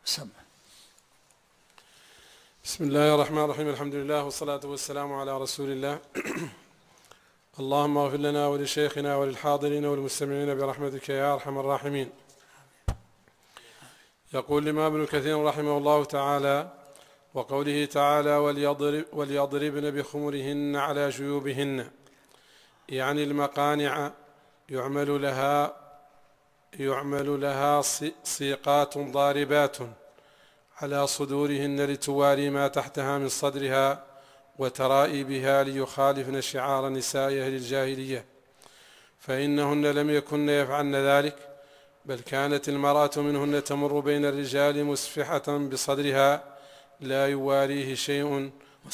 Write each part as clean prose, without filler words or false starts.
سمع. بسم الله الرحمن الرحيم. الحمد لله والصلاة والسلام على رسول الله. اللهم اغفر لنا ولشيخنا وللحاضرين والمستمعين برحمتك يا أرحم الراحمين. يقول الإمام ابن كثير رحمه الله تعالى: وقوله تعالى وليضربن بخمرهن على جيوبهن، يعني المقانع يعمل لها سيقات ضاربات على صدورهن لتواري ما تحتها من صدرها وترائي بها ليخالفن شعار نساء أهل الجاهلية، فإنهن لم يكن يفعلن ذلك، بل كانت المرأة منهن تمر بين الرجال مسفحة بصدرها لا يواريه شيء.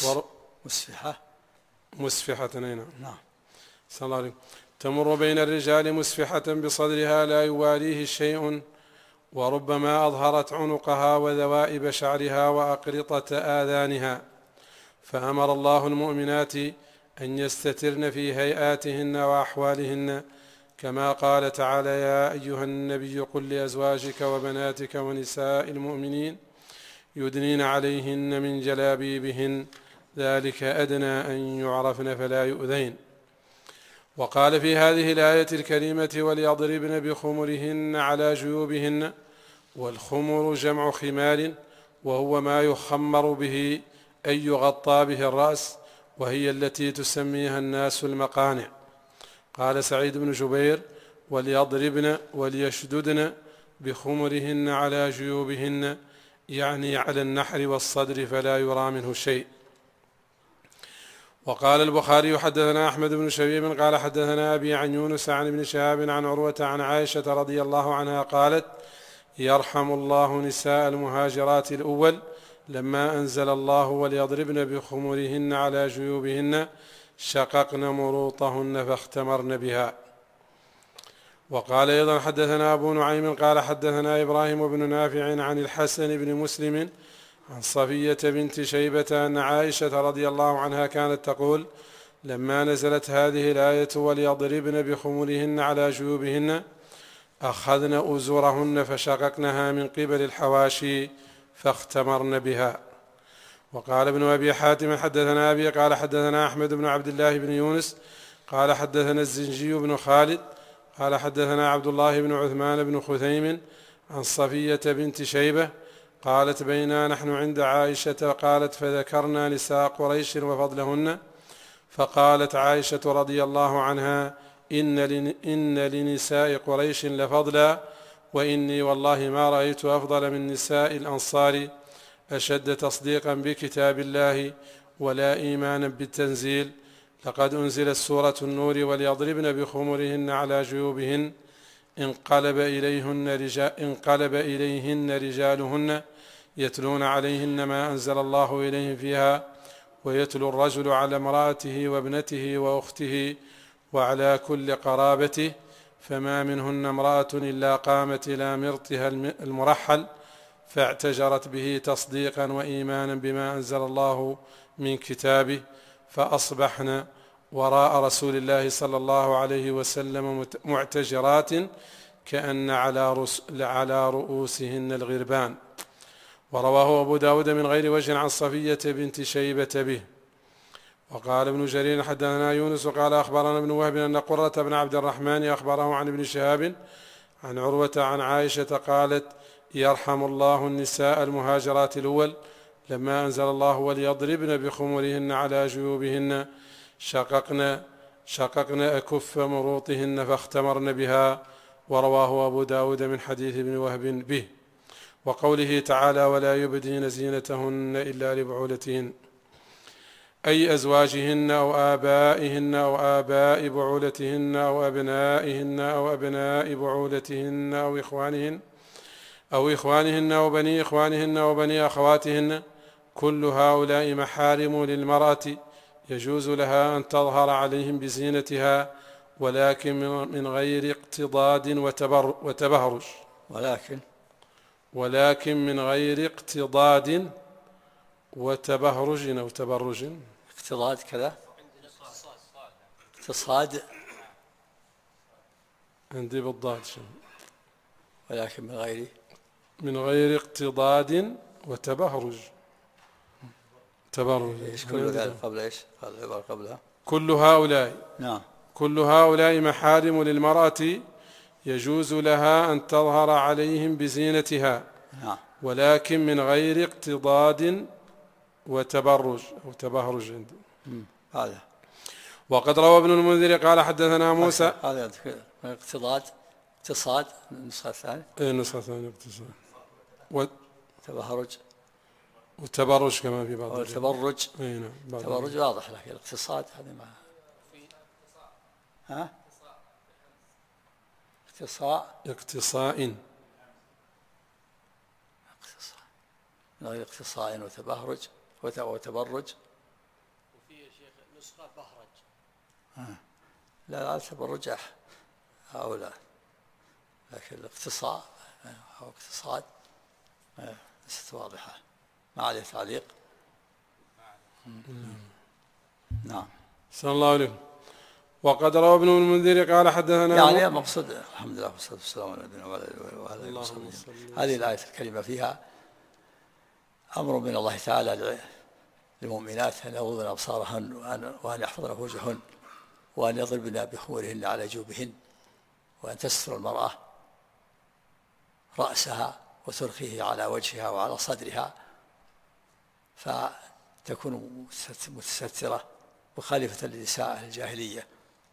مسفحة نعم. صلى الله عليه. تمر بين الرجال مسفحة بصدرها لا يواريه شيء، وربما أظهرت عنقها وذوائب شعرها وأقرطة آذانها، فأمر الله المؤمنات أن يستترن في هيئاتهن وأحوالهن، كما قال تعالى: يا أيها النبي قل لأزواجك وبناتك ونساء المؤمنين يدنين عليهن من جلابيبهن ذلك أدنى أن يعرفن فلا يؤذين. وقال في هذه الآية الكريمة: وليضربن بخمرهن على جيوبهن، والخمر جمع خمار، وهو ما يخمر به أي يغطى به الرأس، وهي التي تسميها الناس المقانع. قال سعيد بن جبير: وليضربن وليشددن بخمرهن على جيوبهن، يعني على النحر والصدر فلا يرى منه شيء. وقال البخاري: حدثنا أحمد بن شبيب قال حدثنا أبي عن يونس عن ابن شهاب عن عروة عن عائشة رضي الله عنها قالت: يرحم الله نساء المهاجرات الأول لما أنزل الله وليضربن بخمرهن على جيوبهن شققن مروطهن فاختمرن بها. وقال أيضا: حدثنا أبو نعيم قال حدثنا إبراهيم بن نافع عن الحسن بن مسلم عن صفية بنت شيبة أن عائشة رضي الله عنها كانت تقول: لما نزلت هذه الآية وليضربن بخمرهن على جيوبهن أخذن أزورهن فشققنها من قبل الحواشي فاختمرن بها. وقال ابن أبي حاتم: حدثنا أبي قال حدثنا أحمد بن عبد الله بن يونس قال حدثنا الزنجي بن خالد قال حدثنا عبد الله بن عثمان بن خثيم عن صفية بنت شيبة قالت: بينا نحن عند عائشة قالت فذكرنا نساء قريش وفضلهن، فقالت عائشة رضي الله عنها: إن لنساء قريش لفضلا، وإني والله ما رأيت أفضل من نساء الأنصار أشد تصديقا بكتاب الله ولا إيمانا بالتنزيل. لقد أنزلت سورة النور وليضربن بخمرهن على جيوبهن انقلب إليهن رجالهن يتلون عليهن ما أنزل الله إليهم فيها، ويتلو الرجل على امرأته وابنته وأخته وعلى كل قرابته، فما منهن امرأة إلا قامت إلى مرطها المرحل فاعتجرت به تصديقا وإيمانا بما أنزل الله من كتابه، فأصبحن وراء رسول الله صلى الله عليه وسلم معتجرات كأن على رؤوسهن الغربان. ورواه أبو داود من غير وجه عن صفية بنت شيبة به. وقال ابن جرير: حدثنا يونس قال أخبرنا ابن وهب أن قرة بن عبد الرحمن أخبره عن ابن شهاب عن عروة عن عائشة قالت: يرحم الله النساء المهاجرات الأول لما أنزل الله وليضربن بخمرهن على جيوبهن شققن أكف مروطهن فاختمرن بها. ورواه أبو داود من حديث ابن وهب به. وقوله تعالى: ولا يبدين زينتهن إلا لبعولتهن، أي أزواجهن أو آبائهن أو آباء بعولتهن أو أبنائهن أو أبناء بعولتهن أو إخوانهن أو بني إخوانهن أو بني أخواتهن، كل هؤلاء محارم للمرأة يجوز لها أن تظهر عليهم بزينتها، ولكن من غير اقتضاد وتبهرج. ولكن من غير اقتضاد وتبهرج أو تبرج. اقتضاد كذا، اقتصاد عندي بالضاد، ولكن من غير من غير اقتضاد وتبهرج. تبرج. إيش كل ذلك قبل إيش؟ قال العبارة قبلها كل هؤلاء. نعم. كل هؤلاء محارم للمرأة يجوز لها أن تظهر عليهم بزينتها. نعم. ولكن من غير اقتضاد وتبرج أو تبهرج عندي. هذا. وقد روى ابن المنذر قال حدثنا موسى. هذا اقتضاد اقتصاد النسخة الثانية. النسخة الثانية اقتصاد. تبهرج والتبرج كما في بعض التبرج. نعم. تبرج واضح، لكن الاقتصاد هذا ما ها اقتصاء من غير اقتصاء وتبهرج وتبرج. وفي يا شيخ نسخة بهرج. لا تبرج هؤلاء، لكن الاقتصاء أو اقتصاد ليست واضحة، ما عليه تعليق. نعم. صلى الله عليه. وقد روى ابن المنذر قال حدثنا يعني المقصود الحمد لله والصلاة والسلام على نبينا وعلى آله وصحبه. هذه الآية الكريمة فيها أمر من الله تعالى للمؤمنات أن يغضن أبصارهن وأن يحفظن فروجهن وأن يضربن بخمورهن على جيوبهن وأن تستر المرأة رأسها وترخيه على وجهها وعلى صدرها فتكون متسترة مخالفة للنساء الجاهلية،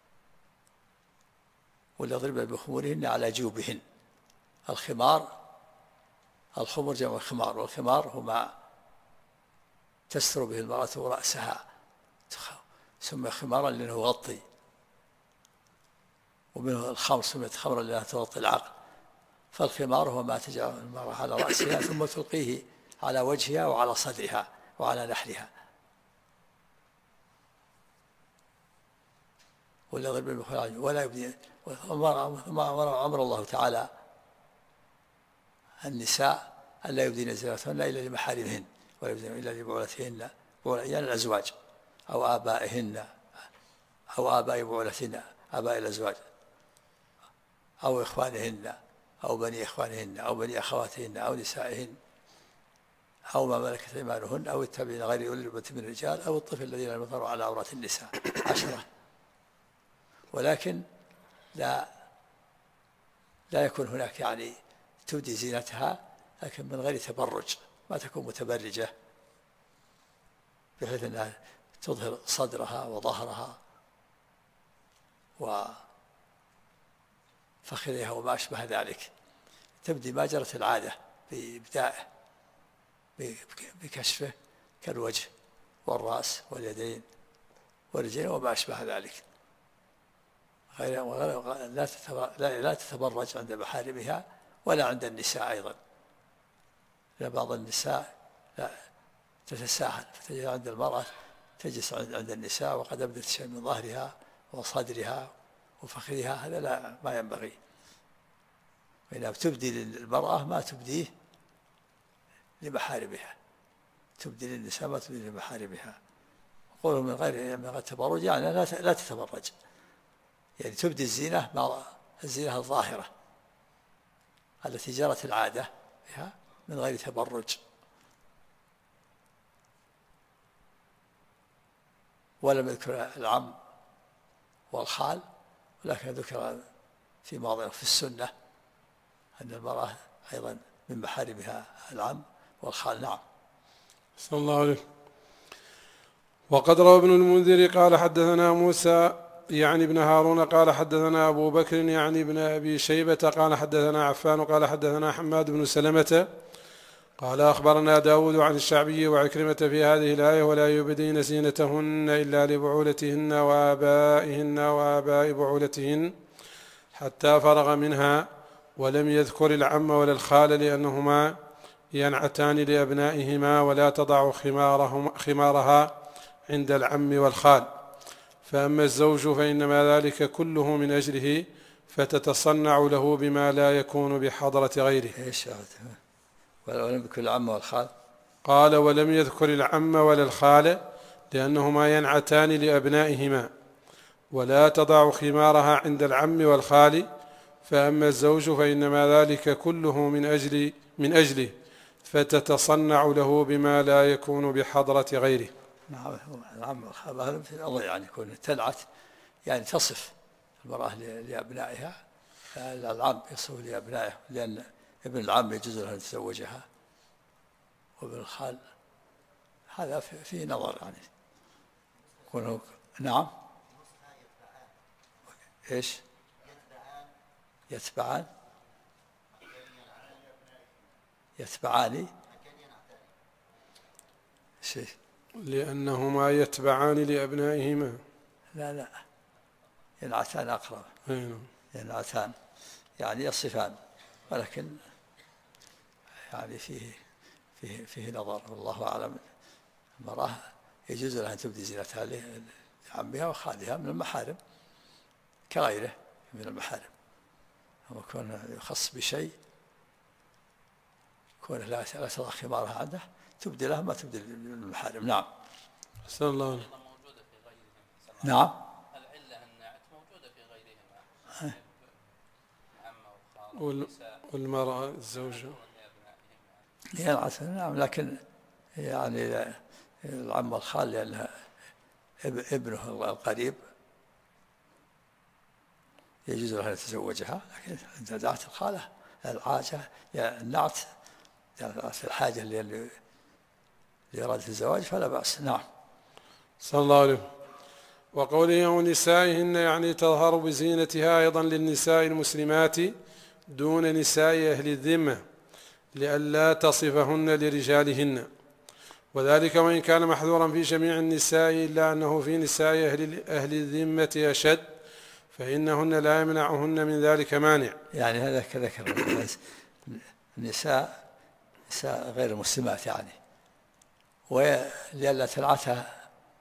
وليضربن بخمورهن على جيوبهن. الخمر جمع الخمار، والخمار هو ما تستر به المرأة رأسها، سمي خمارا لأنه يغطي، ومنه الخمر سميت خمرا لأنها تغطي العقل. فالخمار هو ما تجعل المرأة على رأسها ثم تلقيه على وجهها وعلى صدرها وعلى نحرها. ولا يبدي. أمر الله تعالى النساء أن لا يبدين زينتهن إلا لمحارمهن ولا يبدين إلا لبعولتهن، يعني الأزواج أو آبائهن أو آباء بعولتهن، آباء الأزواج، أو إخوانهن أو بني إخوانهن أو بني أخواتهن أو نسائهن أو ما ملكت أيمانهن أو التابعين غير أولي الإربة من الرجال أو الطفل الذين لم يظهروا على عورات النساء. 10. ولكن لا يكون هناك يعني تبدي زينتها، لكن من غير تبرج، ما تكون متبرجة بحيث أنها تظهر صدرها وظهرها وفخذها وما أشبه ذلك. تبدي ما جرت العادة بإبدائه بكشفه كالوجه والرأس واليدين والرجلين وما أشبه ذلك، لا تتبرج عند محارمها ولا عند النساء أيضا، لأن بعض النساء لا تتساهل فتجد عند المرأة تجلس عند النساء وقد أبدت شيء من ظهرها وصدرها وفخذها، هذا لا ما ينبغي. وإنها تبدي للمرأة ما تبديه لمحارمها، تبدي للنساء ما تبدي لمحارمها. قولوا من غير تبرج يعني لا تتبرج، يعني تبدي الزينة الظاهرة التي جرت العادة بها من غير تبرج. ولم يذكر العم والخال، ولكن ذكر في مواضع في السنة أن المرأة أيضا من محارمها العم والخال. نعم. صلى الله عليه. وقد روى ابن المنذر قال حدثنا موسى يعني ابن هارون قال حدثنا أبو بكر يعني ابن أبي شيبة قال حدثنا عفان قال حدثنا حماد بن سلمة قال أخبرنا داود عن الشعبي وعكرمة في هذه الآية ولا يبدين زينتهن إلا لبعولتهن وآبائهن وآباء بعولتهن حتى فرغ منها، ولم يذكر العم ولا الخال لأنهما ينعتان لأبنائهما، ولا تضع خمارها عند العم والخال. فأما الزوج فإنما ذلك كله من أجله، فتتصنع له بما لا يكون بحضرة غيره. ولم يذكر العم والخال، قال ولم يذكر العم ولا الخال لأنهما ينعتان لأبنائهما، ولا تضع خمارها عند العم والخال. فأما الزوج فإنما ذلك كله من أجل من أجله فتتصنع له بما لا يكون بحضرة غيره. نعم. العم هذا مثل الأضيع، يعني يكون تنعت، يعني تصف المرأة لأبنائها، العم يصف لأبنائه، لأن ابن العم يجوز له أن يتزوجها، وابن الخال هذا فيه نظر يعني يكون. نعم. إيش؟ يتبعان شيء، لأنهما يتبعان لأبنائهما. لا ينعتان أقرب، ينعتان يعني يصفان، ولكن يعني فيه نظر، والله أعلم. المرأة يجوز لها أن تبدي زينتها لعمها وخالها من المحارم كغيره من المحارم، أما كون يخص بشيء، كون لا تضع خمارها عنده، تبدي لها ما تبدي للمحارم. نعم. أحسن الله عليك. نعم. العلة النعت موجودة في غيرهما، والمرأة الزوجة ينعت. نعم، لكن يعني العم والخال لأنها ابنه القريب يجوز له أن يتزوجها، لكن إذا دعت الخالة العاجة النعت في الحاجة لإرادة الزواج فلا بأس. نعم. صلى الله عليه. وقوله ونسائهن يعني تظهر بزينتها أيضا للنساء المسلمات دون نساء أهل الذمة لئلا تصفهن لرجالهن، وذلك وإن كان محذورا في جميع النساء إلا أنه في نساء أهل الذمة أشد، فإنهن لا يمنعهن من ذلك مانع. يعني هذا ذكر النساء غير المسلمات، يعني ولئلا تنعتها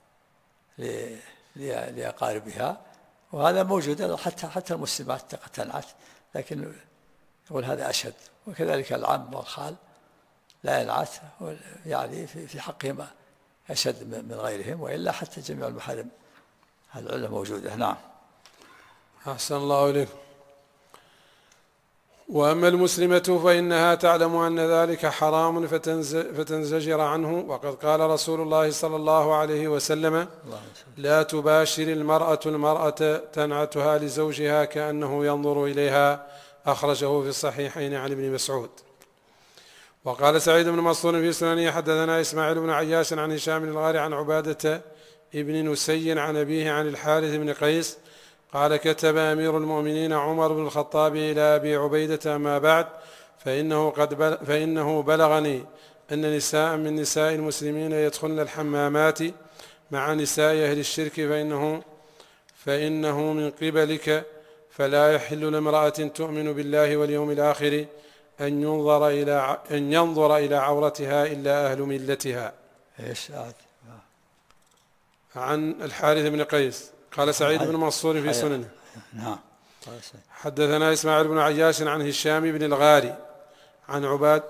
لأقاربها، وهذا موجود حتى المسلمات قد تنعت، لكن يقول هذا أشد. وكذلك العم والخال لا ينعت، يعني في حقهم أشد من غيرهم، وإلا حتى جميع المحارم العلة موجودة. نعم. أحسن الله إليك. وأما المسلمة فإنها تعلم أن ذلك حرام فتنزجر عنه، وقد قال رسول الله صلى الله عليه وسلم لا تباشر المرأة تنعتها لزوجها كأنه ينظر إليها، أخرجه في الصحيحين عن ابن مسعود. وقال سعيد بن منصور في سننه حدثنا إسماعيل بن عياش عن هشام بن الغار عن عبادة ابن نسي عن أبيه عن الحارث بن قيس قال كتب أمير المؤمنين عمر بن الخطاب إلى أبي عبيدة ما بعد فإنه بلغني أن نساء من نساء المسلمين يدخلن الحمامات مع نساء أهل الشرك فإنه من قبلك، فلا يحل لامرأة تؤمن بالله واليوم الآخر أن ينظر إلى عورتها إلا أهل ملتها. عن الحارث بن قيس قال سعيد بن منصور في سننه. نعم. حدثنا إسماعيل بن عياش عن هشام بن الغاري عن عباد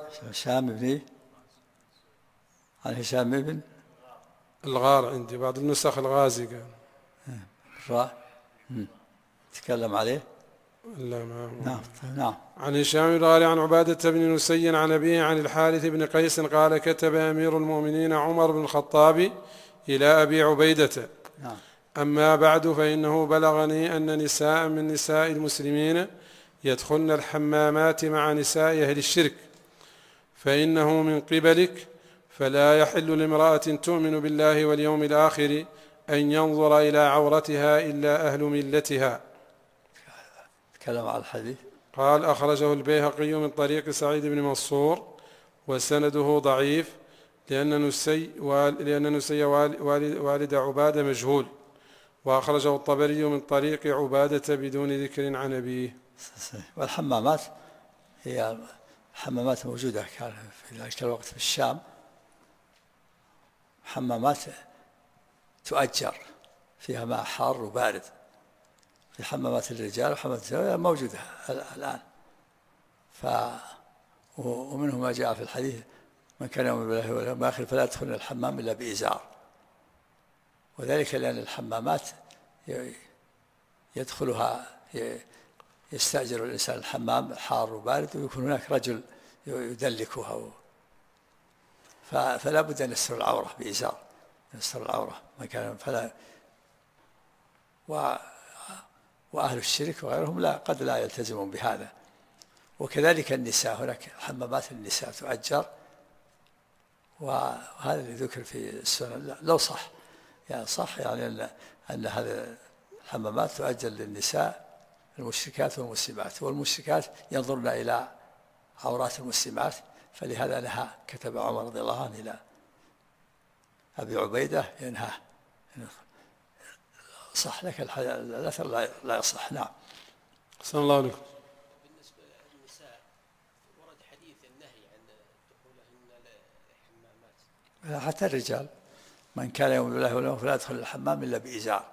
عن هشام بن الغار، عندي بعض النسخ الغازي قال تكلم عليه. لا ما نعم. نعم. عن هشام بن الغاري عن عبادة بن نسي عن أبيه عن الحارث بن قيس قال كتب أمير المؤمنين عمر بن الخطاب إلى أبي عبيدة. نعم. أما بعد فإنه بلغني أن نساء من نساء المسلمين يدخلن الحمامات مع نساء أهل الشرك، فإنه من قبلك، فلا يحل لامرأة تؤمن بالله واليوم الآخر أن ينظر إلى عورتها إلا أهل ملتها. تكلم على الحديث. قال أخرجه البيهقي من طريق سعيد بن منصور وسنده ضعيف لأن نسي والد عبادة مجهول، وأخرجه الطبري من طريق عبادة بدون ذكر عن أبيه. والحمامات هي حمامات موجودة كان في ذلك الوقت في الشام، حمامات تؤجر فيها ماء حار وبارد، في حمامات الرجال وحمامات النساء موجودة الآن. ومنه ما جاء في الحديث من كان يؤمن بالله واليوم الآخر فلا يدخل الحمام إلا بإزار، وذلك لأن الحمامات يدخلها يستأجر الإنسان الحمام حار وبارد، ويكون هناك رجل يدلكها. فلا بد أن يستر العورة بإزار، يستر العورة ما كان فلا. وأهل الشرك وغيرهم قد لا يلتزمون بهذا. وكذلك النساء، هناك حمامات النساء تؤجر، وهذا اللي ذكر في السنة لو صح، يعني صح يعني أن هذه الحمامات تؤجر للنساء المشركات والمسلمات، والمشركات ينظرن إلى عورات المسلمات، فلهذا نهى، كتب عمر رضي الله عنه إلى أبي عبيدة ينهاه. صح لك الأثر لا يصح. نعم. أحسن الله عليكم. بالنسبة للنساء ورد حديث النهي عن دخولهن للحمامات. حتى الرجال، من كان يؤمن بالله واليوم فلا يدخل الحمام إلا بإزار.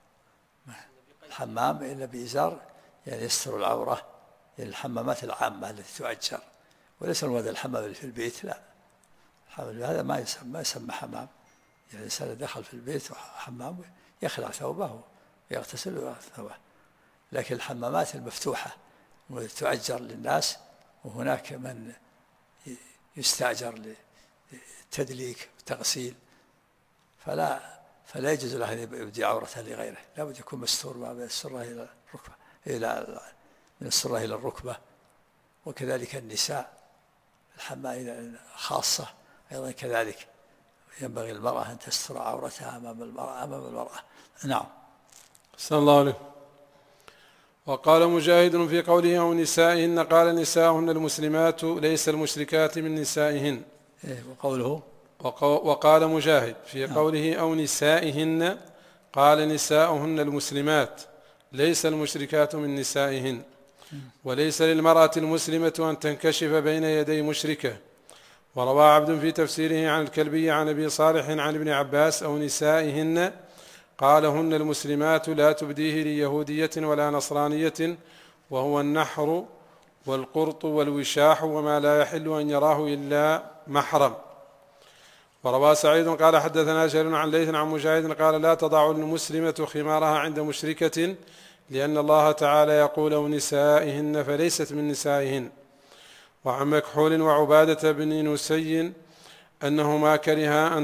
الحمام إلا بإزار يعني يستر العورة، يعني الحمامات العامة التي تؤجر، وليس المراد الحمام اللي في البيت، لا، هذا ما يسمى حمام. يعني الإنسان دخل في البيت حمام يخلع ثوبه ويغتسل ويغسل ثوبه، لكن الحمامات المفتوحة تؤجر للناس، وهناك من يستأجر للتدليك والتغسيل، فلا يجوز له أن يبدي عورته لغيره، لا بد يكون مستور ما بين السرة إلى الركبة، من السرة إلى الركبة. وكذلك النساء الحمام خاصة أيضا كذلك، ينبغي المرأة أن تستر عورتها أمام المرأة. نعم. أحسن الله عليكم. وقال مجاهد في قوله أو نسائهن، قال نساؤهن المسلمات ليس المشركات من نسائهن. وقوله وقال مجاهد في قوله أو نسائهن، قال نساؤهن المسلمات ليس المشركات من نسائهن. وليس للمرأة المسلمة أن تنكشف بين يدي مشركة. وروى عبد في تفسيره عن الكلبي عن أبي صالح عن ابن عباس أو نسائهن، قال هن المسلمات لا تبديه ليهودية ولا نصرانية، وهو النحر والقرط والوشاح وما لا يحل أن يراه إلا محرم. وروى سعيد قال حدثنا جرير عن ليث عن مجاهد قال لا تضع المسلمة خمارها عند مشركة، لأن الله تعالى يقول أو نسائهن فليست من نسائهن. وعن مكحول وعبادة بن نسي أنهما كرها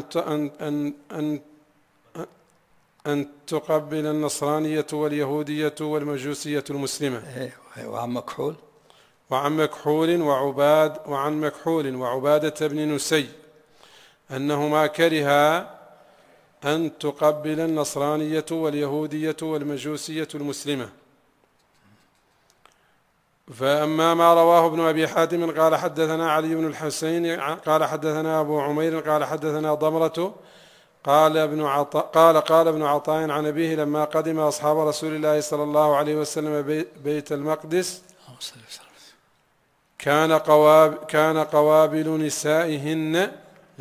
أن تقبل النصرانية واليهودية والمجوسية المسلمة. وعن مكحول وعبادة بن نسي أنهما كرها أن تقبل النصرانية واليهودية والمجوسية المسلمة. فأما ما رواه ابن أبي حاتم قال حدثنا علي بن الحسين قال حدثنا أبو عمير قال حدثنا ضمرة قال ابن عطاء عن أبيه لما قدم أصحاب رسول الله صلى الله عليه وسلم بيت المقدس كان قوابل نسائهن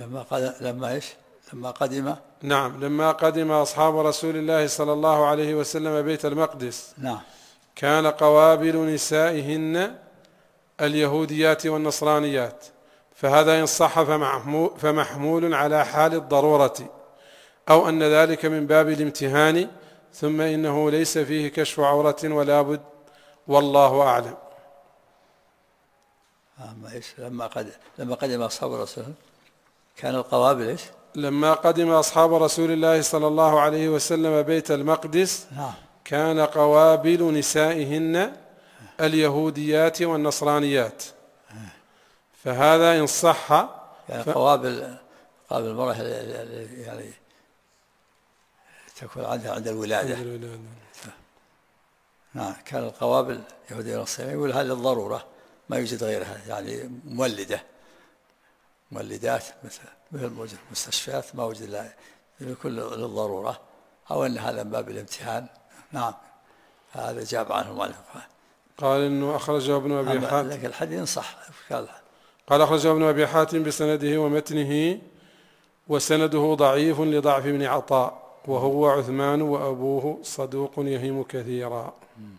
لما قدم أصحاب رسول الله صلى الله عليه وسلم بيت المقدس كان قوابل نسائهن اليهوديات والنصرانيات، فهذا إن صح فمحمول على حال الضرورة، أو أن ذلك من باب الامتهان، ثم إنه ليس فيه كشف عورة ولا بد، والله أعلم. لما قدم أصحاب رسول كان القوابل إيش؟ لما قدم أصحاب رسول الله صلى الله عليه وسلم بيت المقدس كان قوابل نسائهن اليهوديات والنصرانيات، فهذا إن صح يعني قوابل المرأة يعني تكون عند الولادة. نعم. كان القوابل يهودية ونصرانية، يقول هذه للضرورة ما يوجد غيرها، يعني مولدات مثل المستشفيات ما وجد لها، كل للضرورة، أو أن هذا من باب الامتحان. نعم. هذا جاب عنه مالك. قال إنه أخرجه ابن أبي حاتم، لكن الحديث صح. قال أخرجه ابن أبي حاتم بسنده ومتنه، وسنده ضعيف لضعف ابن عطاء، وهو عثمان وأبوه صدوق يهم كثيرا.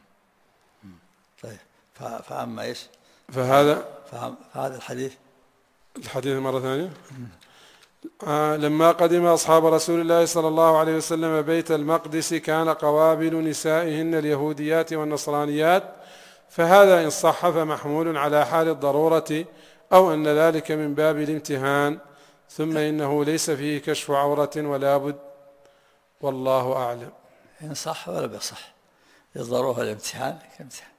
طيب. فأما إيش؟ فهذا الحديث مرة ثانية. لما قدم أصحاب رسول الله صلى الله عليه وسلم بيت المقدس كان قوابل نسائهن اليهوديات والنصرانيات، فهذا إن صح فمحمول على حال الضرورة، أو أن ذلك من باب الامتهان، ثم إنه ليس فيه كشف عورة ولا بد، والله أعلم. إن صح ولا بصح، الضرورة الامتحان كامتحان.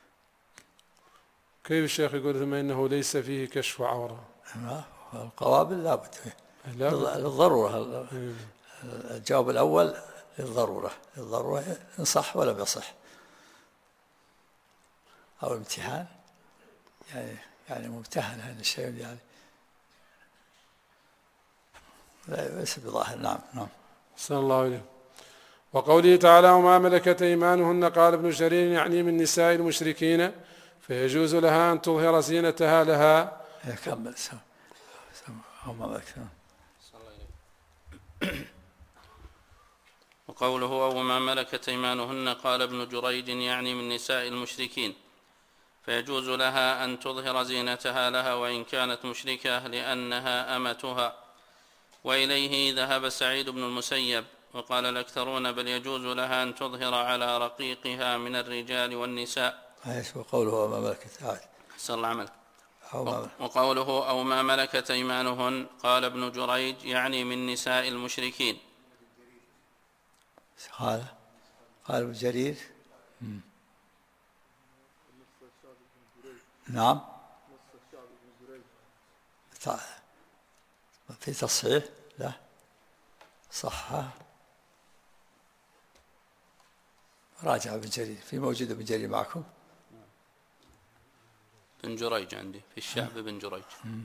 كيف الشيخ يقول ثم إنه ليس فيه كشف عورة؟ القوابل لا بد للضرورة. الجواب الأول للضرورة إن صح ولا بصح، أو امتحان يعني ممتهن هذا الشيء يعني ليس بظاهر. نعم. أحسن الله إليك. وقوله تعالى وما ملكت أيمانهن، قال ابن جرير يعني من نساء المشركين، فيجوز لها أن تظهر زينتها لها. كمل. وقوله وما ملكت أيمانهن، قال ابن جريج يعني من نساء المشركين، فيجوز لها أن تظهر زينتها لها وإن كانت مشركة لأنها أمتها. وإليه ذهب سعيد بن المسيب، وقال الأكثرون بل يجوز لها أن تظهر على رقيقها من الرجال والنساء. وقوله وما ملكت أحسن الله عمله. وقوله أو ما ملكت أيمانهن، قال ابن جريج يعني من نساء المشركين. قال ابن جرير. نعم. في تصحيح لا صح، راجع ابن جرير، في موجود ابن جرير معكم؟ بن جريج عندي في الشعب بن جريج.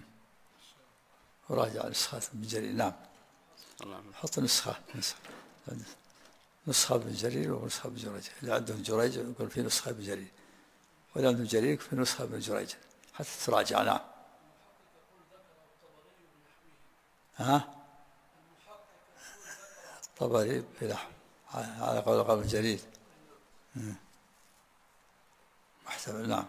وراجع نسخة ابن جرير. نعم. حط نسخة ابن جرير ونسخة ابن جريج. اللي عندهم جريج يقول في نسخة ابن جرير، ولا عندهم جرير في نسخة ابن جريج حتى تراجع. نعم. الطبري بنحو على قول ابن جرير محتمل. نعم.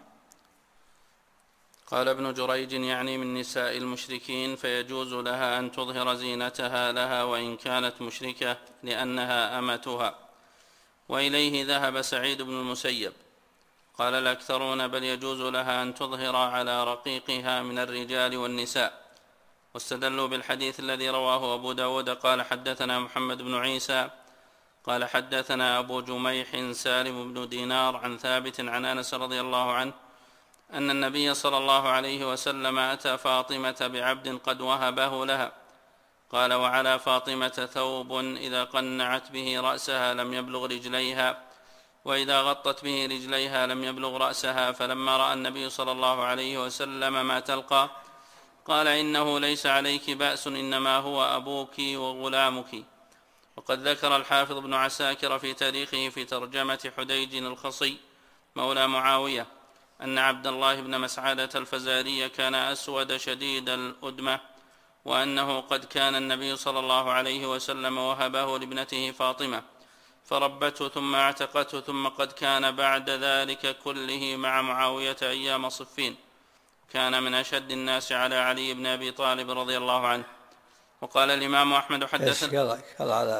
قال ابن جريج يعني من نساء المشركين، فيجوز لها أن تظهر زينتها لها وإن كانت مشركة لأنها أمتها. وإليه ذهب سعيد بن المسيب. قال الأكثرون بل يجوز لها أن تظهر على رقيقها من الرجال والنساء، واستدلوا بالحديث الذي رواه أبو داود قال حدثنا محمد بن عيسى قال حدثنا أبو جميح سالم بن دينار عن ثابت عن أنس رضي الله عنه أن النبي صلى الله عليه وسلم أتى فاطمة بعبد قد وهبه لها، قال وعلى فاطمة ثوب إذا قنعت به رأسها لم يبلغ رجليها، وإذا غطت به رجليها لم يبلغ رأسها. فلما رأى النبي صلى الله عليه وسلم ما تلقى قال إنه ليس عليك بأس، إنما هو أبوك وغلامك. وقد ذكر الحافظ ابن عساكر في تاريخه في ترجمة حديج الخصي مولى معاوية أن عبد الله بن مسعدة الفزاري كان أسود شديد الأدمة، وأنه قد كان النبي صلى الله عليه وسلم وهبه لابنته فاطمة فربته ثم اعتقته، ثم قد كان بعد ذلك كله مع معاوية أيام صفين، كان من أشد الناس على علي بن أبي طالب رضي الله عنه. وقال الإمام أحمد حدثنا قال على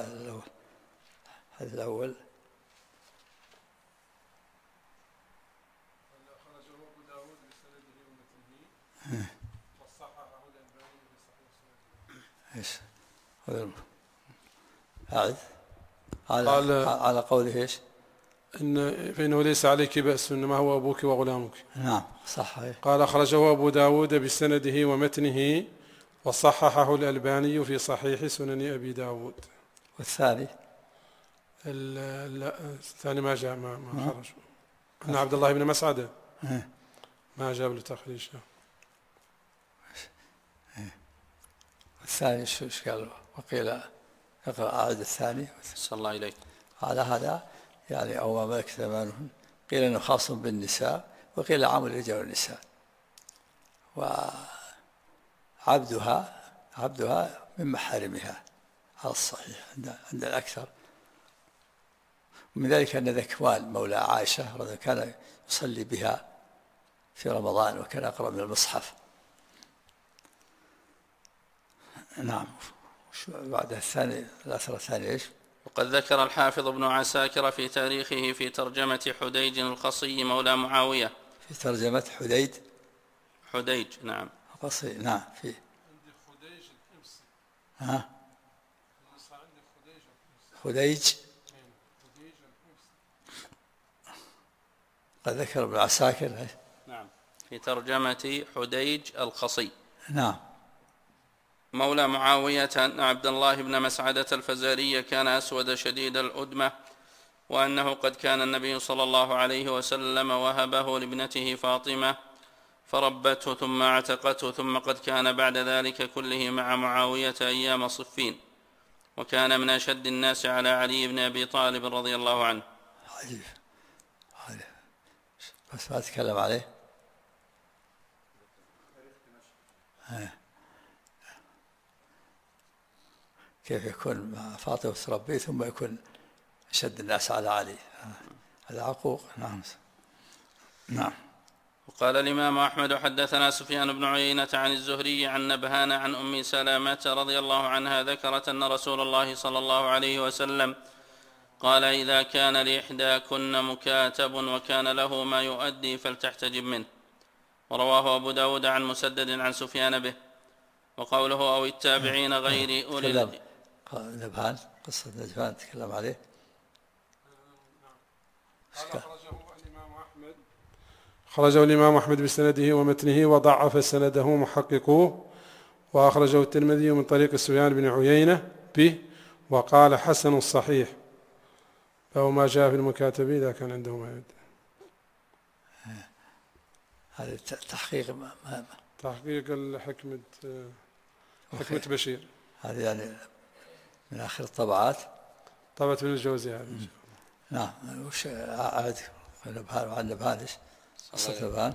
الأول ايش على قوله ايش؟ فإنه ليس عليك بأس إنما هو أبوك وغلامك. نعم صح. قال أخرجه أبو داود بسنده ومتنه وصححه الألباني في صحيح سنن أبي داود. والثاني الثاني ما جاء ما خرج. أن عبد الله بن مسعدة ما جاب له تخريج. الثاني ايش قال؟ وقيل اقرأ أعد الثاني. صلى الله عليه. على هذا يعني أو ما ملكت أيمانهن، قيل أنه خاص بالنساء، وقيل عام الرجال والنساء. وعبدها من محارمها على الصحيح عند الأكثر. ومن ذلك أن ذكوان مولى عائشة رضي كان يصلي بها في رمضان وكان أقرأ من المصحف. نعم. بعد الثاني الأثر الثاني إيش؟ وقد ذكر الحافظ ابن عساكر في تاريخه في ترجمة حديج الخصي مولى معاوية. في ترجمة حديج. نعم. القصي نعم فيه. عندي خديج الحمصي. ها عندي خديج الحمصي. خديج الحمصي. قد ذكر ابن عساكر. نعم في ترجمة حديج الخصي. نعم. مولى معاوية أن عبد الله بن مسعدة الفزاري كان أسود شديد الأدمة، وأنه قد كان النبي صلى الله عليه وسلم وهبه لابنته فاطمة فربته ثم اعتقته، ثم قد كان بعد ذلك كله مع معاوية أيام صفين، وكان من أشد الناس على علي بن أبي طالب رضي الله عنه. عجيب بس ما أتكلم عليه. كيف يكون مع فاطمة تربيه ثم يكون أشد الناس على علي؟ هذا عقوق. نعم. نعم. وقال الإمام أحمد حدثنا سفيان بن عيينة عن الزهري عن نبهان عن أم سلامة رضي الله عنها ذكرت أن رسول الله صلى الله عليه وسلم قال: إذا كان لإحداكن مكاتب وكان له ما يؤدي فلتحتجب منه. ورواه أبو داود عن مسدد عن سفيان به. وقوله أو التابعين غير أولي نبهان، قصة نبهان تكلم عليه. خرجه الإمام أحمد بسنده ومتنه، وضعف سنده محققوه، وأخرجه الترمذي من طريق سفيان بن عيينة به، وقال حسن صحيح. فهو ما جاء في المكاتب إذا كان عنده ما يد. هذا تحقيق تحقيق حكمة بشير. هذا يعني من آخر الطبعات، طبعة ابن الجوزي هذا. نعم. وش أعد نبهان وعن نبهان إيش قصة نبهان؟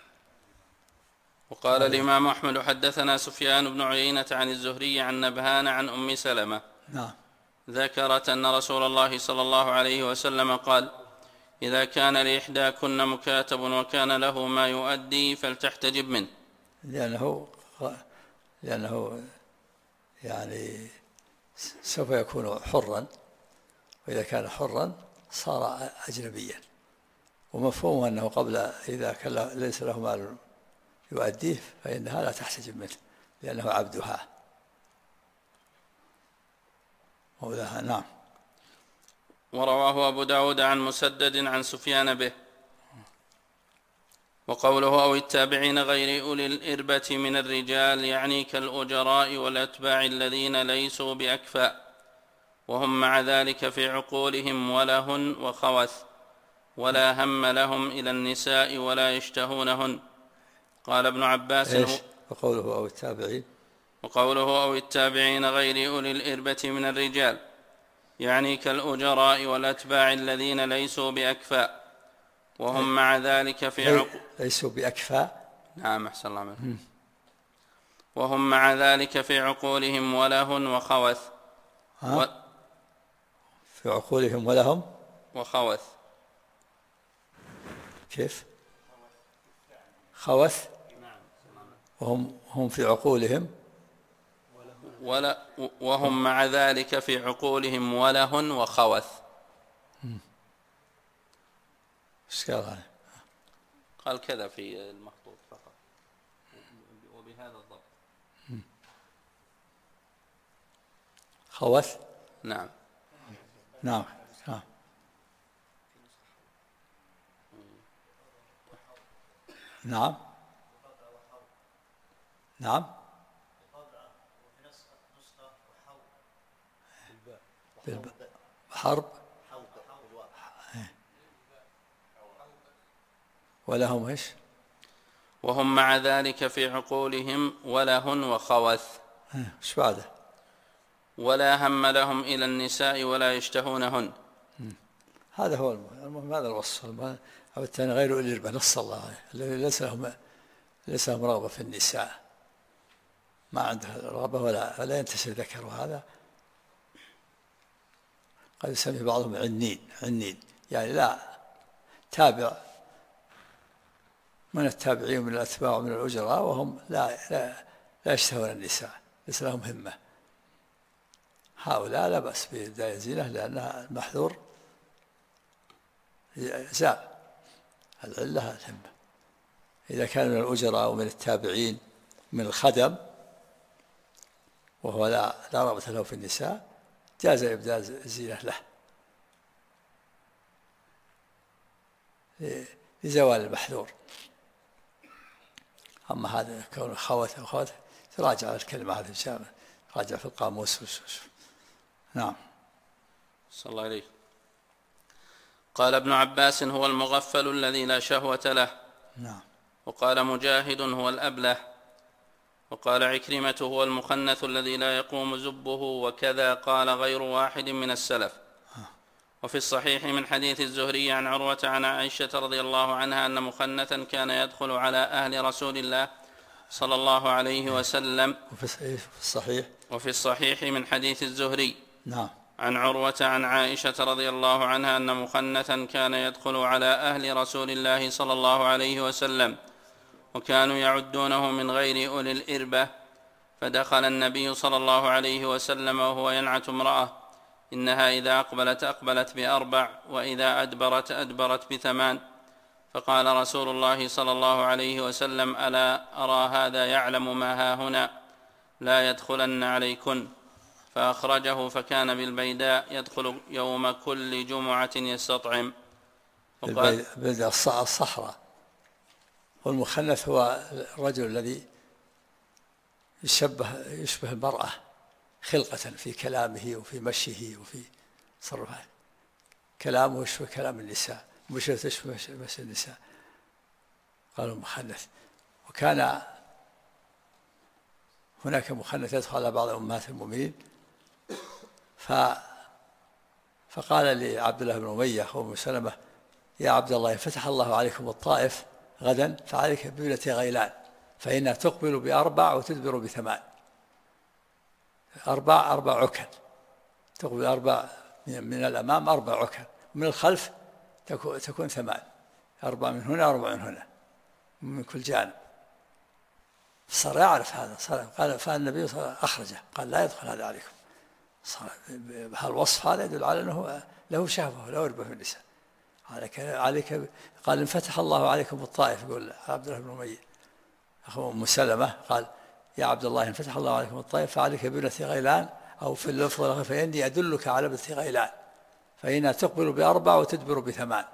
وقال الإمام أحمد حدثنا سفيان بن عيينة عن الزهري عن نبهان عن أم سلمة نعم ذكرت أن رسول الله صلى الله عليه وسلم قال: إذا كان لإحداكن مكاتب وكان له ما يؤدي فلتحتجب منه. لأنه يعني سوف يكون حرا، وإذا كان حرا صار أجنبيا، ومفهوم أنه قبل إذا كان ليس له مال يؤديه فإنها لا تحتجب منه لأنه عبدها مولاها. نعم. ورواه أبو داود عن مسدد عن سفيان به. وقوله أو التابعين غير أولي الإربة من الرجال يعني كالأجراء والأتباع الذين ليسوا بأكفاء، وهم مع ذلك في عقولهم ولهن وخوث، ولا هم لهم إلى النساء ولا يشتهونهن. قال ابن عباس: وقوله أو التابعين غير أولي الإربة من الرجال يعني كالأجراء والأتباع الذين ليسوا بأكفاء، وهم مع ذلك في ليسوا بأكفاء. نعم أحسن الله منه. وهم مع ذلك في عقولهم ولهن وخوث. في عقولهم ولهم وخوث. كيف؟ خوث. وهم في عقولهم وهم مع ذلك في عقولهم ولهن وخوث. ايش قال؟ قال كذا في المخطوط فقط وبهذا الضبط. خوث. نعم. نعم. نعم. نعم. حرب. ولهم ايش؟ وهم مع ذلك في عقولهم ولهن وخوث. ايش بعده؟ ولا هم لهم إلى النساء ولا يشتهونهن. هذا هو المهم، هذا الوصف. أو الثاني غير أولي الإربة، نص الله عليه، ليس لهم رغبة في النساء، ما عنده رغبة ولا ينتشر ذكر. وهذا قد يسمي بعضهم عنين، يعني لا تابع من التابعين من الأتباع ومن الأجراء، وهم لا يشتهون النساء، ليس لهم همة. هؤلاء لا بأس بداية الزينة لأنها المحذور زال، العلة الهمة. إذا كان من الأجراء ومن التابعين من الخدم وهو لا رغبة له في النساء جاز إبدال الزينة له لزوال المحذور. أما هذا كون خوات تراجع الكلمة هذه إن شاء الله، راجع في القاموس. نعم. صلى الله عليه. قال ابن عباس: هو المغفل الذي لا شهوة له. نعم. وقال مجاهد: هو الأبله. وقال عكرمة: هو المخنث الذي لا يقوم زبه، وكذا قال غير واحد من السلف. وفي الصحيح من حديث الزهري عن عروة عن عائشة رضي الله عنها أن مخنثا كان يدخل على أهل رسول الله صلى الله عليه وسلم. وفي الصحيح من حديث الزهري نعم عن عروة عن عائشة رضي الله عنها أن مخنثا كان يدخل على أهل رسول الله صلى الله عليه وسلم وكانوا يعدونه من غير أولي الإربة، فدخل النبي صلى الله عليه وسلم وهو ينعت امرأة: إنها إذا أقبلت ب4، وإذا أدبرت ب8. فقال رسول الله صلى الله عليه وسلم: ألا أرى هذا يعلم ما ها هنا، لا يدخلن عليكن. فأخرجه، فكان بالبيداء يدخل يوم كل جمعة يستطعم. البيداء الصحراء. والمخنث هو الرجل الذي يشبه المرأة خلقة في كلامه وفي مشيه وفي تصرفاته. كلامه يشبه كلام النساء، مشيه تشبه مشي النساء، قالوا مخنث. وكان هناك مخنث يدخل على بعض أمهات المؤمنين، فقال لعبد الله بن أمية وأم سلمة: يا عبد الله، إن فتح الله عليكم الطائف غدا فعليك بابنة غيلان، فإنها تقبل ب4 وتدبر ب8. 4 عكل، تقبل 4 من الأمام، 4 عكل، من الخلف تكون 8، 4 من هنا 4 من هنا من كل جانب. صار يعرف هذا، قال فالنبي صلى الله عليه وسلم أخرجه، قال: لا يدخل هذا عليكم. هالوصف هذا يدل على أنه له شهوة ولا رغبة في النساء. عليك قال: إن فتح الله عليكم الطائف، يقول عبد الله بن أمية أخو أم سلمة، قال: يا عبد الله، إن فتح الله عليكم الطائف فعليك بابنة غيلان، أو في اللفظ: فإني أدلك على ابنة غيلان، فإنها تقبل ب4 وتدبر ب8.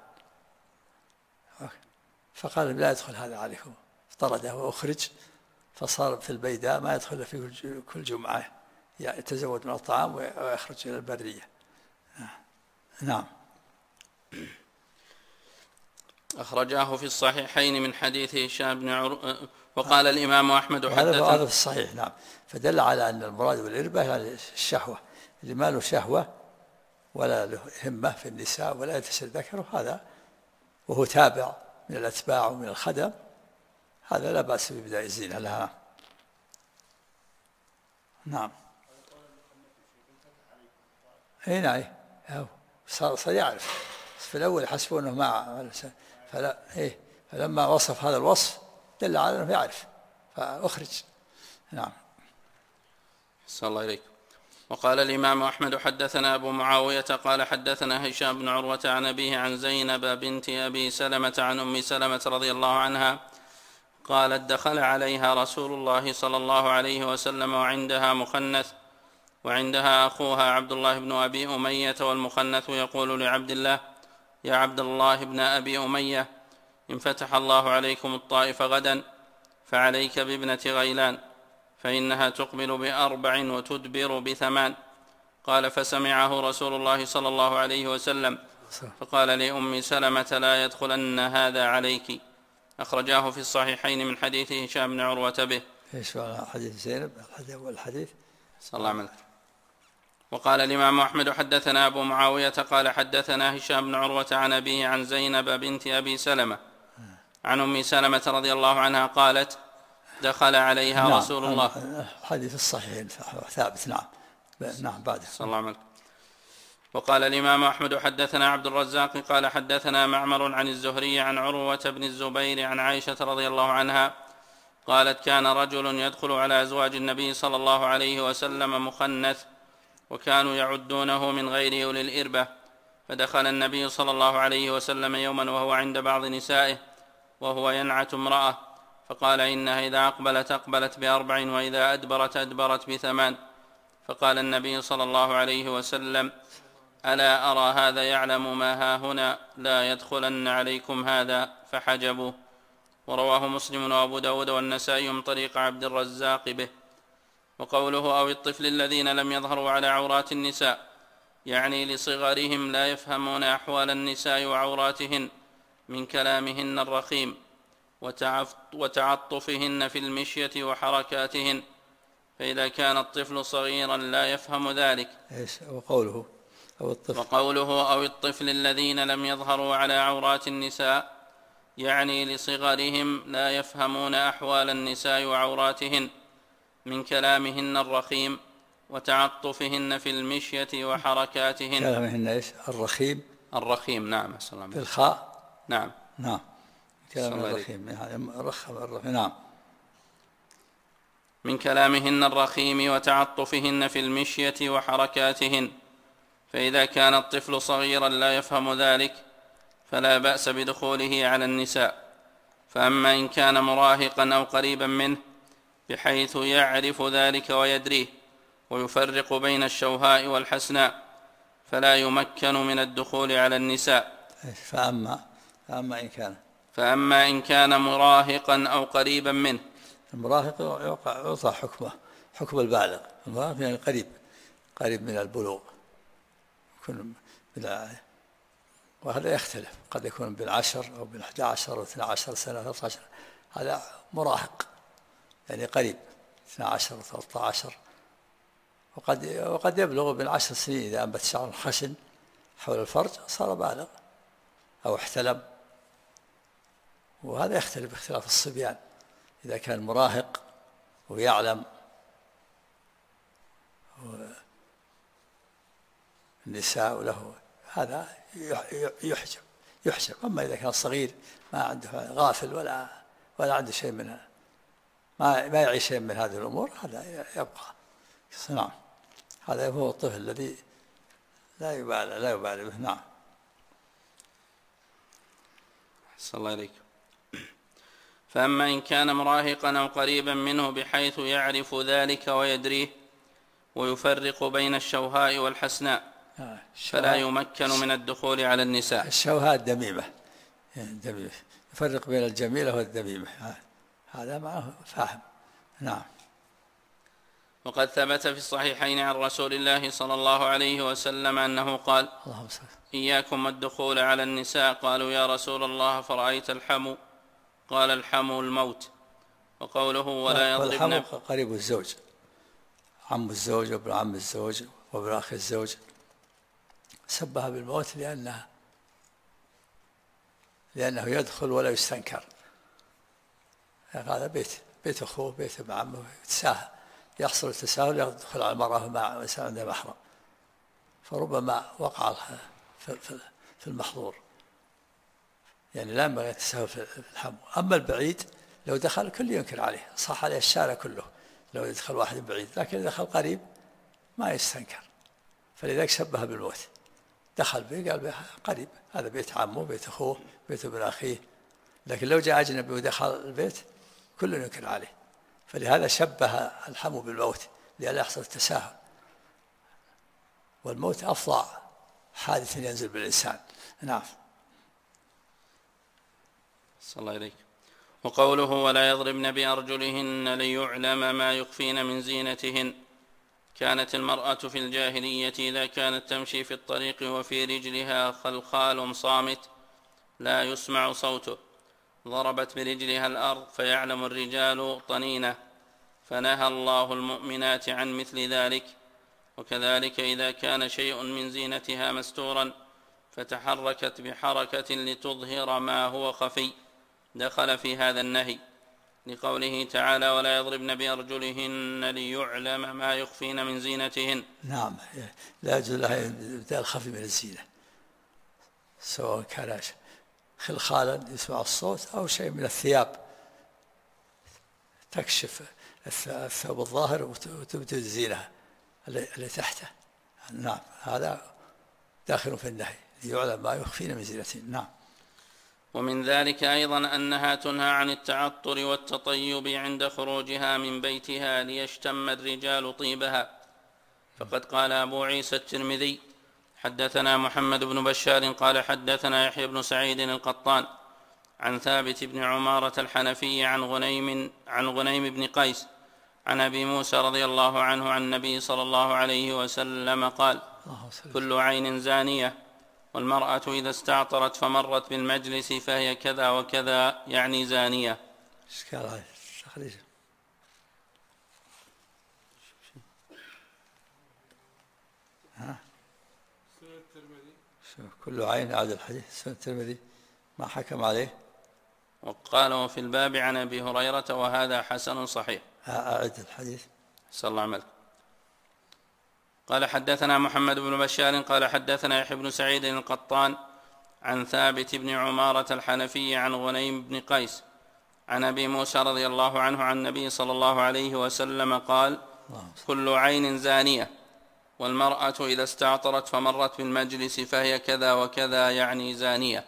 فقال: لا يدخل هذا عليكم، افترده وأخرج، فصار في البيداء ما يدخل في كل جمعة، يتزود من الطعام ويخرج إلى البرية. نعم. أخرجاه في الصحيحين من حديث هشام بن وقال الإمام أحمد هذا في الصحيح. نعم. فدل على أن المراد بالإربة يعني الشهوة، اللي ما له شهوة ولا له همة في النساء ولا يتسل ذكره، هذا وهو تابع من الأتباع ومن الخدم، هذا لا بأس ببداية الزينة لها. نعم. نعم. صار يعرف. في الأول يحسبونه مع فلما وصف هذا الوصف دل على أنه يعرف، فأخرج. نعم. صلى الله عليك. وقال الإمام أحمد: حدثنا أبو معاوية قال حدثنا هشام بن عروة عن أبيه عن زينب بنت أبي سلمة عن أم سلمة رضي الله عنها قالت: دخل عليها رسول الله صلى الله عليه وسلم وعندها مخنث وعندها أخوها عبد الله بن أبي أمية، والمخنث يقول لعبد الله: يا عبد الله بن أبي أمية، إن فتح الله عليكم الطائف غدا فعليك بابنة غيلان، فإنها تقبل ب4 وتدبر ب8. قال: فسمعه رسول الله صلى الله عليه وسلم فقال لأم سلمة: لا يدخلن هذا عليك. أخرجاه في الصحيحين من حديث هشام بن عروة به. ايش حديث زينب؟ الحديث صلى الله عليه وسلم. وقال الإمام أحمد: حدثنا أبو معاوية قال حدثنا هشام بن عروة عن أبيه عن زينب بنت أبي سلمة عن أم سلمة رضي الله عنها قالت: دخل عليها نعم. رسول الله. حديث الصحيحين ثابت. نعم. نعم. بعد. صلى الله عليه وسلم. وقال الإمام أحمد: حدثنا عبد الرزاق قال حدثنا معمر عن الزهري عن عروة بن الزبير عن عائشة رضي الله عنها قالت: كان رجل يدخل على أزواج النبي صلى الله عليه وسلم مخنث، وكانوا يعدونه من غير أولي الإربة، فدخل النبي صلى الله عليه وسلم يوما وهو عند بعض نسائه وهو ينعت امرأة، فقال إنها إذا أقبلت أقبلت ب4 وإذا أدبرت أدبرت ب8. فقال النبي صلى الله عليه وسلم: ألا أرى هذا يعلم ما ها هنا، لا يدخلن عليكم هذا، فحجبوه. ورواه مسلم وأبو داود والنسائي من طريق عبد الرزاق به. وقوله أو الطفل الذين لم يظهروا على عورات النساء يعني لصغرهم لا يفهمون أحوال النساء وعوراتهن من كلامهن الرخيم وتعطفهن في المشية وحركاتهن، فإذا كان الطفل صغيرا لا يفهم ذلك. وقوله أو الطفل الذين لم يظهروا على عورات النساء يعني لصغرهم لا يفهمون أحوال النساء وعوراتهن من كلامهن الرخيم وتعطفهن في المشية وحركاتهن. كلامهن ايش؟ الرخيم نعم. السلام بالخاء. نعم كلام الرخيم. نعم. من كلامهن الرخيم وتعطفهن في المشية وحركاتهن، فإذا كان الطفل صغيرا لا يفهم ذلك فلا بأس بدخوله على النساء. فأما إن كان مراهقا أو قريبا منه بحيث يعرف ذلك ويدريه ويفرق بين الشوهاء والحسناء فلا يمكن من الدخول على النساء. فأما إن كان مراهقا أو قريبا منه. المراهق يعطى حكم البالغ. المراهق يعني قريب من البلوغ، وهذا يختلف، قد يكون بال10 أو بال11 أو 12 سنة 13. هذا مراهق يعني قريب 12 و 13. وقد يبلغ بال10 سنين إذا أنبت شعر خشن حول الفرج صار بالغ أو احتلم. وهذا يختلف باختلاف الصبيان. إذا كان مراهق ويعلم النساء وله هذا يحجب. أما إذا كان صغير ما عنده غافل ولا عنده شيء منها، ما يعيش شيء من هذه الأمور، هذا يبقى. نعم. هذا هو الطفل الذي لا يبالي به. نعم. صلى الله عليك. فأما إن كان مراهقا أو قريبا منه بحيث يعرف ذلك ويدريه ويفرق بين الشوهاء والحسناء فلا يمكن من الدخول على النساء. الشوهاء الدميمة، يفرق بين الجميلة والدميمة، هذا معه فاهم. نعم. وقد ثبت في الصحيحين عن رسول الله صلى الله عليه وسلم أنه قال: إياكم الدخول على النساء. قالوا: يا رسول الله فرأيت الحمو؟ قال: الحمو الموت. وقوله ولا يضربن. والحمو قريب الزوج، عم الزوج وابن عم الزوج وابن أخي الزوج، سبها بالموت لأنه يدخل ولا يستنكر. هذا بيت أخوه، بيت ابن عمه، يحصل التساهل، يدخل على المرأة مع عندها محرم، فربما وقع في المحظور، يعني لا ينبغي التساهل في الحمو. أما البعيد لو دخل كل ينكر عليه، صح عليه الشارع كله لو يدخل واحد بعيد، لكن إذا دخل قريب ما يستنكر، فلذلك شبه بالموت. دخل به قال قريب، هذا بيت عمه، بيت أخوه، بيت ابن أخيه. لكن لو جاء أجنبي ودخل البيت كل ينكر عليه، فلهذا شبه الحمو بالموت لئلا يحصل التساهل. والموت أفظع حادث ينزل بالإنسان. نعم. صلى الله عليك. وقوله ولا يضربن بأرجلهن ليعلم ما يخفين من زينتهن. كانت المرأة في الجاهلية إذا كانت تمشي في الطريق وفي رجلها خلخال صامت لا يسمع صوته ضربت برجلها الأرض فيعلم الرجال طنينه، فنهى الله المؤمنات عن مثل ذلك. وكذلك إذا كان شيء من زينتها مستورا فتحركت بحركة لتظهر ما هو خفي دخل في هذا النهي، لقوله تعالى ولا يضربن بأرجلهن ليعلم ما يخفين من زينتهن. نعم، لا يجوز لها إبداء الخفي من الزينة، سواء كان خلخالا يسمع الصوت أو شيء من الثياب تكشف الثوب الظاهر وتبدو الزينة اللي تحته. نعم، هذا داخل في النهي، ليعلم ما يخفين من زينتهن. نعم. ومن ذلك أيضا أنها تنهى عن التعطر والتطيب عند خروجها من بيتها ليشتم الرجال طيبها. فقد قال أبو عيسى الترمذي حدثنا محمد بن بشار قال حدثنا يحيى بن سعيد القطان عن ثابت بن عمارة الحنفي عن غنيم بن قيس عن أبي موسى رضي الله عنه عن النبي صلى الله عليه وسلم قال: كل عين زانية، والمرأة إذا استعطرت فمرت بالمجلس فهي كذا وكذا، يعني زانية. كل عين عاد الحديث سنة الترمذي ما حكم عليه. وقال: وفي الباب عن أبي هريرة وهذا حسن صحيح. أعد الحديث. صلى الله عليه وسلم. قال حدثنا محمد بن بشار قال حدثنا يحيى بن سعيد القطان عن ثابت بن عمارة الحنفي عن غنيم بن قيس عن أبي موسى رضي الله عنه عن النبي صلى الله عليه وسلم قال: كل عين زانية، والمرأة إذا استعطرت فمرت بالمجلس فهي كذا وكذا، يعني زانية.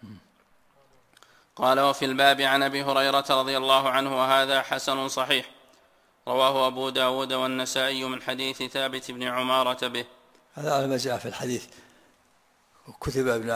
قال: وفي الباب عن أبي هريرة رضي الله عنه وهذا حسن صحيح، رواه أبو داود والنسائي من حديث ثابت بن عمارة به. هذا على ما جاء في الحديث: كتب على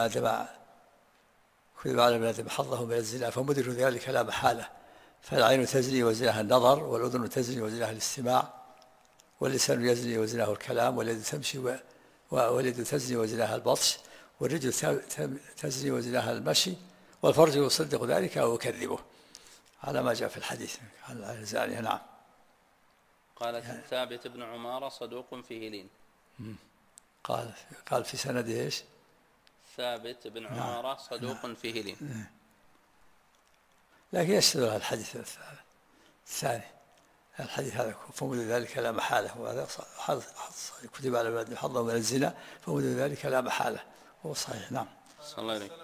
ابن آدم حظه من الزنا فمدر ذلك لا محالة، فالعين تزني وزناها النظر، والأذن تزني وزناها الاستماع، واللسان يزني وزناه الكلام، واليد تمشي واليد تزني وزناها البطش، والرجل تزني وزناها المشي، والفرج يصدق ذلك أو يكذبه، على ما جاء في الحديث عن الزانية. نعم. قال ثابت بن عمارة صدوق فيه لين. قال في سنده ايش؟ ثابت بن عمارة صدوق فيه لين. لكن يشتغل الحديث الثاني، الحديث هذا فمد ذلك لا محالة، وهذا كتب على ابن حظه من الزنا فمد ذلك لا محالة، هو صحيح. نعم. صلى الله عليه.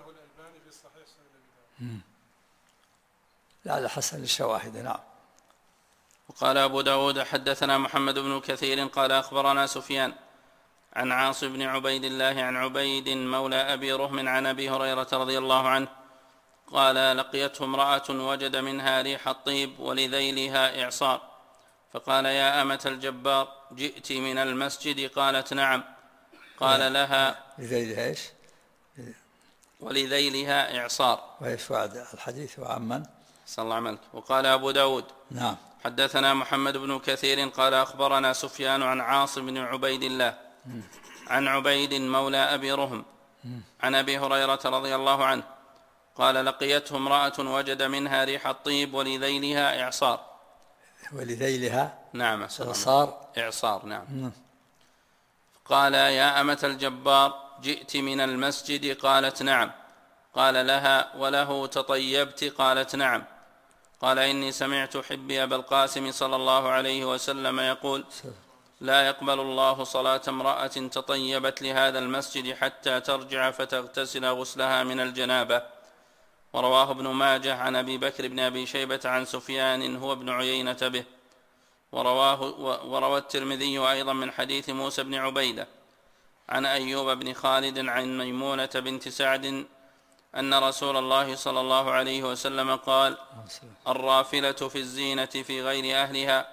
لعل حسن للشواهد. نعم. وقال أبو داود حدثنا محمد بن كثير قال أخبرنا سفيان عن عاصم بن عبيد الله عن عبيد مولى أبي رهم عن أبي هريرة رضي الله عنه قال: لقيته امرأة وجد منها ريح الطيب ولذيلها إعصار، فقال: يا أمة الجبار، جئت من المسجد؟ قالت: نعم. قال لها: لذيلها ايش؟ ولذيلها إعصار. وإيش بعد الحديث وعمن؟ صلى الله عليه وسلم. وقال أبو داود: نعم. حدثنا محمد بن كثير قال أخبرنا سفيان عن عاصم بن عبيد الله عن عبيد مولى أبي رهم عن أبي هريرة رضي الله عنه قال: لقيته امرأة وجد منها ريح الطيب ولذيلها إعصار. ولذيلها؟ نعم. إعصار. نعم. قال: يا أمة الجبار، جئت من المسجد؟ قالت: نعم. قال لها: وله تطيبت؟ قالت: نعم. قال: إني سمعت حبي أبا القاسم صلى الله عليه وسلم يقول: لا يقبل الله صلاة امرأة تطيبت لهذا المسجد حتى ترجع فتغتسل غسلها من الجنابة. ورواه ابن ماجه عن أبي بكر بن أبي شيبة عن سفيان هو ابن عيينة به. وروى الترمذي أيضا من حديث موسى بن عبيدة عن أيوب بن خالد عن ميمونة بنت سعد أن رسول الله صلى الله عليه وسلم قال: الرافلة في الزينة في غير أهلها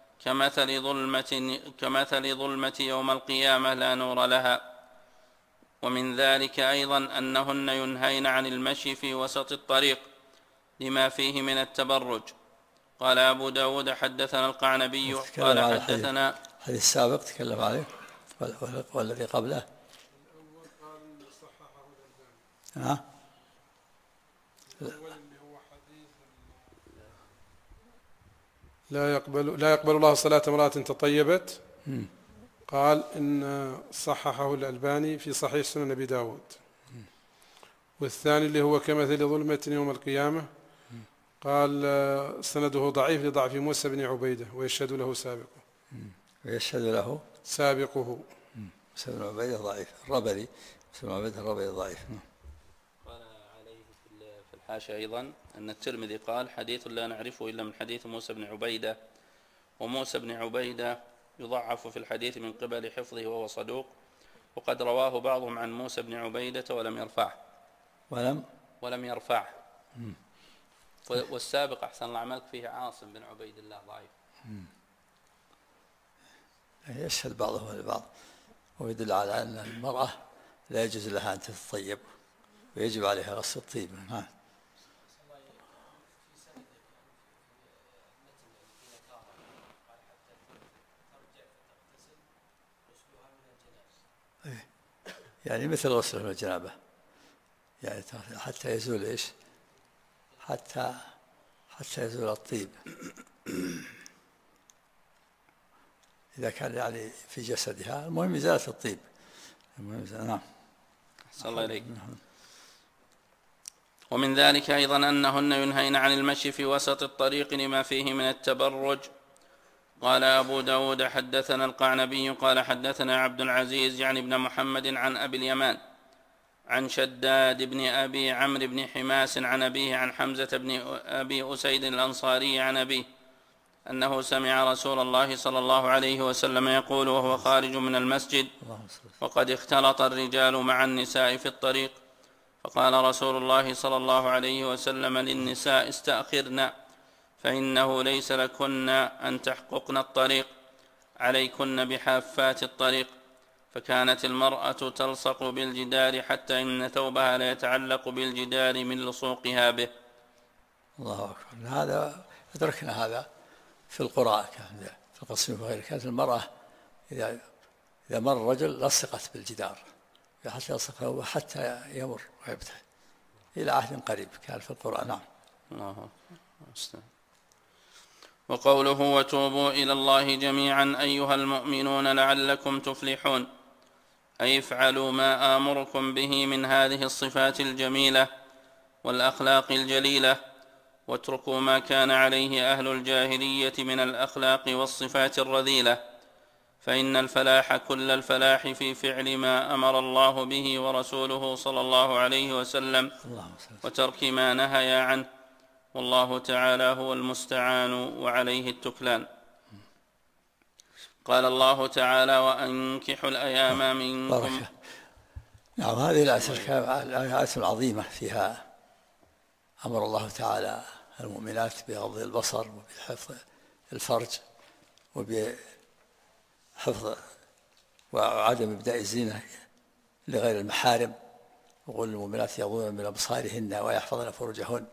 كمثل ظلمة يوم القيامة لا نور لها. ومن ذلك أيضا أنهن ينهين عن المشي في وسط الطريق لما فيه من التبرج. قال أبو داود حدثنا القعنبي قال حدثنا الحديث السابق تكلم عليه والذي قبله. لا يقبل الله صلاة امرأة تطيبت. قال إن صححه الألباني في صحيح سنن أبي داود. والثاني اللي هو كمثل ظلمة يوم القيامة قال سنده ضعيف لضعف موسى بن عبيدة ويشهد له سابقه. ويشهد له سابقه. موسى بن عبيدة ضعيف. الربري موسى بن عبيدة الربري ضعيف. قال عليه في الحاشية أيضا أن الترمذي قال: حديث لا نعرفه إلا من حديث موسى بن عبيدة. وموسى بن عبيدة يضعف في الحديث من قبل حفظه وهو صدوق، وقد رواه بعضهم عن موسى بن عبيدة ولم يرفعه. ولم يرفعه. والسابق أحسن الله عملك فيه عاصم بن عبيد الله ضعيف. يشهد بعضهم لبعض، ويدل على أن المرأة لا يجوز لها أن تتطيب ويجب عليها غسل الطيب. يعني مثل غسل من الجنابة، يعني حتى يزول إيش؟ حتى يزول الطيب إذا كان يعني في جسدها، المهم إزالة الطيب. نعم. أحسن الله إليك. ومن ذلك أيضا أنهن ينهين عن المشي في وسط الطريق لما فيه من التبرج. قال أبو داود حدثنا القعنبي قال حدثنا عبد العزيز يعني ابن محمد عن أبي اليمان عن شداد بن أبي عمرو بن حماس عن أبيه عن حمزة بن أبي أسيد الأنصاري عن أبيه أنه سمع رسول الله صلى الله عليه وسلم يقول وهو خارج من المسجد وقد اختلط الرجال مع النساء في الطريق، فقال رسول الله صلى الله عليه وسلم للنساء استأخرن فإنه ليس لكن أن تحققن الطريق، عليكن بحافات الطريق. فكانت المرأة تلصق بالجدار حتى إن ثوبها لا يتعلق بالجدار من لصوقها به. الله أكبر. هذا أدركنا هذا في القرى في القصيم وغيره. كانت المرأة إذا مر الرجل لصقت بالجدار حتى يلصق حتى يمر ويبتعد إلى عهد قريب كان في القرى. نعم. الله أكبر. وقوله وتوبوا إلى الله جميعا أيها المؤمنون لعلكم تفلحون، أي افعلوا ما آمركم به من هذه الصفات الجميلة والأخلاق الجليلة، واتركوا ما كان عليه أهل الجاهلية من الأخلاق والصفات الرذيلة، فإن الفلاح كل الفلاح في فعل ما أمر الله به ورسوله صلى الله عليه وسلم وترك ما نهى عنه، والله تعالى هو المستعان وعليه التكلان. قال الله تعالى وأنكحوا الأيام منكم. نعم. هذه الآيات العظيمة فيها أمر الله تعالى المؤمنات بغض البصر وبحفظ الفرج وبحفظ وعدم إبداء الزينة لغير المحارم، وقل المؤمنات يغضضن من أبصارهن ويحفظن فروجهن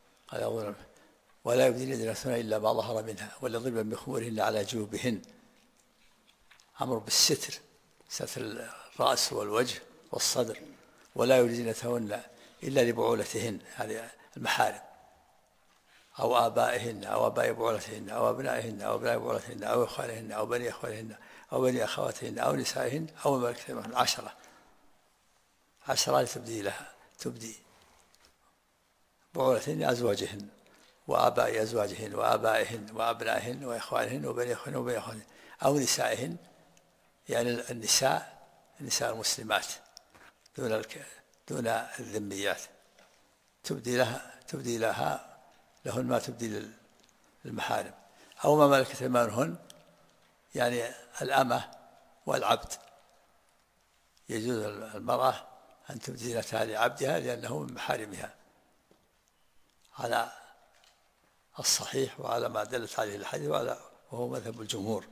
ولا يبدين زينتهن إلا ما ظهر منها وليضربن بخمورهن على جيوبهن. أمر بالستر، ستر الرأس والوجه والصدر. ولا يبدين زينتهن إلا لبعولتهن، هذه المحارم، أو آبائهن أو آباء بعولتهن أو أبنائهن أو أبناء بعولتهن أو إخوانهن أو بني إخوانهن أو بني أخواتهن أو نسائهن أو ملكت أيمانهن. 10 لتبدي لها، تبدي بعولتهن أزواجهن وآباء أزواجهن وآبائهن وأبنائهن وإخوانهن وبني إخوانهن وبني أخوانهن أو نسائهن، يعني النساء المسلمات دون الذميات، تبدي لهن ما تبدي للمحارم. أو ما ملكت أيمانهن، يعني الأمة والعبد، يجوز المرأة أن تبدي زينتها لعبدها لأنه من محارمها على الصحيح وعلى ما دلت عليه الحديث وهو مذهب الجمهور.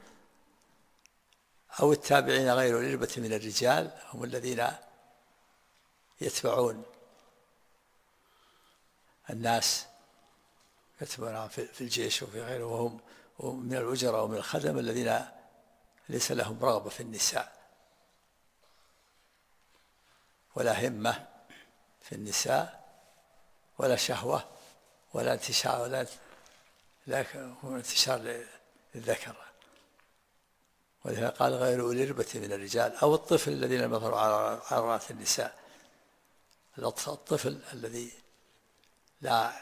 أو التابعين غير الإربة من الرجال، هم الذين يتبعون الناس، يتبعون في الجيش وفي غيره، وهم من الأجراء ومن الخدم الذين ليس لهم رغبة في النساء ولا همة في النساء ولا شهوة ولا انتشار للذكر. ولذا قال غير أولي الإربة من الرجال. أو الطفل الذين لم يظهروا على عورات النساء، الطفل الذي لا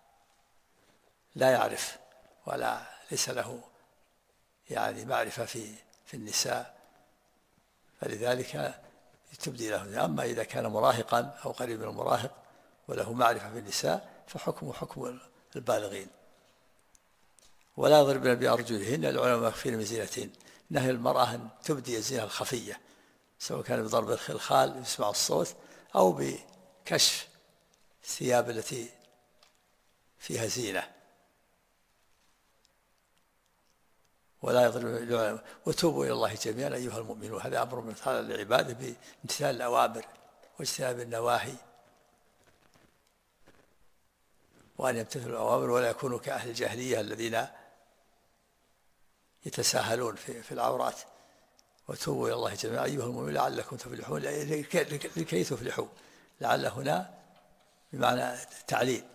يعرف ولا ليس له يعني معرفة في النساء، فلذلك تبدي له. أما إذا كان مراهقا أو قريب من المراهق وله معرفة في النساء فحكمه حكم البالغين. ولا يضربن بأرجلهن، العلماء مكفين من زينتهن. نهي المرأة أن تبدي الزينة الخفية، سواء كان بضرب الخلخال يسمع الصوت أو بكشف الثياب التي فيها زينة، ولا يضرب. وتوبوا إلى الله جميعا أيها المؤمنون، هذا أمر من العبادة بامتثال الأوامر واجتناب النواهي، وأن يمتثلوا الأوامر ولا يكونوا كأهل الجاهلية الذين يتساهلون في العورات. وتوبوا إلى الله جميعا أيها المؤمنون لعلكم تفلحون، لكي تفلحوا. لعل هنا بمعنى تعليل،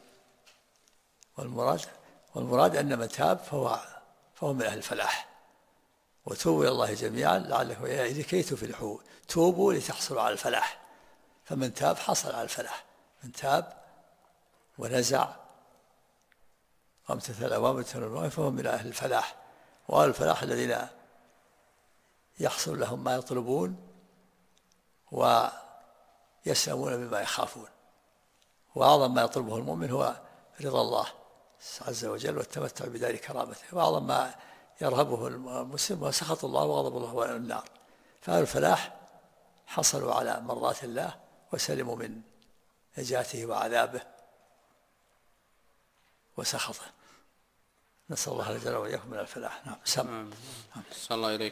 والمراد أن من تاب فهو من أهل الفلاح. وتوبوا إلى الله جميعا لعلكم لكي تفلحوا، توبوا لتحصلوا على الفلاح، فمن تاب حصل على الفلاح. من تاب ونزع وامتثل الأوامر فهم من أهل الفلاح. وأهل الفلاح الذين يحصل لهم ما يطلبون ويسلمون بما يخافون. وأعظم ما يطلبه المؤمن هو رضا الله عز وجل والتمتع بدار كرامته، وأعظم ما يرهبه المسلم هو سخط الله وغضب الله والنار. فأهل الفلاح حصلوا على مرضات الله وسلموا من نجاته وعذابه وسخطه. نسأل الله جل وعلا وإياكم من الفلاح. نعم. سم. صلى الله إليك.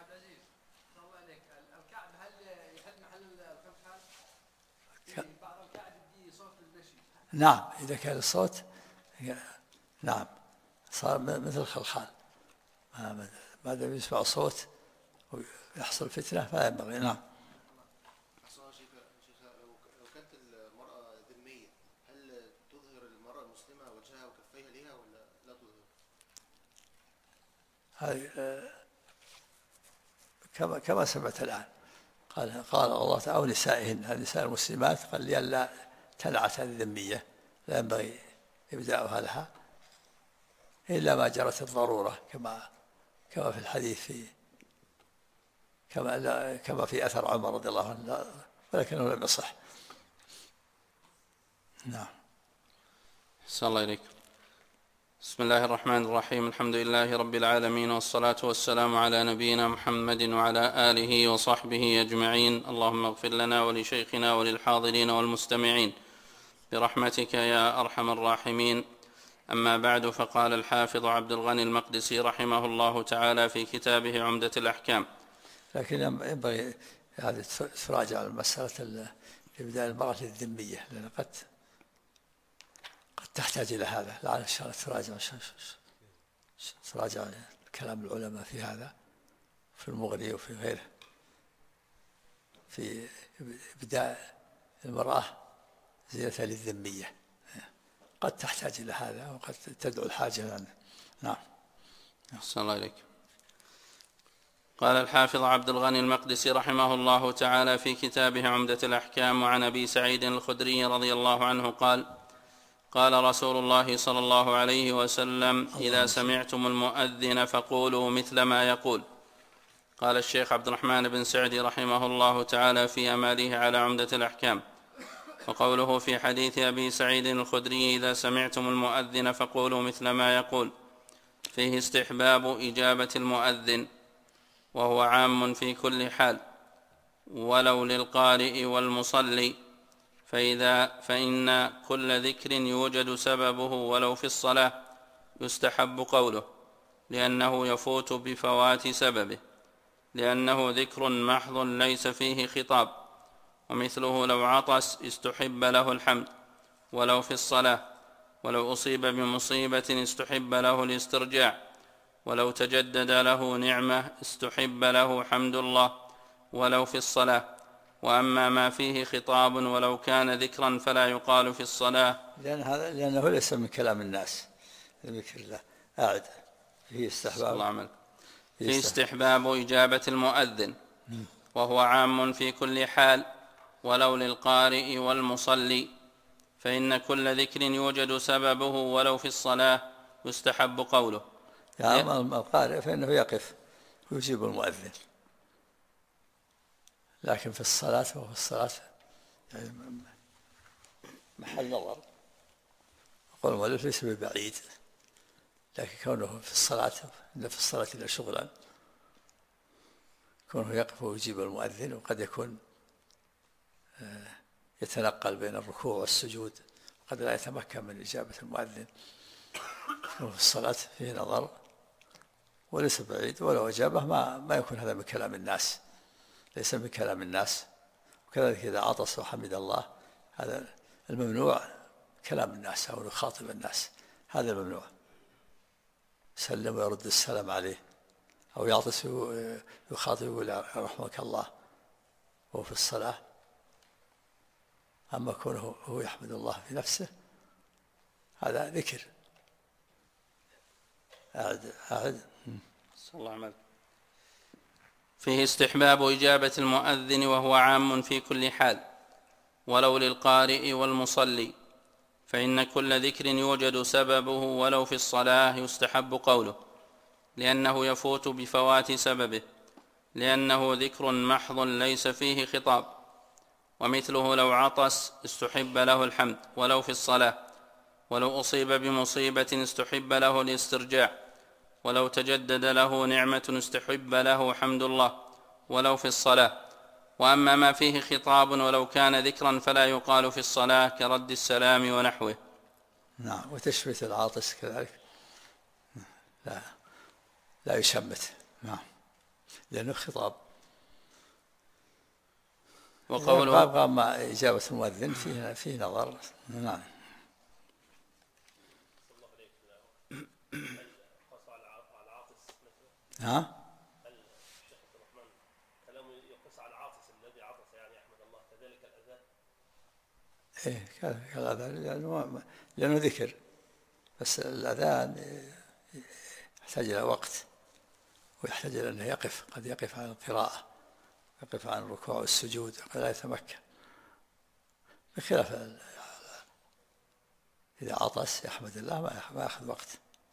الكعب هل محل الخلخال؟ بعض الكعب يدي صوت المشي. نعم، إذا كان الصوت نعم صار مثل الخلخال، ما دام يسمع صوت ويحصل فتنة فلا ينبغي. نعم. لو كانت المرأة ذمية هل تظهر المرأة المسلمة وجهها وكفيها لها ولا لا تظهر؟ هذه كما سمعت الآن قال الله تعالى أو نسائهن، النساء المسلمات قال لئلا تنعت هذه الذمية، لا ينبغي إبداؤها لها إلا ما جرت الضرورة، كما في الحديث كما في أثر عمر رضي الله عنه، ولكنه لم يصح. نعم. صلى الله إليك. بسم الله الرحمن الرحيم، الحمد لله رب العالمين، والصلاة والسلام على نبينا محمد وعلى آله وصحبه أجمعين. اللهم اغفر لنا ولشيخنا وللحاضرين والمستمعين برحمتك يا أرحم الراحمين. أما بعد، فقال الحافظ عبد الغني المقدسي رحمه الله تعالى في كتابه عمدة الأحكام. لكن ينبغي هذه تراجع المسألة إبداء المرأة الذمية، لأن قد تحتاج إلى هذا. لعل إن شاء الله تراجع كلام العلماء في هذا، في المغني وفي غيره، في إبداء المرأة زينة للذمية، قد تحتاج إلى هذا وقد تدعو الحاجة عنه. نعم. صلى الله عليك. قال الحافظ عبد الغني المقدسي رحمه الله تعالى في كتابه عمدة الأحكام: وعن أبي سعيد الخدري رضي الله عنه قال: قال رسول الله صلى الله عليه وسلم: إذا سمعتم المؤذن فقولوا مثل ما يقول. قال الشيخ عبد الرحمن بن سعدي رحمه الله تعالى في أماله على عمدة الأحكام: وقوله في حديث أبي سعيد الخدري: إذا سمعتم المؤذن فقولوا مثل ما يقول، فيه استحباب إجابة المؤذن، وهو عام في كل حال ولو للقارئ والمصلي، فإن كل ذكر يوجد سببه ولو في الصلاة يستحب قوله، لأنه يفوت بفوات سببه، لأنه ذكر محض ليس فيه خطاب. ومثله لو عطس استحب له الحمد ولو في الصلاة، ولو أصيب بمصيبة استحب له الاسترجاع، ولو تجدد له نعمة استحب له حمد الله ولو في الصلاة. وأما ما فيه خطاب ولو كان ذكرا فلا يقال في الصلاة، لأنه ليس من كلام الناس. ذكر الله أعد فيه استحباب، فيه استحباب إجابة المؤذن، وهو عام في كل حال ولو للقارئ والمصلي، فإن كل ذكر يوجد سببه ولو في الصلاة يستحب قوله. أما القارئ فإنه يقف ويجيب المؤذن، لكن في الصلاة وفي الصلاة يعني محل نظر. قول المؤلف ليس ببعيد، لكن كونه في الصلاة إن في الصلاة إلا شغلا، كونه يقف ويجيب المؤذن، وقد يكون يتنقل بين الركوع والسجود قد لا يتمكن من إجابة المؤذن وفي الصلاة فيه نظر، وليس بعيد ولو أجابه ما يكون هذا من كلام الناس، ليس من كلام الناس. وكذلك إذا عطس وحمد الله، هذا الممنوع كلام الناس أو يخاطب الناس، هذا الممنوع. سلم ويرد السلام عليه، أو يعطس يخاطب يقول رحمك الله وهو في الصلاة. أما كونه هو يحمد الله في نفسه هذا ذكر. أعد. صلى الله عليه وسلم. فيه استحباب إجابة المؤذن وهو عام في كل حال ولو للقارئ والمصلي، فإن كل ذكر يوجد سببه ولو في الصلاة يستحب قوله، لأنه يفوت بفوات سببه، لأنه ذكر محض ليس فيه خطاب. ومثله لو عطس استحب له الحمد ولو في الصلاة، ولو أصيب بمصيبة استحب له الاسترجاع، ولو تجدد له نعمة استحب له حمد الله ولو في الصلاة. وأما ما فيه خطاب ولو كان ذكرا فلا يقال في الصلاة كرد السلام ونحوه. نعم. وتشمت العاطس كذلك لا يشمت، نعم، لأنه خطاب. وقوله أما إجابة المؤذن فيه نظر. نعم. ها؟ إيه كالأذان، لأنه ذكر، بس الأذان يحتاج إلى وقت، ويحتاج إلى أنه يقف، قد يقف عن القراءة، يقف عن الركوع والسجود، قد لا يتمكن، بخلاف إذا عطس يحمد الله ما يأخذ وقت،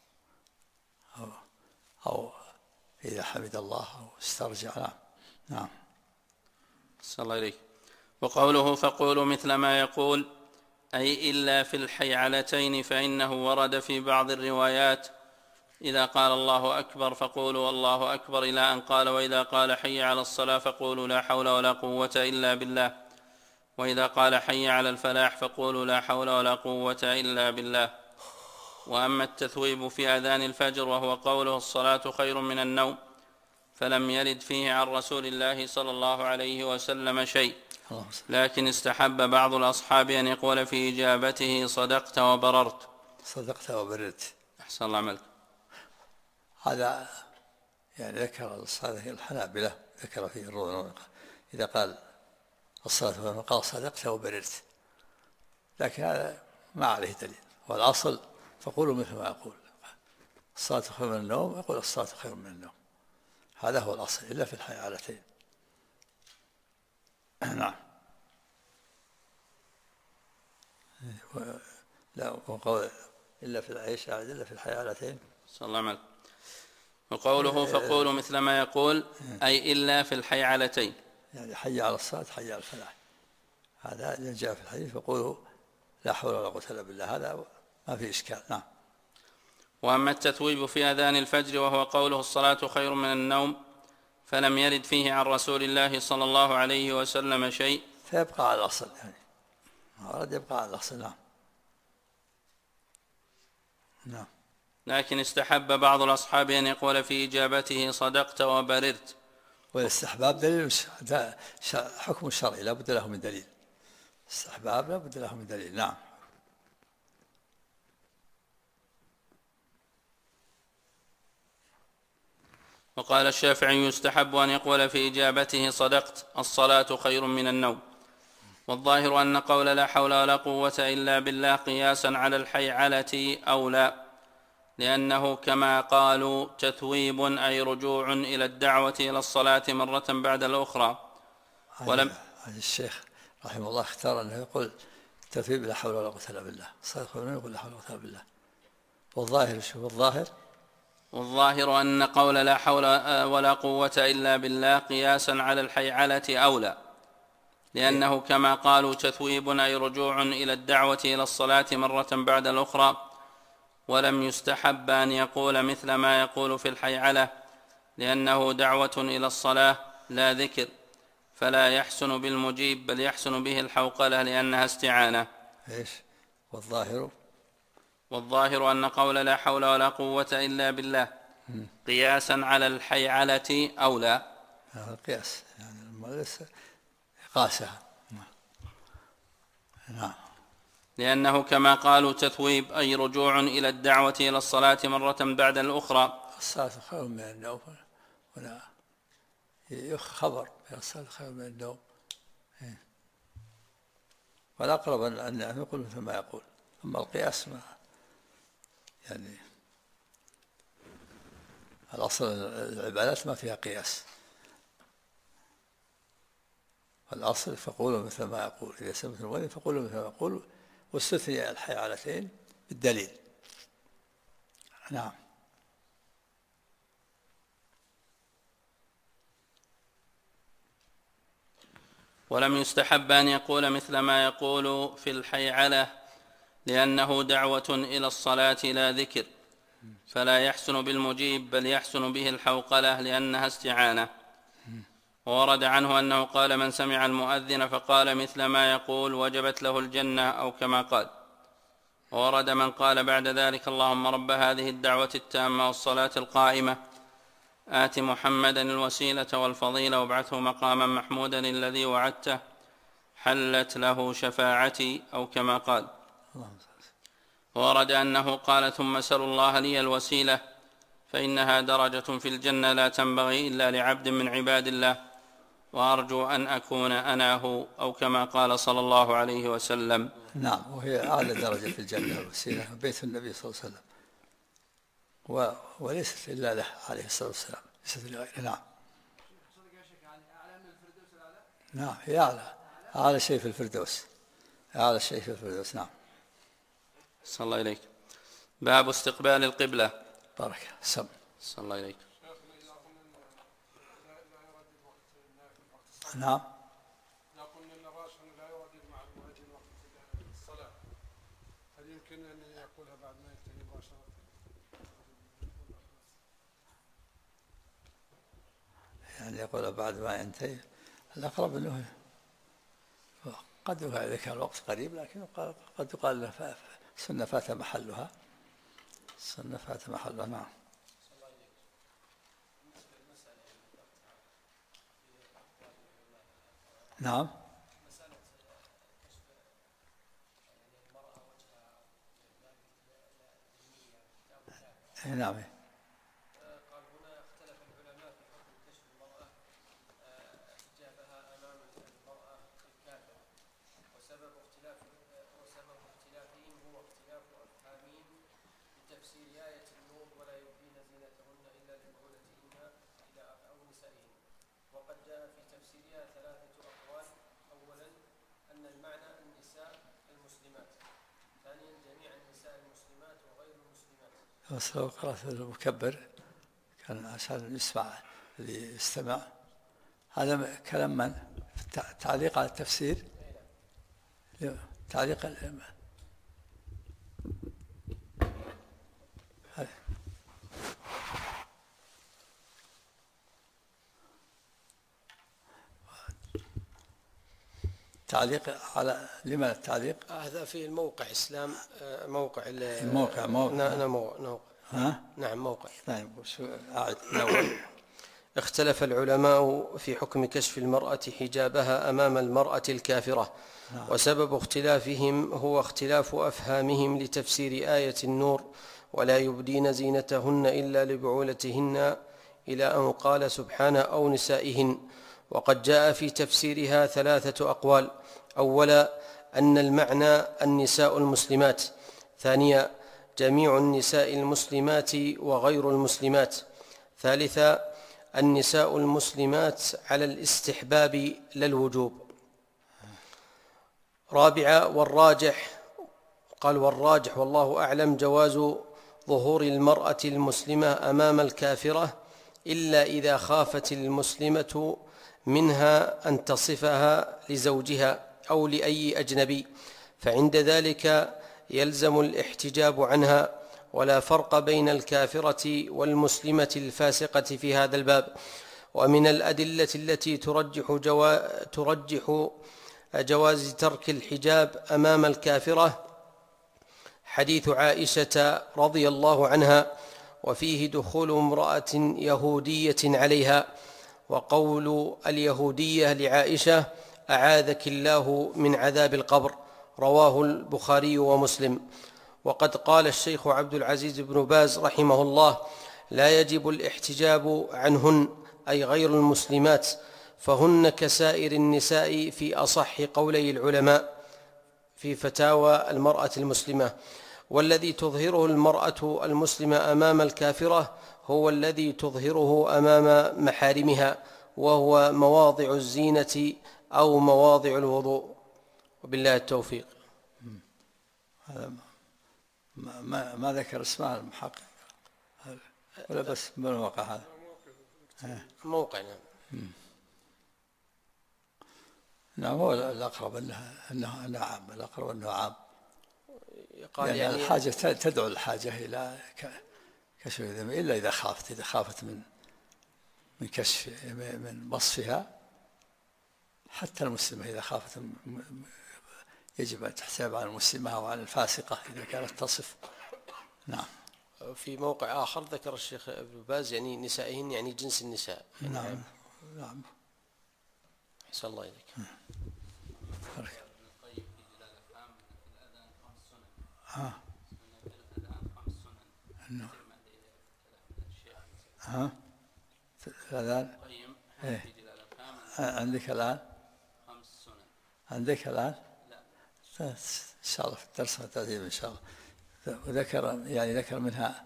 أو إذا حمد الله أو استرجع. نعم. صلى الله عليه. وقوله فقولوا مثل ما يقول، أي إلا في الحيعلتين، فإنه ورد في بعض الروايات إذا قال الله أكبر فقولوا الله أكبر، إلى أن قال وإذا قال حي على الصلاة فقولوا لا حول ولا قوة إلا بالله، وإذا قال حي على الفلاح فقولوا لا حول ولا قوة إلا بالله. وأما التثويب في أذان الفجر وهو قوله الصلاة خير من النوم، فلم يرد فيه عن رسول الله صلى الله عليه وسلم شيء، لكن استحب بعض الأصحاب أن يقول في إجابته صدقت وبررت. صدقت وبررت. أحسن الله عملك. هذا يعني ذكر الصلاة الحنابلة ذكر فيه الروض إذا قال الصلاة قال صدقت وبررت، لكن هذا ما عليه دليل. والأصل فقولوا مثل ما يقول الصلاة خير من النوم، يقول الصلاة خير من النوم، هذا هو الأصل إلا في الحيعلتين. نعم. لا وقول إلا في العيش إلا في الحيعلتين. صلى الله عليه وسلم. وقوله فقولوا مثل ما يقول أي إلا في الحيعلتين، يعني حي على الصلاة حي على الفلاح، هذا جاء في الحديث فقولوا لا حول ولا قوة إلا بالله، هذا ما في إشكال. نعم. وأما التثويب في أذان الفجر وهو قوله الصلاة خير من النوم، فلم يرد فيه عن رسول الله صلى الله عليه وسلم شيء، فيبقى على الأصل، يعني ورد يبقى على الأصل. نعم. نعم. لكن استحب بعض الأصحاب أن يقول في إجابته صدقت وبررت. والاستحباب دليل حكم شرعي لا بد له من دليل، استحباب لا بد له من دليل. نعم. وقال الشافعي يستحب أن يقول في إجابته صدقت الصلاة خير من النوم. والظاهر أن قول لا حول ولا قوة إلا بالله قياسا على الحيعلة أولى، لأنه كما قالوا تثويب أي رجوع إلى الدعوة إلى الصلاة مرة بعد الأخرى. ولم الشيخ رحمه الله اختار أنه يقول تثويب لا حول ولا قوة إلا بالله، الصلاة خير من النوم يقول لا حول ولا قوة إلا بالله. والظاهر شو والظاهر أن قول لا حول ولا قوة إلا بالله قياسا على الحيعلة أولى، لأنه كما قالوا تثويب أي رجوع إلى الدعوة إلى الصلاة مرة بعد الأخرى. ولم يستحب أن يقول مثل ما يقول في الحيعلة، لأنه دعوة إلى الصلاة لا ذكر، فلا يحسن بالمجيب بل يحسن به الحوقلة لأنها استعانة. إيش والظاهر أن قول لا حول ولا قوة إلا بالله قياسا على الحيعلة أولى. هذا قياس يعني قاسها. نعم. لأنه كما قالوا تثويب أي رجوع إلى الدعوة إلى الصلاة مرة بعد الأخرى. الصلاة خير من النوم، هنا خبر الصلاة خير من النوم، والأقرب أن يقول مثل ما يقول. أما القياس ما يعني الأصل العبادات ما فيها قياس، الأصل فقولوا مثل ما يقول، إذا سمعتم المؤذن فقولوا مثل ما يقول، واستثني الحيعلتين بالدليل. نعم. ولم يستحب أن يقول مثل ما يقول في الحيعلة لأنه دعوة إلى الصلاة لا ذكر، فلا يحسن بالمجيب بل يحسن به الحوقلة لأنها استعانة. وورد عنه أنه قال من سمع المؤذن فقال مثل ما يقول وجبت له الجنة أو كما قال. وورد من قال بعد ذلك اللهم رب هذه الدعوة التامة والصلاة القائمة آت محمدا الوسيلة والفضيلة وابعثه مقاما محمودا الذي وعدته حلت له شفاعتي أو كما قال. وورد أنه قال ثم سلوا الله لي الوسيلة فإنها درجة في الجنة لا تنبغي إلا لعبد من عباد الله وأرجو أن أكون أنا هو أو كما قال صلى الله عليه وسلم. نعم. وهي أعلى درجة في الجنة الوسيلة بيت النبي صلى الله عليه وسلم، وليست إلا له عليه الصلاة والسلام، ليست لغيره. نعم. نعم هي أعلى شيء في الفردوس، أعلى شيء في الفردوس. نعم. صلى الله إليك. باب استقبال القبلة. بارك سم. صلى الله إليك. نعم. لا قلنا ان الراشد لا يردد مع المؤذن وقت الصلاه، هل يمكن ان يقولها بعد ما ينتهي مباشره؟ يعني يقولها بعد ما ينتهي، الأقرب أنه قد يقال إذا كان الوقت قريب، لكن قد يقال له سنة فات محلها، سنة فات محلها. نعم. نعم. نعم. قال هنا اختلف العلماء في حكم كشف المرأة حجابها أمام المرأة الكافرة، وسبب اختلافهم هو اختلاف أفهامهم بتفسير آية النور ولا يبدين زينتهن إلا لبعولتهن أو نسائهن. وقد جاء في تفسيرها ثلاثة أقوال: أولا أن المعنى النساء المسلمات، ثانيا جميع النساء المسلمات وغير المسلمات. بس لو قرأت المكبر كان عشان يسمع اللي يستمع. هذا كلام من؟ تعليق على التفسير، تعليق تعليق على لمن التعليق؟ هذا في الموقع إسلام، موقع الموقع نعم موقع. طيب شو أعد الأول. اختلف العلماء في حكم كشف المرأة حجابها أمام المرأة الكافرة، وسبب اختلافهم هو اختلاف أفهامهم لتفسير آية النور ولا يبدين زينتهن إلا لبعولتهن إلى أن قال سبحانه أو نسائهن. وقد جاء في تفسيرها ثلاثة أقوال: أولا أن المعنى النساء المسلمات، ثانيا جميع النساء المسلمات وغير المسلمات، ثالثا النساء المسلمات على الاستحباب لا الوجوب، رابعا والراجح والله أعلم جواز ظهور المرأة المسلمة أمام الكافرة إلا إذا خافت المسلمة منها أن تصفها لزوجها أو لأي أجنبي، فعند ذلك يلزم الاحتجاب عنها، ولا فرق بين الكافرة والمسلمة الفاسقة في هذا الباب. ومن الأدلة التي ترجح جواز ترك الحجاب أمام الكافرة حديث عائشة رضي الله عنها وفيه دخول امرأة يهودية عليها، وقول اليهودية لعائشة: أعاذك الله من عذاب القبر، رواه البخاري ومسلم. وقد قال الشيخ عبد العزيز بن باز رحمه الله: لا يجب الاحتجاب عنهن، أي غير المسلمات، فهن كسائر النساء في أصح قولي العلماء في فتاوى المرأة المسلمة. والذي تظهره المرأة المسلمة أمام الكافرة هو الذي تظهره أمام محارمها، وهو مواضع الزينة أو مواضع الوضوء. وبالله التوفيق. ما ذكر اسمها المحقق ولا بس من الواقع هذا موقع. نعم، هو الأقرب أنه عام، الأقرب أنه عام. يعني الحاجة تدعو الحاجة إلى كشف الذم، إلا إذا خافت من كشف من وصفها. حتى المسلمة إذا خافت يجب أن تحتجب عن المسلمة وعن الفاسقة إذا كانت تصف. نعم. في موقع آخر ذكر الشيخ ابن باز يعني نسائهن، يعني جنس النساء. نعم. نعم. أحسن الله إليك. الأذان عندك الآن 5 سنن. عندك الآن؟ لا. إن شاء الله في الدرس التعذيب إن شاء الله. ذكر منها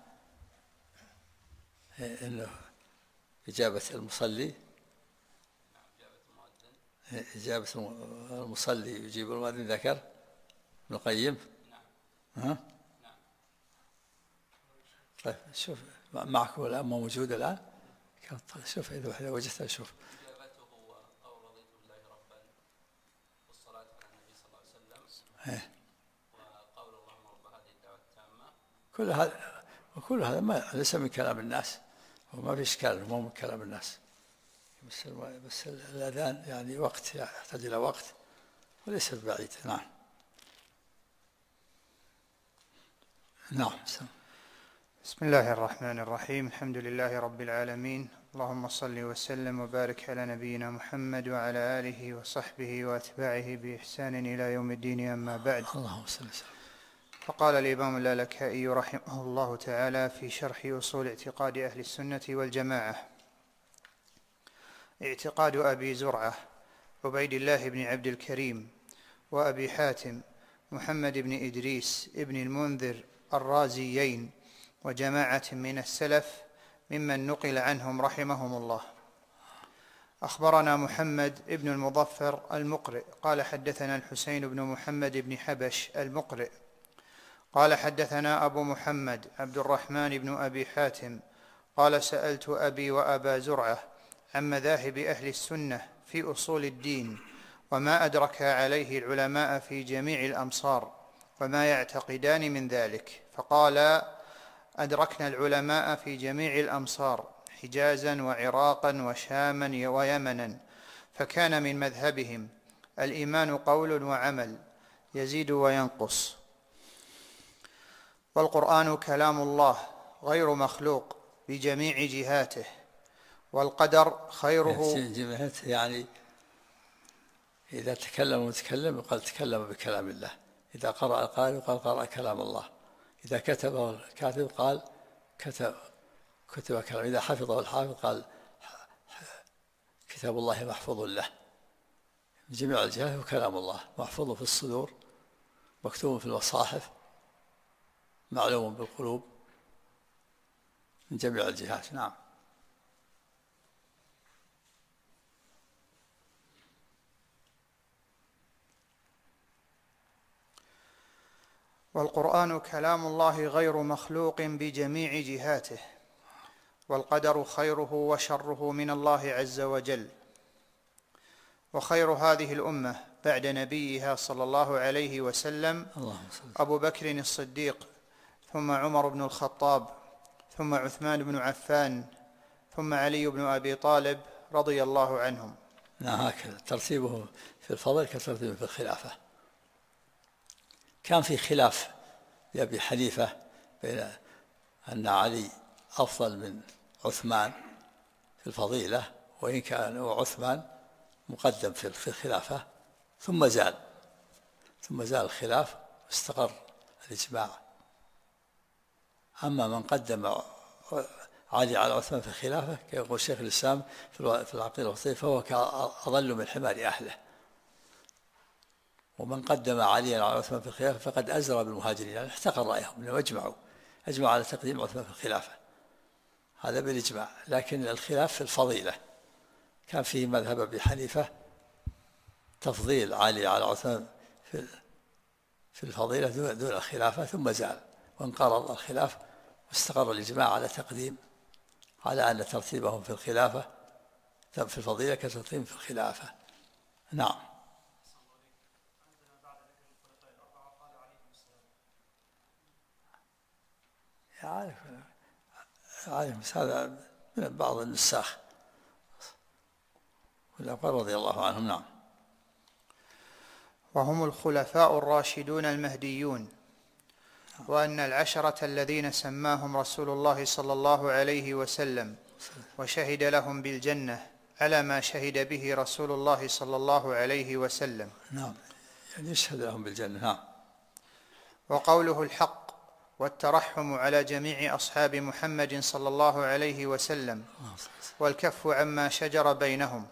إنه إجابة المصلي، إجابة المصلي يجيب المؤذن، ذكر ابن القيم. ها؟ طيب شوف معكم الآن موجود الآن، شوف إذا وجدتها شوف. إجابته هو قول رضيت بالله ربا والصلاة على النبي صلى الله عليه وسلم وقول اللهم رب هذه الدعوة التامة. كل هذا ما ليس من كلام الناس، وما في إشكال، مو من كلام الناس. بس الأذان يعني وقت، يحتاج إلى وقت وليس بعيد. نعم. نعم. بسم الله الرحمن الرحيم. الحمد لله رب العالمين، اللهم صل وسلم وبارك على نبينا محمد وعلى آله وصحبه وأتباعه بإحسان إلى يوم الدين. أما بعد، اللهم صل وسلم. فقال الإمام اللالكائي رحمه الله تعالى في شرح أصول اعتقاد أهل السنة والجماعة: اعتقاد أبي زرعة عبيد الله بن عبد الكريم وأبي حاتم محمد بن إدريس ابن المنذر الرازيين وجماعة من السلف ممن نقل عنهم رحمهم الله. أخبرنا محمد بن المظفر المقرئ قال حدثنا الحسين بن محمد بن حبش المقرئ قال حدثنا أبو محمد عبد الرحمن بن أبي حاتم قال سألت أبي وأبا زرعة عن مذاهب أهل السنة في أصول الدين وما أدرك عليه العلماء في جميع الأمصار وما يعتقدان من ذلك، فقال: أدركنا العلماء في جميع الأمصار حجازا وعراقا وشاما ويمنا، فكان من مذهبهم الإيمان قول وعمل يزيد وينقص، والقرآن كلام الله غير مخلوق بجميع جهاته، والقدر خيره. جهاته يعني إذا تكلم المتكلم يقال تكلم بكلام الله، إذا قرأ القارئ يقال قرأ كلام الله، إذا كتبه الكاتب قال كتب كلام، إذا حفظه الحافظ قال كتاب الله محفوظ له. من جميع الجهات وكلام الله محفوظ في الصدور، مكتوب في المصاحف، معلوم بالقلوب، من جميع الجهات. نعم. والقرآن كلام الله غير مخلوق بجميع جهاته، والقدر خيره وشره من الله عز وجل، وخير هذه الأمة بعد نبيها صلى الله عليه وسلم أبو بكر الصديق، ثم عمر بن الخطاب، ثم عثمان بن عفان، ثم علي بن أبي طالب رضي الله عنهم. نعم، هكذا ترتيبه في الفضل كترتيبه في الخلافة. كان في خلاف لأبي حنيفة بين أن علي أفضل من عثمان في الفضيلة، وإن كان عثمان مقدم في الخلافة، ثم زال الخلاف واستقر الإجماع. أما من قدم علي على عثمان في الخلافة كيقول شيخ الإسلام في العقيدة الوسطية فهو أضل من حمار أهله، ومن قدم عليا على عثمان في الخلافة فقد أزرى بالمهاجرين، يعني احتقر رأيهم لأنهم أجمعوا على تقديم عثمان في الخلافة، هذا بالإجماع. لكن الخلاف في الفضيلة كان فيه مذهب أبي حنيفة تفضيل علي على عثمان في الفضيلة دون الخلافة، ثم زال وانقرض الخلاف واستقر الإجماع على تقديم، على أن ترتيبهم في الخلافة في الفضيلة كترتيب في الخلافة. نعم. عارف هذا من بعض النساخ والأقوال رضي الله عنهم. نعم. وهم الخلفاء الراشدون المهديون، وأن العشرة الذين سماهم رسول الله صلى الله عليه وسلم وشهد لهم بالجنة على ما شهد به رسول الله صلى الله عليه وسلم. نعم، يعني يشهد لهم بالجنة. نعم. وقوله الحق والترحم على جميع أصحاب محمد صلى الله عليه وسلم والكف عما شجر بينهم.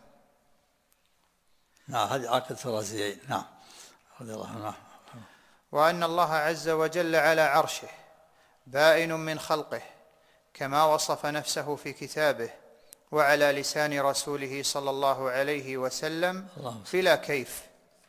نعم، هذه عقيدة الرازيين. نعم رضي الله عنه. وأن الله عز وجل على عرشه بائن من خلقه كما وصف نفسه في كتابه وعلى لسان رسوله صلى الله عليه وسلم بلا كيف.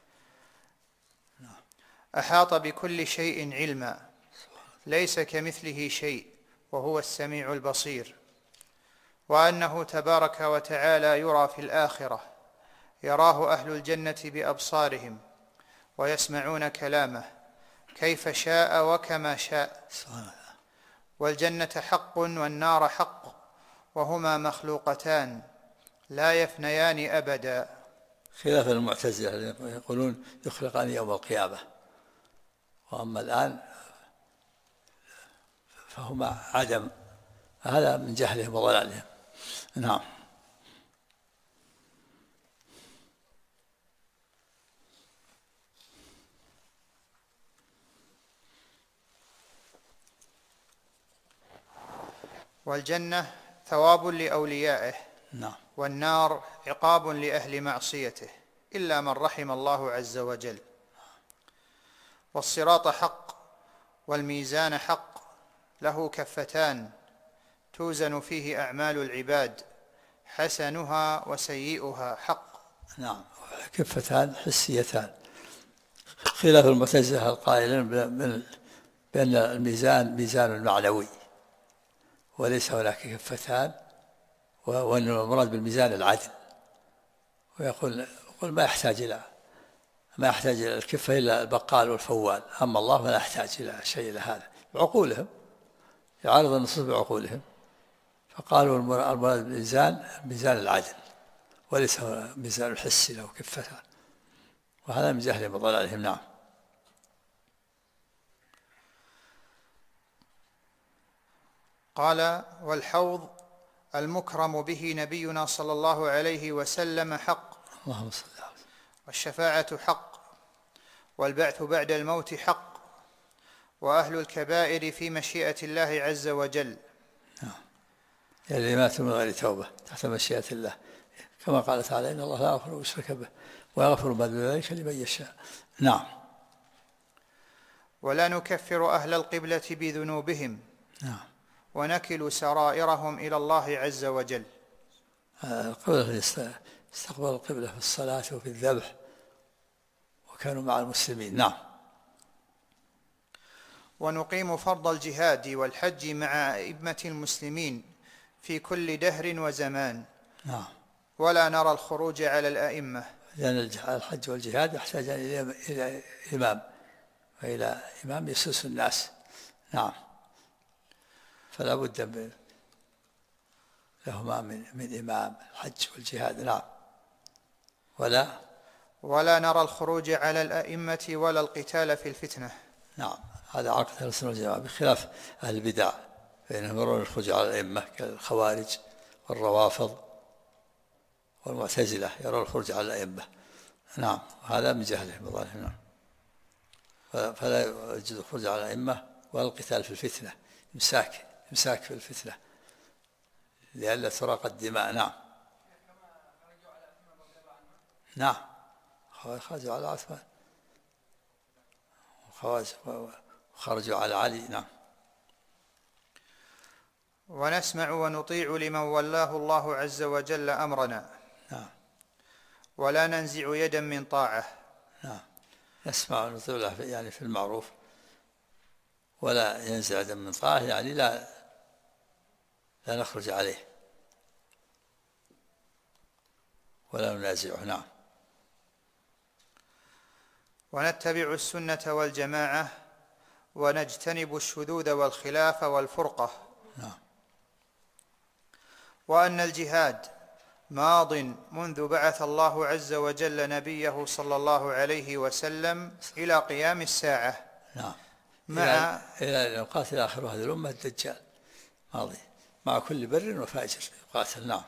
أحاط بكل شيء علما، ليس كمثله شيء وهو السميع البصير. وأنه تبارك وتعالى يرى في الآخرة، يراه أهل الجنة بأبصارهم ويسمعون كلامه كيف شاء وكما شاء. والجنة حق والنار حق، وهما مخلوقتان لا يفنيان أبدا، خلاف المعتزلة يقولون يخلقان يوم القيامة، وأما الآن فهما عدم، هذا من جهلهم وضلالهم. نعم. والجنة ثواب لأوليائه، نعم. والنار عقاب لأهل معصيته إلا من رحم الله عز وجل. والصراط حق، والميزان حق، له كفتان توزن فيه أعمال العباد، حسنها وسيئها حق. نعم، كفتان حسيتان، خلاف المعتزلة القائلين بأن الميزان ميزان معنوي وليس هناك كفتان، وأن المراد بالميزان العدل، ويقول ما يحتاج إلى الكفة إلا البقال والفوال، أما الله فلا يحتاج إلى شيء إلى هذا. بعقولهم يعارض النصوص بعقولهم، فقالوا المراد بالميزان ميزان العدل وليس ميزان الحس له كفتان، وهذا من جهلهم وضلالهم. نعم. قال: والحوض المكرم به نبينا صلى الله عليه وسلم حق، اللهم صل على وسلم. والشفاعة حق، والبعث بعد الموت حق، وأهل الكبائر في مشيئة الله عز وجل. يعني اللي مات من غير توبة تحت مشيئة الله، كما قال تعالى: إن الله لا يغفر أن يشرك به ويغفر ما دون ذلك لمن يشاء. نعم. ولا نكفر أهل القبلة بذنوبهم. نعم. ونكل سرائرهم إلى الله عز وجل. القبلة استقبل القبلة في الصلاة وفي الذبح، وكانوا مع المسلمين. نعم. ونقيم فرض الجهاد والحج مع أئمة المسلمين في كل دهر وزمان. نعم. ولا نرى الخروج على الأئمة، لأن الحج والجهاد يحتاجان إلى إمام، وإلى إمام يسوس الناس. نعم. فلا بد لهما من إمام الحج والجهاد. نعم. ولا نرى الخروج على الأئمة ولا القتال في الفتنة. نعم، هذا عقد أهل السنة والجماعة، بخلاف أهل البدع فإنهم يرون الخروج على الأئمة كالخوارج والروافض والمعتزلة، يرون الخروج على الأئمة. نعم، هذا من جهلهم بظاهرهم. نعم، فلا يجوز الخروج على الأئمة ولا القتال في الفتنة، إمساك في الفتنة لئلا تراق الدماء. نعم، نعم، خرجوا على عثمان وخرجوا على علي. نعم. ونسمع ونطيع لمن ولاه الله عز وجل أمرنا. نعم. ولا ننزع يدا من طاعة. نعم، نسمع ونطيع له يعني في المعروف، ولا ينزع يدا من طاعة يعني لا نخرج عليه ولا ننازعه. نعم. ونتبع السنة والجماعة ونجتنب الشذوذ والخلاف والفرقة. نعم. وأن الجهاد ماض منذ بعث الله عز وجل نبيه صلى الله عليه وسلم إلى قيام الساعة. نعم، إلى أن يقاتل آخر هذه الأمة الدجال، ماضي مع كل بر وفاجر يقاتل. نعم،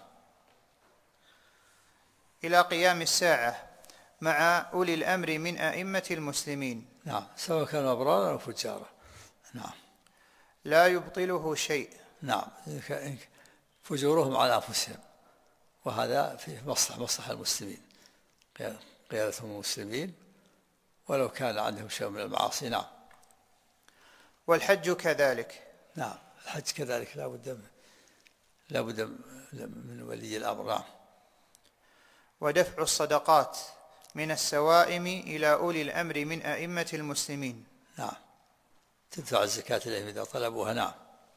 إلى قيام الساعة مع أولي الأمر من أئمة المسلمين. نعم، سواء كانوا أبرارا أو فجارا. نعم، لا يبطله شيء. نعم، فجورهم على أنفسهم، وهذا فيه مصلحة المسلمين، قيادتهم المسلمين ولو كان عندهم شيء من المعاصي. نعم. والحج كذلك. نعم، الحج كذلك لا بد من ولي الأمر. نعم. ودفع الصدقات من السوائم إلى أولي الأمر من أئمة المسلمين. نعم، تدفع الزكاة إليهم إذا طلبوها. نعم.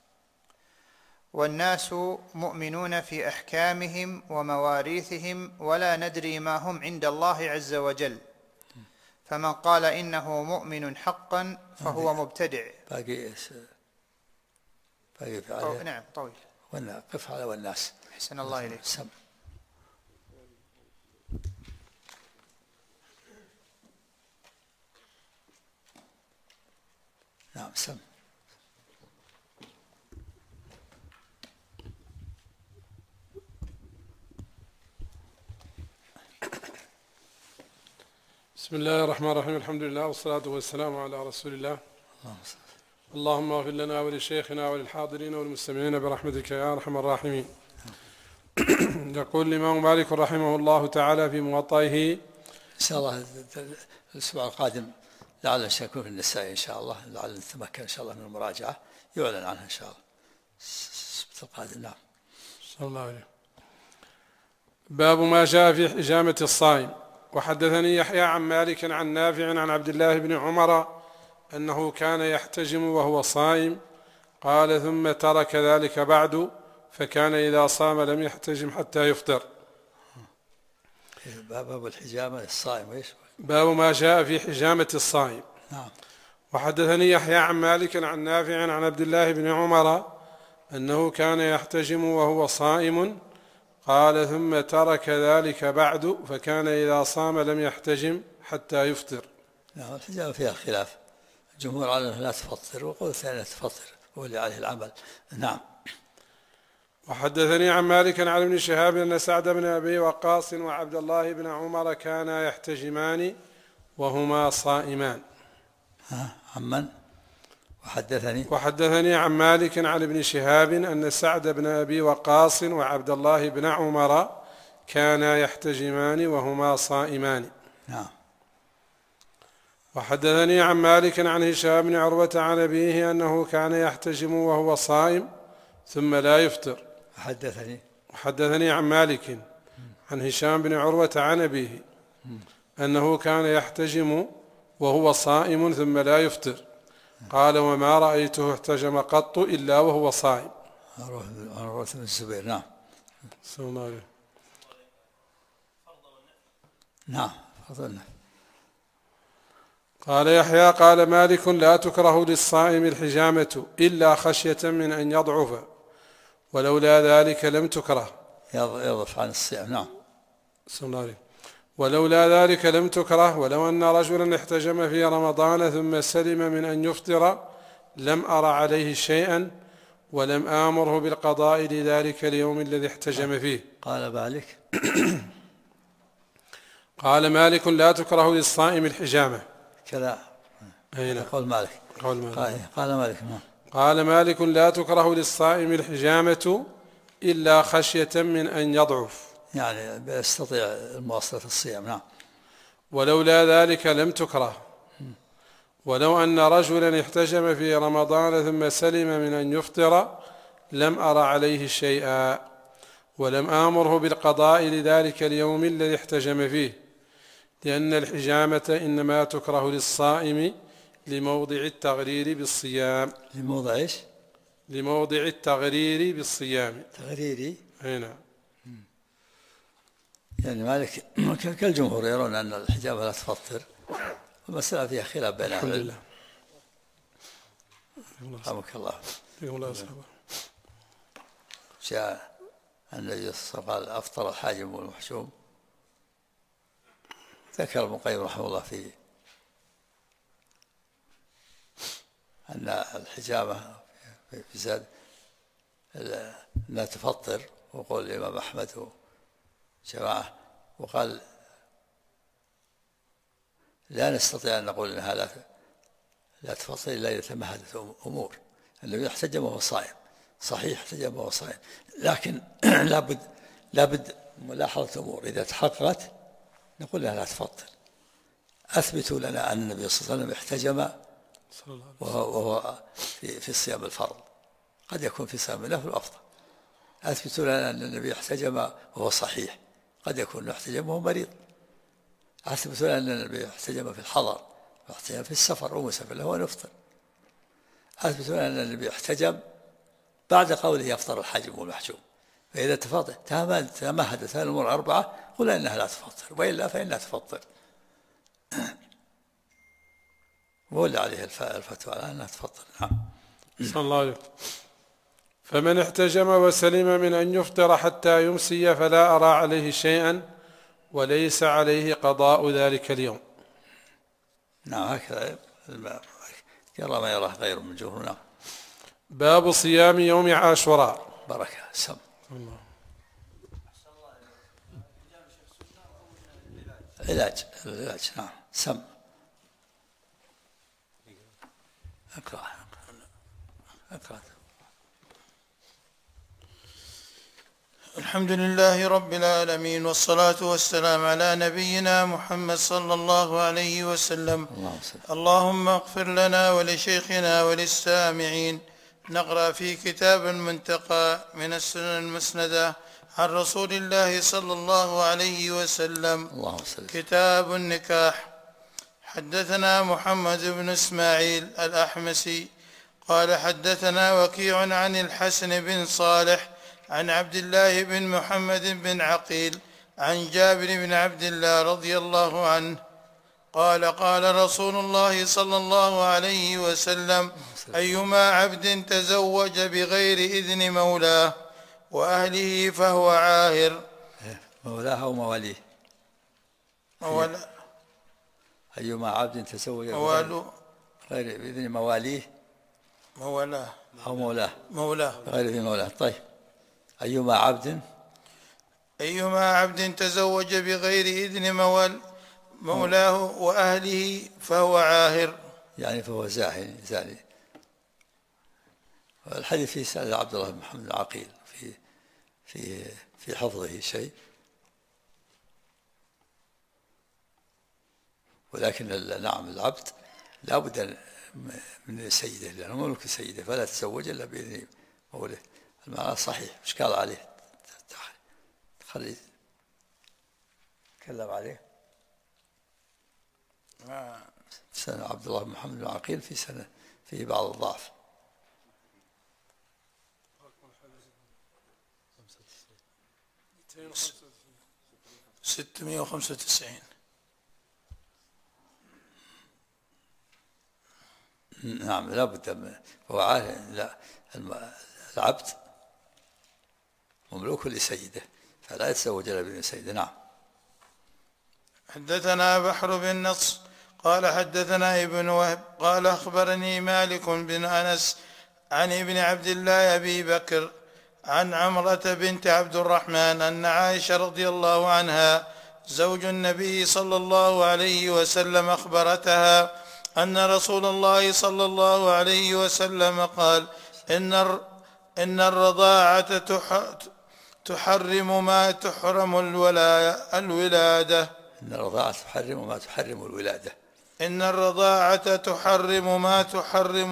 والناس مؤمنون في أحكامهم ومواريثهم ولا ندري ما هم عند الله عز وجل، فمن قال إنه مؤمن حقا فهو مبتدع. باقي نعم طويل. قف على والناس. أحسن الله إليك. نعم، سم. بسم الله الرحمن الرحيم. الحمد لله والصلاة والسلام على رسول الله. اللهم اغفر لنا ولشيخنا وللحاضرين والمستمعين برحمتك يا أرحم الراحمين. يقول الإمام مالك رحمه الله تعالى في موطئه: إن شاء الله الأسبوع القادم لعل سيكون في النساء إن شاء الله، لعل نتمكن إن شاء الله من المراجعة، يعلن عنها إن شاء الله السبت القادم. نعم. صلى الله عليه. باب ما جاء في حجامة الصائم. وحدثني يحيى عن مالك عن نافع عن عبد الله بن عمر أنه كان يحتجم وهو صائم، قال ثم ترك ذلك بعد، فكان إذا صام لم يحتجم حتى يفطر. باب الحجامة الصائم. وإيش؟ باب ما جاء في حجامة الصائم. نعم. وحدثني يحيى عن مالك عن نافع عن عبد الله بن عمر أنه كان يحتجم وهو صائم، قال ثم ترك ذلك بعد، فكان إذا صام لم يحتجم حتى يفطر. نعم، الحجامة فيها خلاف، الجمهور على أنها لا تفطر، وقول الثاني لا تفطر، هو اللي عليه العمل. نعم. وحدثني عن مالك عن ابن شهاب أن سعد بن أبي وقاص وعبد الله بن عمر كانا يحتجمان وهما صائمان. عمن؟ وحدثني عن مالك عن ابن شهاب أن سعد بن أبي وقاص وعبد الله بن عمر كانا يحتجمان وهما صائمان. نعم. وحدثني عن مالك عن هشام بن عروة عن أبيه أنه كان يحتجم وهو صائم ثم لا يفطر. وحدثني عن مالك عن هشام بن عروة عن أبيه أنه كان يحتجم وهو صائم ثم لا يفطر. قال وما رأيته احتجم قط إلا وهو صائم. عروة بن الزبير. نعم. صلى الله عليه. نعم، فرض النفل. قال يحيى قال مالك لا تكره للصائم الحجامة إلا خشية من أن يضعف، ولولا ذلك لم تكره. يضعف عن الصيام. نعم. صلى الله عليه. ولولا ذلك لم تكره. ولو أن رجلا احتجم في رمضان ثم سلم من أن يفطر لم أر عليه شيئا ولم آمره بالقضاء لذلك اليوم الذي احتجم فيه. قال مالك قال مالك لا تكره للصائم الحجامة. كذا قول مالك. قال مالك قال مالك لا تكره للصائم الحجامة إلا خشية من أن يضعف، يعني يستطيع مواصلة الصيام. نعم. ولولا ذلك لم تكره. ولو أن رجلا احتجم في رمضان ثم سلم من أن يفطر لم أر عليه شيئا ولم آمره بالقضاء لذلك اليوم الذي احتجم فيه، لأن الحجامة إنما تكره للصائم لموضع التغرير بالصيام. لموضع إيش؟ لموضع التغرير بالصيام. تغريري؟ هنا يعني مالك كالجمهور يرون أن الحجامة لا تفطر، والمسألة فيها خلاف بين أهل العلم. رحمك الله. جاء النبي صلى الله عليه وسلم قال أفطر الحاجم والمحجوم. ذكر ابن القيم رحمه الله في أن الحجامة في زاد لا تفطر، وقول الإمام أحمد وجماعة، وقال لا نستطيع أن نقول أنها لا تفطر إلا إذا تمهدت أمور. النبي احتجم وهو صائم، صحيح احتجم وهو صائم، لكن لابد ملاحظة أمور إذا تحققت نقول لها لا تفطر. أثبتوا لنا أن النبي صلى الله عليه وسلم احتجم وهو في صيام الفرض، قد يكون في صيام النفل أفضل. أثبتوا لنا أن النبي احتجم وهو صحيح، قد يكون احتجم وهو مريض. أثبتوا لنا أن النبي احتجم في الحضر واحتجم في السفر ومسافر له نفطر. أثبتوا لنا أن النبي احتجم بعد قوله يفطر الحاجم والمحجوم. فإذا تمهدت هذه الأمور الأربعة قل إنها لا تفطر، وإلا فإنها تفطر. ولا عليه الفتوى على أنها تفطر. نعم. صلى الله عليه. فمن احتجم وسلم من أن يفطر حتى يمسي فلا أرى عليه شيئا وليس عليه قضاء ذلك اليوم. نعم هكذا يرى ما يراه غيره من جمهور. نعم. باب صيام يوم عاشوراء. بركة سم. علاج نعم سم. اقرأ. الحمد لله رب العالمين، والصلاة والسلام على نبينا محمد صلى الله عليه وسلم. اللهم اغفر لنا ولشيخنا وللسامعين. نقرأ في كتاب المنتقى من السنن المسندة عن رسول الله صلى الله عليه وسلم. كتاب النكاح. حدثنا محمد بن إسماعيل الأحمسي قال حدثنا وكيع عن الحسن بن صالح عن عبد الله بن محمد بن عقيل عن جابر بن عبد الله رضي الله عنه قال قال رسول الله صلى الله عليه وسلم: أيما عبد تزوج بغير إذن مولاه وأهله فهو عاهر. مولاه أو مواليه؟ أيما عبد تزوج غير بإذن مواليه مولاه أو مولاه غير إذن مولاه. طيب. أيما عبد تزوج بغير إذن مولاه وأهله فهو عاهر، يعني فهو زاني. الحديث فيه سأل عبد الله بن محمد العقيل في حفظه شيء، ولكن نعم العبد لا بد من سيده، لأنه ملك سيده، فلا تزوج إلا بإذن مولاه. المعنى صحيح، مش قال عليه تخلي تكلم عليه. سنة عبد الله بن محمد بن عقيل في سنة فيه بعض الضعف. ستمائة وخمسة وتسعين. نعم لا بد هو عارف. لا العبد مملوك لسيده، فلا يتزوج الا بإذن سيده. نعم. حدثنا بحر بن نصر قال حدثنا ابن وهب قال أخبرني مالك بن أنس عن ابن عبد الله أبي بكر عن عمرة بنت عبد الرحمن أن عائشة رضي الله عنها زوج النبي صلى الله عليه وسلم أخبرتها أن رسول الله صلى الله عليه وسلم قال إن الرضاعة تحرم ما تحرم الولادة. إن الرضاعة تحرم ما تحرم الولادة. إن الرضاعة تحرم ما تحرم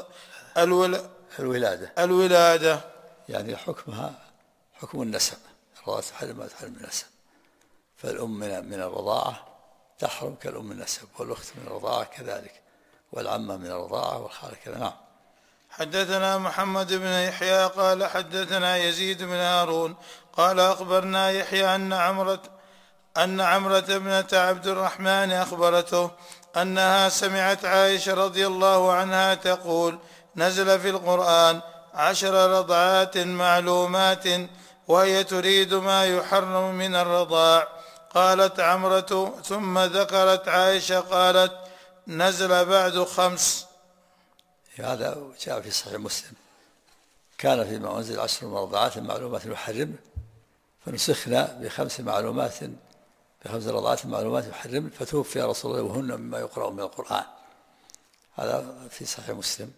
الولادة. يعني حكمها حكم النسب. الرضاعة تحرم ما تحرم النسب، فالأم من الرضاعة تحرم كالأم النسب، والأخت من الرضاعة كذلك، والعمة من الرضاعة والخالة كذلك. نعم. حدثنا محمد بن يحيى قال حدثنا يزيد بن هارون قال أخبرنا يحيى أن عمرة بنت عبد الرحمن أخبرته أنها سمعت عائشة رضي الله عنها تقول: نزل في القرآن 10 رضعات معلومات وهي تريد ما يحرم من الرضاع. قالت عمرة ثم ذكرت عائشة قالت: نزل بعد 5. هذا جاء في صحيح مسلم: كان فيما أنزل 10 رضعات معلومات يحرم، فنسخنا ب5 رضعات معلومات يحرم، فتوفي رسول الله وهن مما يقرأ من القرآن. هذا في صحيح مسلم.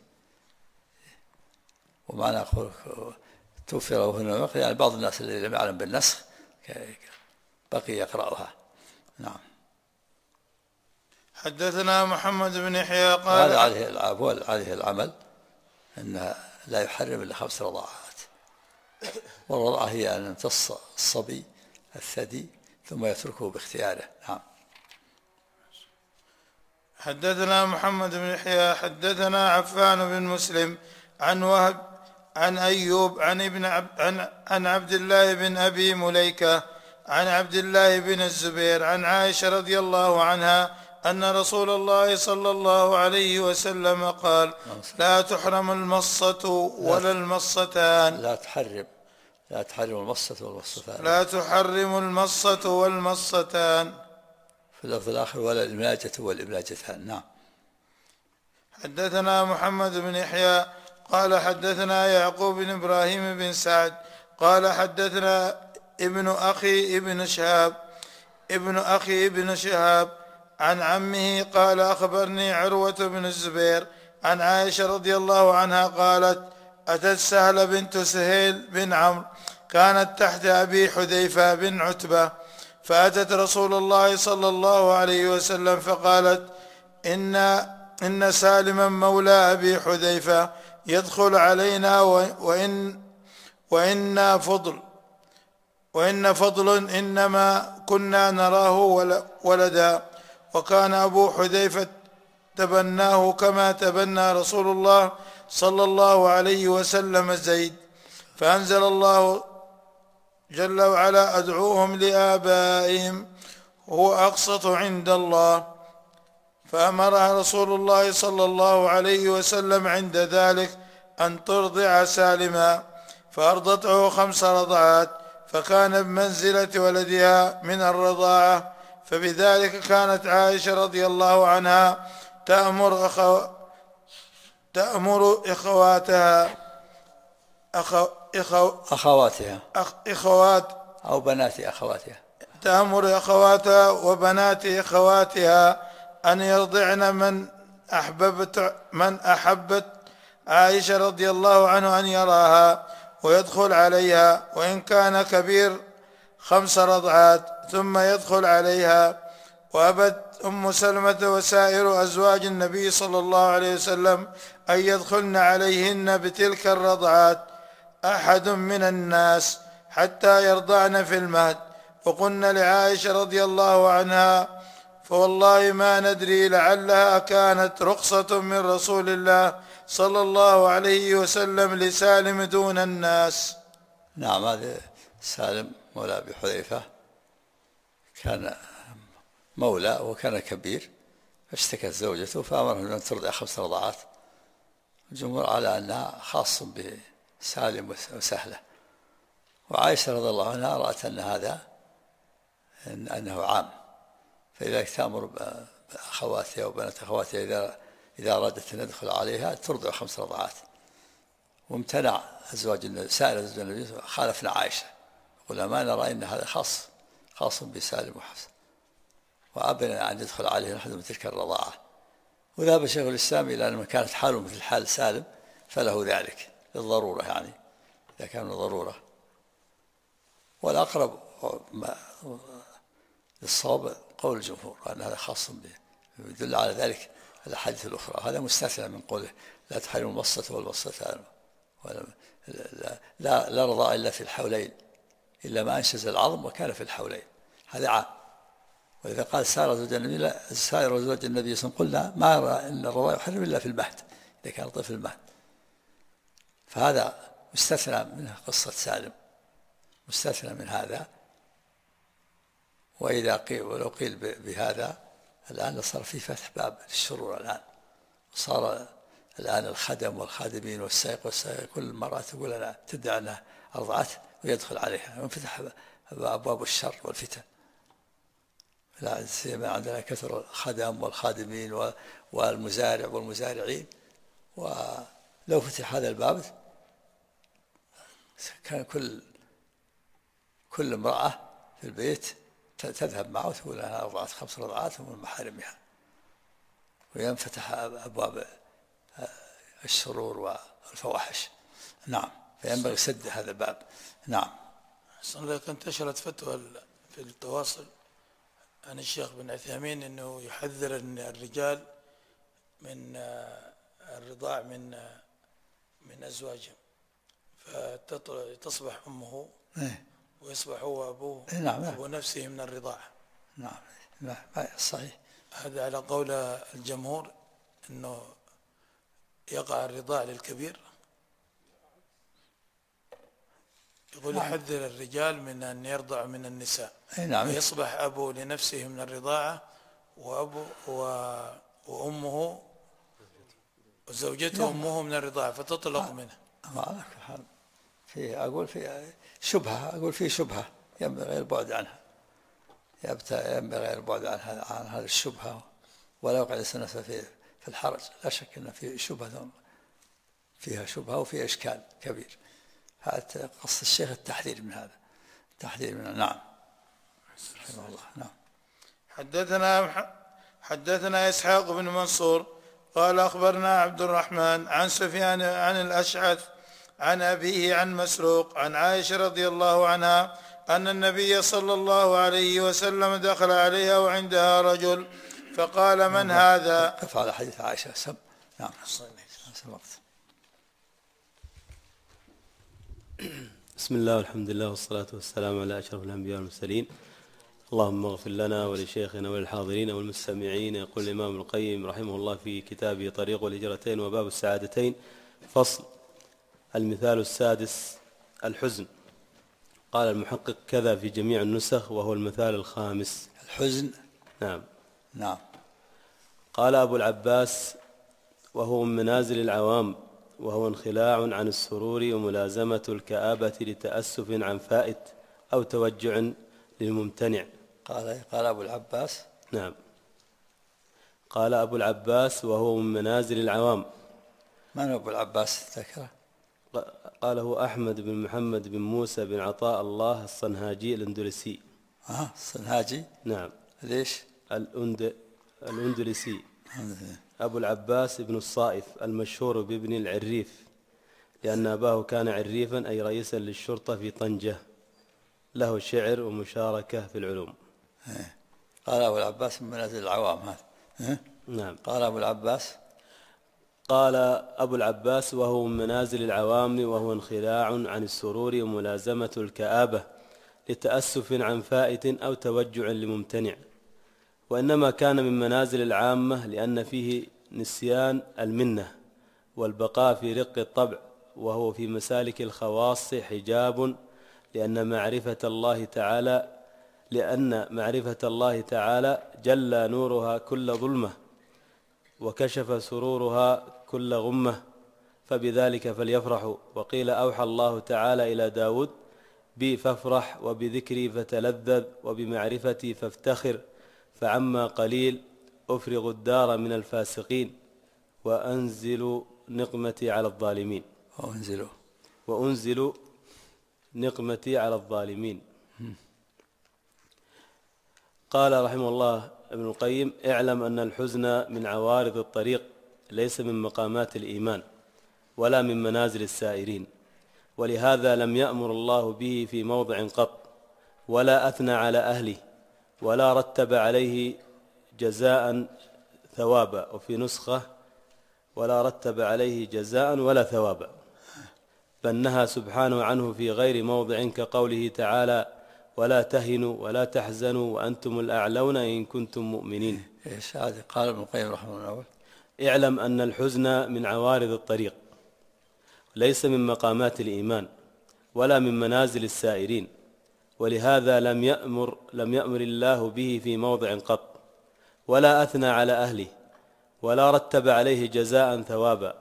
ومعنى توفي وهن، يعني بعض الناس الذي لم يعلم بالنسخ بقي يقرأها. نعم. حدثنا محمد بن يحيى قال: عليه العمل أن لا يحرم إلا 5 رضاعات، والرضاعة هي أن يمتص الصبي الثدي ثم يتركه باختياره. نعم. حدثنا محمد بن يحيى حدثنا عفان بن مسلم عن وهب عن أيوب عن عبد الله بن أبي مليكة عن عبد الله بن الزبير عن عائشة رضي الله عنها أن رسول الله صلى الله عليه وسلم قال: لا تحرم المصة ولا المصتان. لا تحرم المصة والمصتان. لا تحرم المصة والمصتان. في اللفظ الآخر: ولا الإملاجة والإملاجتان. نعم. حدثنا محمد بن يحيى قال حدثنا يعقوب بن إبراهيم بن سعد قال حدثنا ابن أخي ابن شهاب عن عمه قال: أخبرني عروة بن الزبير عن عائشة رضي الله عنها قالت: أتت سهل بنت سهيل بن عمرو كانت تحت أبي حذيفة بن عتبة، فأتت رسول الله صلى الله عليه وسلم فقالت: إن سالما مولى أبي حذيفة يدخل علينا وإن فضل إنما كنا نراه ولدا، وكان أبو حذيفة تبناه كما تبنى رسول الله صلى الله عليه وسلم زيد. فأنزل الله جل وعلا: أدعوهم لآبائهم هو أقسط عند الله. فأمرها رسول الله صلى الله عليه وسلم عند ذلك أن ترضع سالما، فأرضته 5 رضعات، فكان بمنزلة ولدها من الرضاعة. فبذلك كانت عائشة رضي الله عنها تأمر تأمر أخواتها وبنات أخواتها أن يرضعن من أحبت عائشة رضي الله عنه أن يراها ويدخل عليها، وإن كان كبير 5 رضعات ثم يدخل عليها. وأبت أم سلمة وسائر أزواج النبي صلى الله عليه وسلم أن يدخلن عليهن بتلك الرضعات أحد من الناس حتى يرضعن في المهد. وقلن لعائشة رضي الله عنها: فوالله ما ندري لعلها كانت رخصة من رسول الله صلى الله عليه وسلم لسالم دون الناس. نعم. هذا سالم مولى أبي حذيفة كان مولى وكان كبير، فاشتكت زوجته فأمره أن ترضع 5 رضعات. الجمهور على أنها خاص بسالم وسهلة، وعائشة رضي الله عنها رأت أن هذا أنه عام، فلذلك تأمر بأخواتها وبنات أخواتها إذا أرادت أن يدخل عليها ترضع 5 رضعات. وامتنع سائر أزواج النبي، خالفنا عائشة، قلنا ما نرى أن هذا خاص بسالم وحفصة، وأبنى أن يدخل عليه أحد من تلك الرضاعة. وذهب شيخ الإسلام إلى أن من كانت حاله مثل حال سالم فله ذلك للضرورة، يعني إذا كان ضرورة. والأقرب للصواب قول الجمهور أن هذا خاص به، يدل على ذلك الأحاديث الأخرى. هذا مستثنى من قوله لا تحرم المصة والمصتان، لا رضاء إلا في الحولين، إلا ما أنشز العظم وكان في الحولين، هذا عام. وإذا قال سائر زوج النبي قلنا ما أرى أن الرضاء يحرم إلا في المهد، إذا كان طفل المهد، فهذا مستثنى منه قصة سالم، مستثنى من هذا. وإذا قيل ولو قيل بهذا الآن صار في فتح باب للشرور الآن، وصار الآن الخدم والخادمين والسائق كل مرة تقول أنا تدعي أنها أرضعت ويدخل عليها، وانفتح أبواب الشر والفتن. لا سيما عندنا كثر الخدم والخادمين والمزارع والمزارعين، ولو فتح هذا الباب كان كل امرأة في البيت تذهب معه وتقول أنا أرضعت 5 رضعات من محارمها، وينفتح أبواب الشرور والفواحش. نعم، فينبغي سد هذا الباب. نعم. أصلا انتشرت فتوى في التواصل عن الشيخ بن عثيمين أنه يحذر الرجال من الرضاع من أزواجهم، فتصبح أمه ويصبح هو أبوه أبو نفسه من الرضاعة. نعم، لا صحيح. هذا على قول الجمهور أنه يقع الرضاع للكبير. يقول يحذر الرجال من أن يرضع من النساء، ويصبح أبو لنفسه من الرضاعة وأمه وزوجته أمه من الرضاعة فتطلق منه. أقول في شبهة ينبغي البعد عنها، ينبغي البعد عن هذه الشبهة، ولا يقع الإنسان في الحرج. لا شك أن فيها شبهة وفيها إشكال كبير. هذا قصد الشيخ التحذير من هذا، التحذير منه. نعم، رحمه الله. نعم. حدثنا إسحاق بن منصور قال أخبرنا عبد الرحمن عن سفيان عن الأشعث عن أبيه عن مسروق عن عائشة رضي الله عنها أن النبي صلى الله عليه وسلم دخل عليها وعندها رجل فقال من هذا؟ فعل حديث عائشة. نعم. بسم الله والحمد لله والصلاة والسلام على أشرف الأنبياء والمرسلين. اللهم اغفر لنا ولشيخنا وللحاضرين والمستمعين. يقول الإمام ابن القيم رحمه الله في كتابه طريق الهجرتين وباب السعادتين: فصل. المثال السادس: الحزن. قال المحقق كذا في جميع النسخ، وهو المثال الخامس. الحزن. نعم. قال أبو العباس: وهو من منازل العوام، وهو انخلاع عن السرور وملازمة الكآبة لتأسف عن فائت أو توجع للممتنع. قال أبو العباس. نعم. قال أبو العباس: وهو من منازل العوام. من أبو العباس ذكره؟ قاله أحمد بن محمد بن موسى بن عطاء الله الصنهاجي الأندلسي. الصنهاجي. نعم. ليش؟ الأندلسي. أبو العباس بن الصائف المشهور بابن العريف، لأن أباه كان عريفا أي رئيسا للشرطة في طنجة، له شعر ومشاركة في العلوم. قال أبو العباس من منازل العوام هذا. نعم. قال أبو العباس. قال أبو العباس: وهو من منازل العوام، وهو انخلاع عن السرور وملازمة الكآبة لتأسف عن فائت أو توجع لممتنع. وإنما كان من منازل العامة لأن فيه نسيان المنة والبقاء في رق الطبع، وهو في مسالك الخواص حجاب، لأن معرفة الله تعالى جلى نورها كل ظلمة، وكشف سرورها كل غمة، فبذلك فليفرحوا. وقيل: أوحى الله تعالى إلى داود: بي فافرح، وبذكري فتلذذ، وبمعرفتي فافتخر، فعما قليل أفرغ الدار من الفاسقين وأنزل نقمتي على الظالمين. وأنزل نقمتي على الظالمين. قال رحمه الله ابن القيم: اعلم أن الحزن من عوارض الطريق، ليس من مقامات الإيمان ولا من منازل السائرين، ولهذا لم يأمر الله به في موضع قط، ولا أثنى على أهله، ولا رتب عليه جزاء ثوابا، وفي نسخة: ولا رتب عليه جزاء ولا ثوابا، بل نهى سبحانه عنه في غير موضع، كقوله تعالى: ولا تهنوا ولا تحزنوا وأنتم الأعلون إن كنتم مؤمنين. إيش هذا؟ قال ابن القيم رحمه الله الأول: اعلم أن الحزن من عوارض الطريق، ليس من مقامات الإيمان ولا من منازل السائرين، ولهذا لم يأمر الله به في موضع قط، ولا أثنى على أهله، ولا رتب عليه جزاء ثوابا،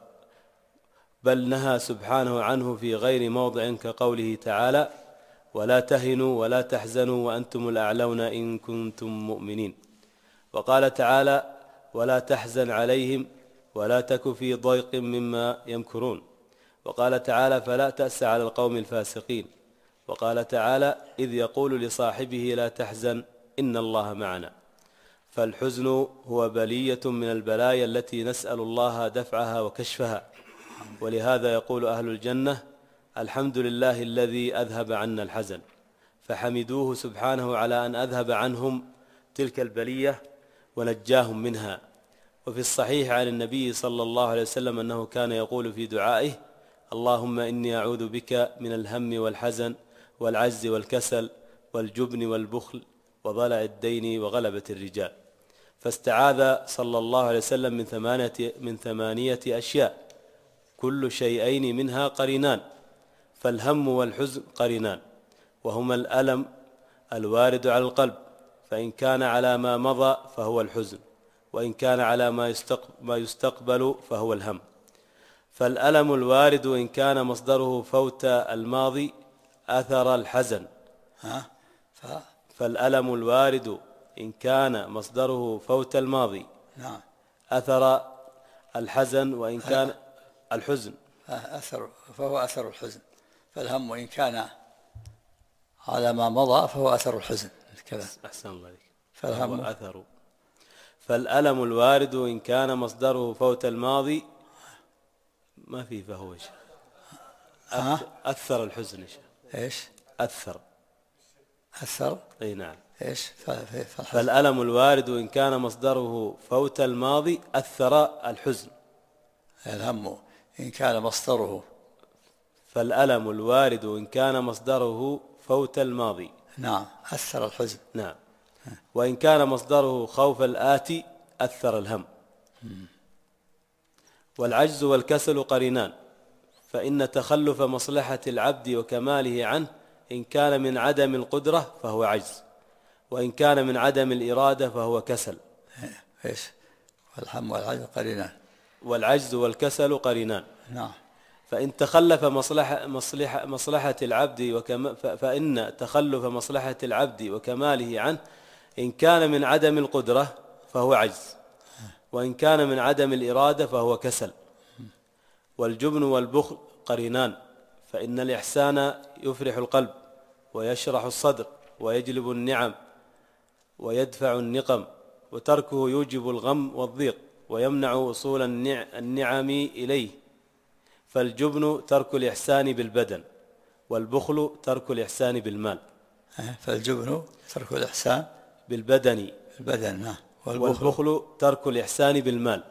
بل نهى سبحانه عنه في غير موضع، كقوله تعالى: ولا تهنوا ولا تحزنوا وأنتم الأعلون إن كنتم مؤمنين. وقال تعالى: ولا تحزن عليهم ولا تك في ضيق مما يمكرون. وقال تعالى: فلا تأس على القوم الفاسقين. وقال تعالى: إذ يقول لصاحبه لا تحزن إن الله معنا. فالحزن هو بلية من البلايا التي نسأل الله دفعها وكشفها، ولهذا يقول أهل الجنة: الحمد لله الذي أذهب عنا الحزن، فحمدوه سبحانه على أن أذهب عنهم تلك البلية ونجاهم منها. وفي الصحيح عن النبي صلى الله عليه وسلم أنه كان يقول في دعائه: اللهم إني أعوذ بك من الهم والحزن والعجز والكسل والجبن والبخل وضلع الدين وغلبة الرجال. فاستعاذ صلى الله عليه وسلم من ثمانية أشياء، كل شيئين منها قرينان، فالهم والحزن قرينان، وهما الألم الوارد على القلب، فإن كان على ما مضى فهو الحزن، وإن كان على ما يستقبل فهو الهم. فالألم الوارد إن كان مصدره فوت الماضي أثر الحزن. فالألم الوارد إن كان مصدره فوت الماضي أثر الحزن، وإن كان الحزن فهو أثر الحزن. فالهم إن كان على ما مضى فهو أثر الحزن كذا. أحسن الله عليك. فالهم أثر. فالألم الوارد إن كان مصدره فوت الماضي ما في فهو أثر الحزن. إيش أثر؟ أي نعم. إيش فالألم الوارد إن كان مصدره فوت الماضي أثر الحزن. الهم إن كان مصدره. فالألم الوارد إن كان مصدره فوت الماضي أثر الحزن. وإن كان مصدره خوف الآتي أثر الهم. والعجز والكسل قرينان، فإن تخلف مصلحة العبد وكماله عنه إن كان من عدم القدرة فهو عجز، وإن كان من عدم الإرادة فهو كسل. والهم والعجز قرينان. والعجز والكسل قرينان. فإن تخلف مصلحة العبد فإن تخلف مصلحة العبد وكماله عنه إن كان من عدم القدرة فهو عجز، وإن كان من عدم الإرادة فهو كسل. والجبن والبخل قرينان، فإن الإحسان يفرح القلب ويشرح الصدر ويجلب النعم ويدفع النقم، وتركه يوجب الغم والضيق ويمنع وصول النعم إليه. فالجبن ترك الإحسان بالبدن، والبخل ترك الإحسان بالمال. فالجبن ترك الإحسان بالبدن. والبخل ترك الإحسان بالمال.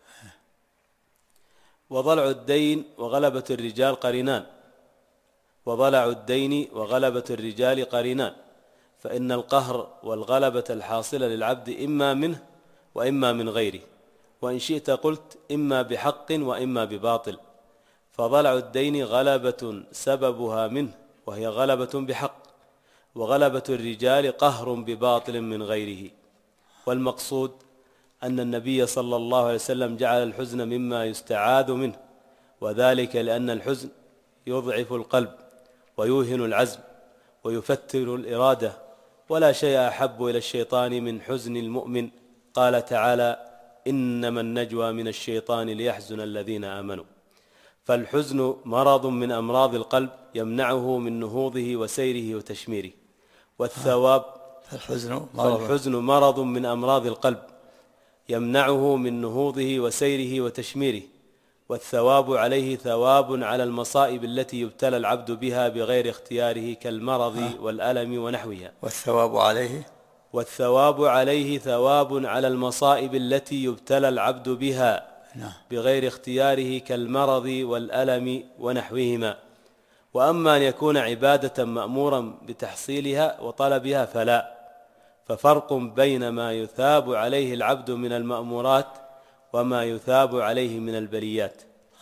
وضلع الدين وغلبة الرجال قرينان. وضلع الدين وغلبة الرجال قرينان، فإن القهر والغلبة الحاصلة للعبد إما منه وإما من غيره، وإن شئت قلت إما بحق وإما بباطل. فضلع الدين غلبة سببها منه وهي غلبة بحق، وغلبة الرجال قهر بباطل من غيره. والمقصود أن النبي صلى الله عليه وسلم جعل الحزن مما يستعاذ منه، وذلك لأن الحزن يضعف القلب ويوهن العزم ويفتر الإرادة ولا شيء أحب إلى الشيطان من حزن المؤمن. قال تعالى: إنما النجوى من الشيطان ليحزن الذين آمنوا. فالحزن مرض من أمراض القلب يمنعه من نهوضه وسيره وتشميره. والثواب فالحزن مرض من أمراض القلب يمنعه من نهوضه وسيره وتشميره. والثواب عليه ثواب على المصائب التي يبتلى العبد بها بغير اختياره كالمرض والألم ونحوها. والثواب عليه ثواب على المصائب التي يبتلى العبد بها بغير اختياره كالمرض والألم ونحوهما. وأما أن يكون عبادة مأمورا بتحصيلها وطلبها فلا. ففرق بين ما يثاب عليه العبد من المأمورات وما يثاب عليه من البليات.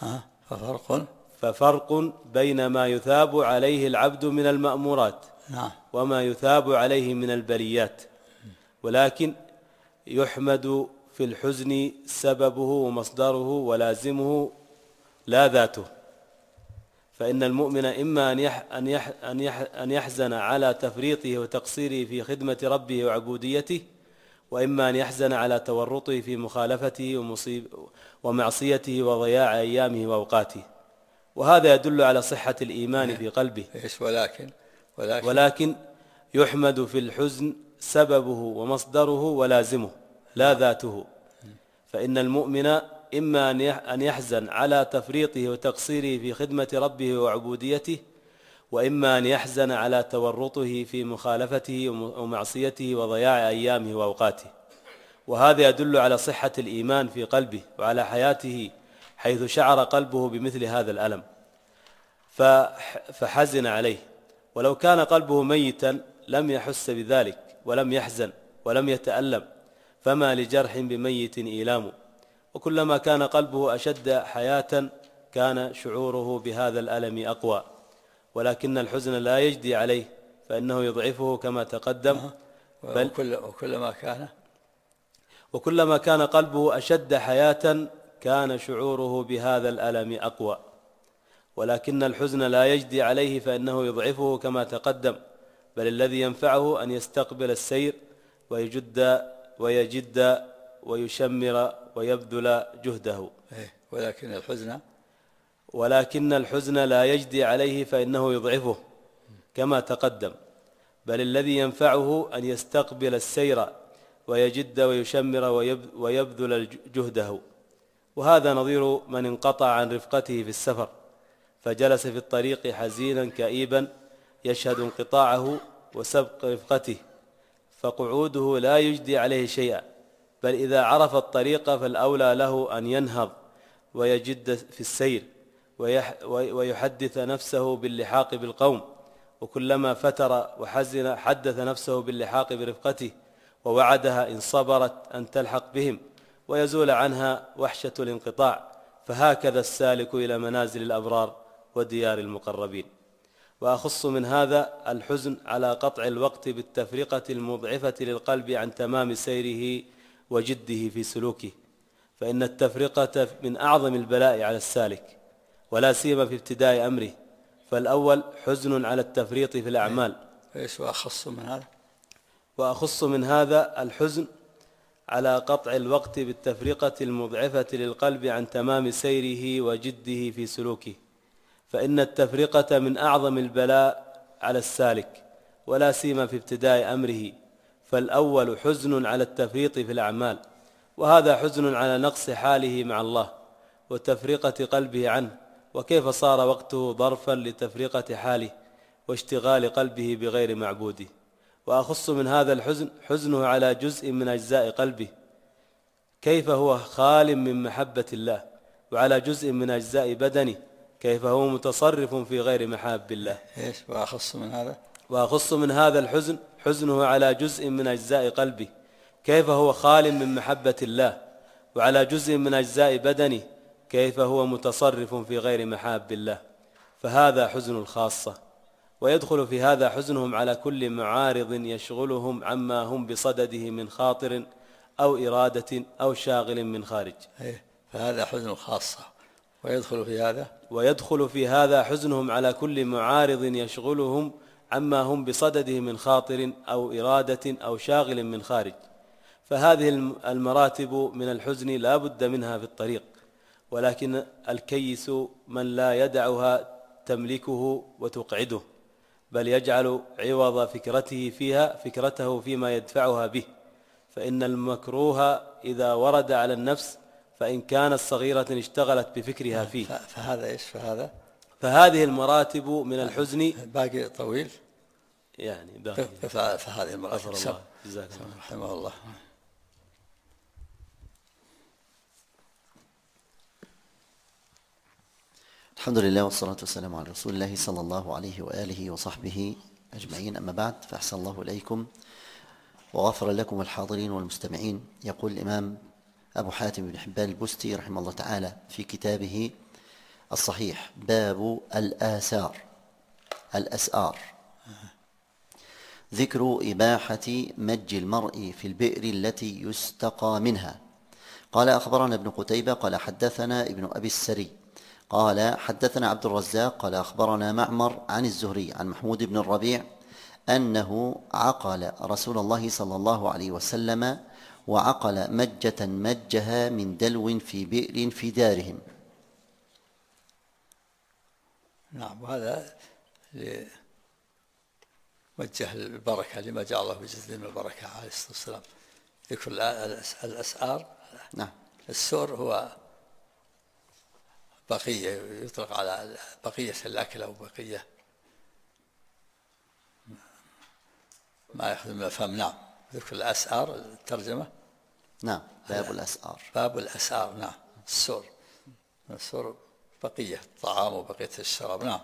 ففرق بين ما يثاب عليه العبد من المأمورات وما يثاب عليه من البليات. ولكن يحمد في الحزن سببه ومصدره ولازمه لا ذاته. فإن المؤمن إما أن يحزن على تفريطه وتقصيره في خدمة ربه وعبوديته، وإما أن يحزن على تورطه في مخالفته ومعصيته وضياع أيامه وأوقاته. وهذا يدل على صحة الإيمان في قلبه. ولكن يحمد في الحزن سببه ومصدره ولازمه لا ذاته. فإن المؤمن إما أن يحزن على تفريطه وتقصيره في خدمة ربه وعبوديته، وإما أن يحزن على تورطه في مخالفته ومعصيته وضياع أيامه وأوقاته. وهذا يدل على صحة الإيمان في قلبه وعلى حياته، حيث شعر قلبه بمثل هذا الألم فحزن عليه. ولو كان قلبه ميتا لم يحس بذلك ولم يحزن ولم يتألم، فما لجرح بميت إيلام. وكلما كان قلبه أشد حياة كان شعوره بهذا الألم أقوى. ولكن الحزن لا يجدي عليه، فإنه يضعفه كما تقدم. وكلما كان قلبه أشد حياة كان شعوره بهذا الألم أقوى. ولكن الحزن لا يجدي عليه، فإنه يضعفه كما تقدم. بل الذي ينفعه أن يستقبل السير ويجد ويشمر ويبذل جهده. ولكن الحزن لا يجدي عليه، فإنه يضعفه كما تقدم. بل الذي ينفعه أن يستقبل السير ويجد ويشمر ويبذل جهده. وهذا نظير من انقطع عن رفقته في السفر فجلس في الطريق حزينا كئيبا يشهد انقطاعه وسبق رفقته، فقعوده لا يجدي عليه شيئا. بل إذا عرف الطريق فالأولى له أن ينهض ويجد في السير ويحدث نفسه باللحاق بالقوم. وكلما فتر وحزن حدث نفسه باللحاق برفقته، ووعدها إن صبرت أن تلحق بهم ويزول عنها وحشة الانقطاع. فهكذا السالك إلى منازل الأبرار وديار المقربين. وأخص من هذا الحزن على قطع الوقت بالتفرقة المضعفة للقلب عن تمام سيره وجده في سلوكه. فإن التفرقة من أعظم البلاء على السالك، ولا سيما في ابتداء أمره. فالأول حزن على التفريط في الأعمال. وأخص من هذا الحزن على قطع الوقت بالتفرقة المضعفة للقلب عن تمام سيره وجده في سلوكه. فإن التفرقة من أعظم البلاء على السالك، ولا سيما في ابتداء أمره. فالأول حزن على التفريط في الأعمال، وهذا حزن على نقص حاله مع الله وتفرقة قلبه عنه. وكيف صار وقته ظرفا لتفرقة حاله واشتغال قلبه بغير معبوده. وأخص من هذا الحزن حزنه على جزء من أجزاء قلبه، كيف هو خال من محبة الله، وعلى جزء من أجزاء بدنه كيف هو متصرف في غير محاب الله. وأخص من هذا الحزن حزنه على جزء من أجزاء قلبه، كيف هو خال من محبة الله، وعلى جزء من أجزاء بدنه كيف هو متصرف في غير محاب الله. فهذا حزن الخاصة. ويدخل في هذا حزنهم على كل معارض يشغلهم عما هم بصدده من خاطر أو إرادة أو شاغل من خارج. فهذا حزن الخاصة. ويدخل في هذا حزنهم على كل معارض يشغلهم عما هم بصدده من خاطر أو إرادة أو شاغل من خارج، فهذه المراتب من الحزن لا بد منها في الطريق، ولكن الكيس من لا يدعها تملكه وتقعده، بل يجعل عوض فكرته فيما يدفعها به، فإن المكروه إذا ورد على النفس فإن كانت صغيرة اشتغلت بفكرها فيه. فهذا إيش فهذه المراتب من الحزن باقي طويل يعني باقي. فهذه المراتب الله جزاك الله رحمه الله. الحمد لله والصلاة والسلام على رسول الله صلى الله عليه وآله وصحبه أجمعين، أما بعد، فأحسن الله إليكم وغفر لكم الحاضرين والمستمعين. يقول الإمام أبو حاتم بن حبان البستي رحمه الله تعالى في كتابه الصحيح: باب الأسآر، ذكر إباحة مج المرء في البئر التي يستقى منها. قال أخبرنا ابن قتيبة قال حدثنا ابن أبي السري قال حدثنا عبد الرزاق قال أخبرنا معمر عن الزهري عن محمود بن الربيع أنه عقل رسول الله صلى الله عليه وسلم وعقل مجة مجها من دلو في بئر في دارهم. نعم، وهذا وجه البركة لما جعل الله بجزء من البركة عليه الصلاة والسلام. ذكر الأسآر. نعم. السور هو بقية، يطلق على بقية الأكل أو بقية ما يأخذ من الفم. نعم، ذكر الأسآر الترجمة. نعم، باب الأسآر. باب الأسآر. نعم، السور بقية الطعام وبقية الشراب. نعم.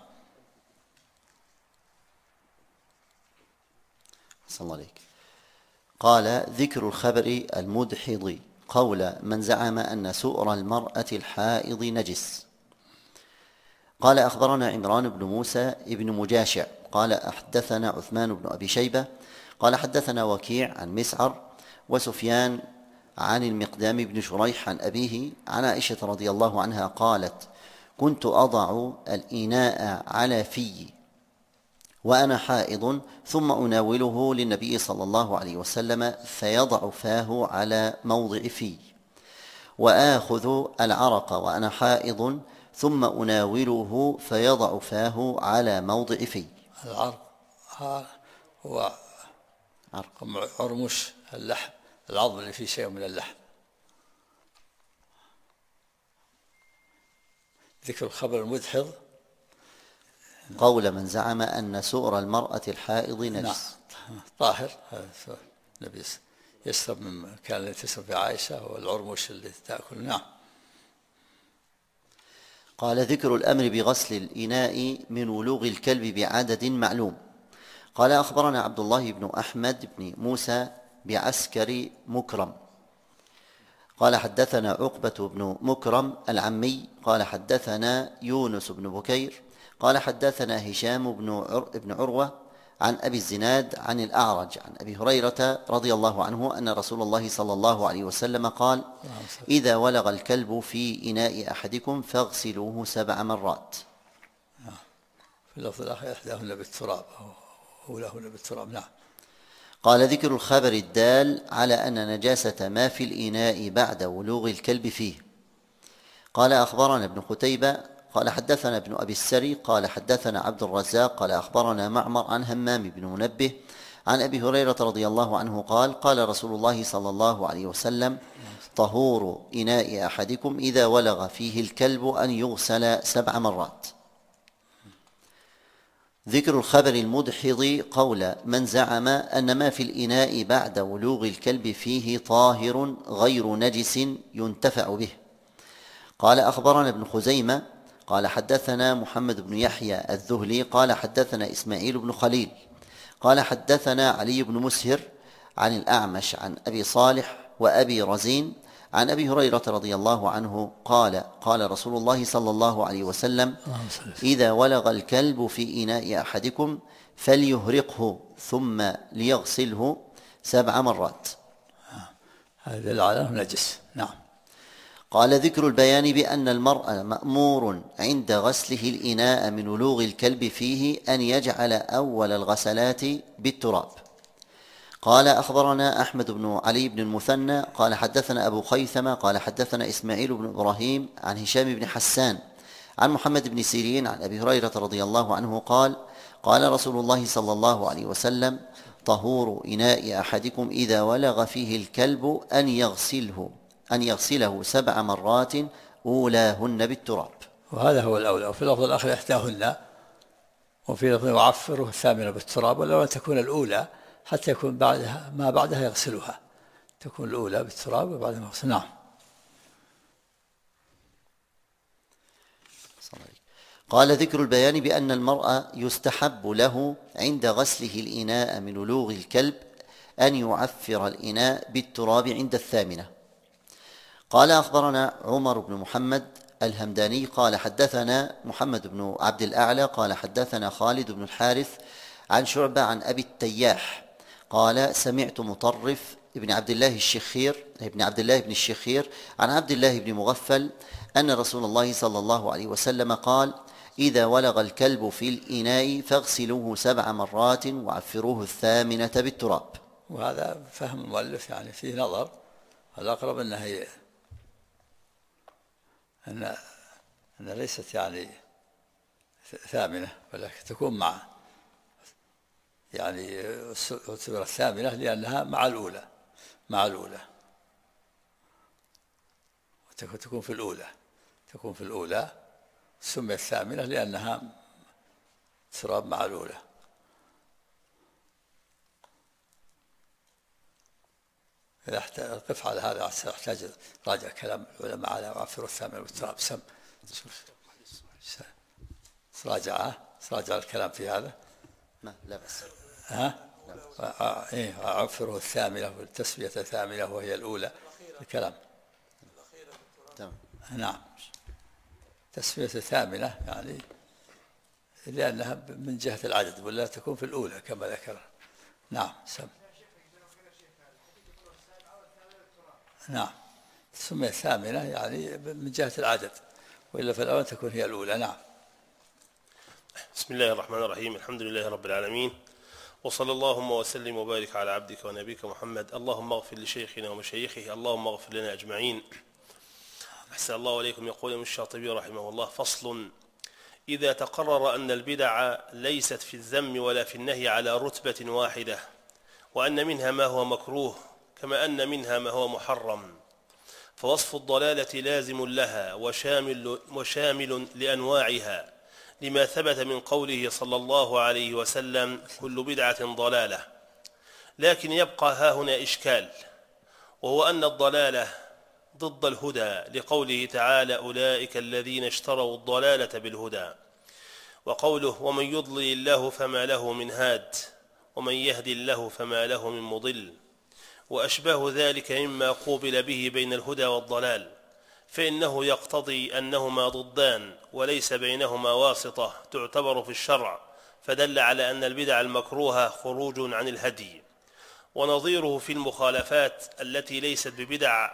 صلى الله عليك. قال: ذكر الخبر المدحض قول من زعم أن سؤر المرأة الحائض نجس. قال: أخبرنا عمران بن موسى بن مجاشع قال حدثنا عثمان بن أبي شيبة قال حدثنا وكيع عن مسعر وسفيان عن المقدام بن شريح عن أبيه عن عائشة رضي الله عنها قالت: كنت أضع الإناء على في وأنا حائض ثم أناوله للنبي صلى الله عليه وسلم فيضع فاه على موضع في، وآخذ العرق وأنا حائض ثم أناوله فيضع فاه على موضع في. العرق هو عرمش اللحم، العظم اللي فيه شيء من اللحم. ذكر الخبر المدحض قول من زعم أن سؤر المرأة الحائض نجس. نعم، طاهر. النبي يشرب من كان الذي تشرب في عائشة والعرمش اللي تأكل. نعم. قال: ذكر الأمر بغسل الإناء من ولوغ الكلب بعدد معلوم. قال: أخبرنا عبد الله بن أحمد بن موسى بعسكر مكرم قال حدثنا عقبة بن مكرم العمي قال حدثنا يونس بن بكير قال حدثنا هشام بن عروة عن أبي الزناد عن الأعرج عن أبي هريرة رضي الله عنه أن رسول الله صلى الله عليه وسلم قال: إذا ولغ الكلب في إناء أحدكم فاغسلوه 7 مرات. في اللفظ الآخر إحداهن بالتراب أو أولاهن بالتراب. نعم. قال: ذكر الخبر الدال على أن نجاسة ما في الإناء بعد ولوغ الكلب فيه. قال: أخبرنا ابن قتيبة قال حدثنا ابن أبي السري قال حدثنا عبد الرزاق قال أخبرنا معمر عن همام بن منبه عن أبي هريرة رضي الله عنه قال: قال رسول الله صلى الله عليه وسلم: طهور إناء أحدكم إذا ولغ فيه الكلب أن يغسل 7 مرات. ذكر الخبر المدحض قول من زعم أن ما في الإناء بعد ولوغ الكلب فيه طاهر غير نجس ينتفع به. قال: أخبرنا ابن خزيمة قال حدثنا محمد بن يحيى الذهلي قال حدثنا إسماعيل بن خليل قال حدثنا علي بن مسهر عن الأعمش عن أبي صالح وأبي رزين عن أبي هريرة رضي الله عنه قال: قال رسول الله صلى الله عليه وسلم: إذا ولغ الكلب في إناء أحدكم فليهرقه ثم ليغسله 7 مرات. هذا العالم نجس. نعم. قال ذكر البيان بأن المرء مأمور عند غسله الإناء من ولوغ الكلب فيه أن يجعل أول الغسلات بالتراب. قال أخبرنا أحمد بن علي بن المثنى قال حدثنا أبو خيثمة قال حدثنا إسماعيل بن إبراهيم عن هشام بن حسان عن محمد بن سيرين عن أبي هريرة رضي الله عنه قال قال رسول الله صلى الله عليه وسلم طهور إناء أحدكم إذا ولغ فيه الكلب أن يغسله 7 مرات أولاهن بالتراب. وهذا هو الأولى. وفي اللفظ الآخر إحداهن، وفي لفظ يعفره 8 بالتراب، ولو أن تكون الأولى حتى يكون بعدها ما بعدها يغسلها، تكون الأولى بالتراب وبعدها يغسل. نعم. قال ذكر البيان بأن المرء يستحب له عند غسله الإناء من ولوغ الكلب أن يعفر الإناء بالتراب عند 8. قال أخبرنا عمر بن محمد الهمداني قال حدثنا محمد بن عبد الأعلى قال حدثنا خالد بن الحارث عن شعبة عن أبي التياح قال سمعت مطرف ابن عبد الله بن الشخير عن عبد الله بن مغفل أن رسول الله صلى الله عليه وسلم قال إذا ولغ الكلب في الإناء فاغسلوه 7 مرات وعفروه 8 بالتراب. وهذا فهم المؤلف يعني فيه نظر. الأقرب أن ليست يعني 8 ولكن تكون يعني تعتبر 8 لأنها مع الأولى تكون في الأولى سميت 8 لأنها تراب مع الأولى. إذا قف على هذا يحتاج راجع كلام العلماء على وعفر 8 بالتراب. راجع الكلام في هذا. لا بس. عفره 8 والتسمية 8 وهي الأولى الكلام. تمام. نعم. تسمية 8 يعني لأنها من جهة العدد ولا تكون في الأولى كما ذكر. نعم. نعم. تسمية 8 يعني من جهة العدد، وإلا في الأول تكون هي الأولى. نعم. بسم الله الرحمن الرحيم. الحمد لله رب العالمين، وصلى اللهم وسلم وبارك على عبدك ونبيك محمد. اللهم اغفر لشيخنا ومشايخه، اللهم اغفر لنا أجمعين. أحسن الله عليكم. يقول ابن الشاطبي رحمه الله: فصل: إذا تقرر أن البدع ليست في الذم ولا في النهي على رتبة واحدة، وأن منها ما هو مكروه كما أن منها ما هو محرم، فوصف الضلالة لازم لها وشامل لأنواعها، لما ثبت من قوله صلى الله عليه وسلم: كل بدعة ضلالة. لكن يبقى هاهنا إشكال، وهو أن الضلالة ضد الهدى، لقوله تعالى: أولئك الذين اشتروا الضلالة بالهدى، وقوله: ومن يضلل الله فما له من هاد، ومن يهدي الله فما له من مضل، وأشباه ذلك مما قوبل به بين الهدى والضلال، فإنه يقتضي أنهما ضدان وليس بينهما واسطة تعتبر في الشرع، فدل على أن البدع المكروهة خروج عن الهدي. ونظيره في المخالفات التي ليست ببدع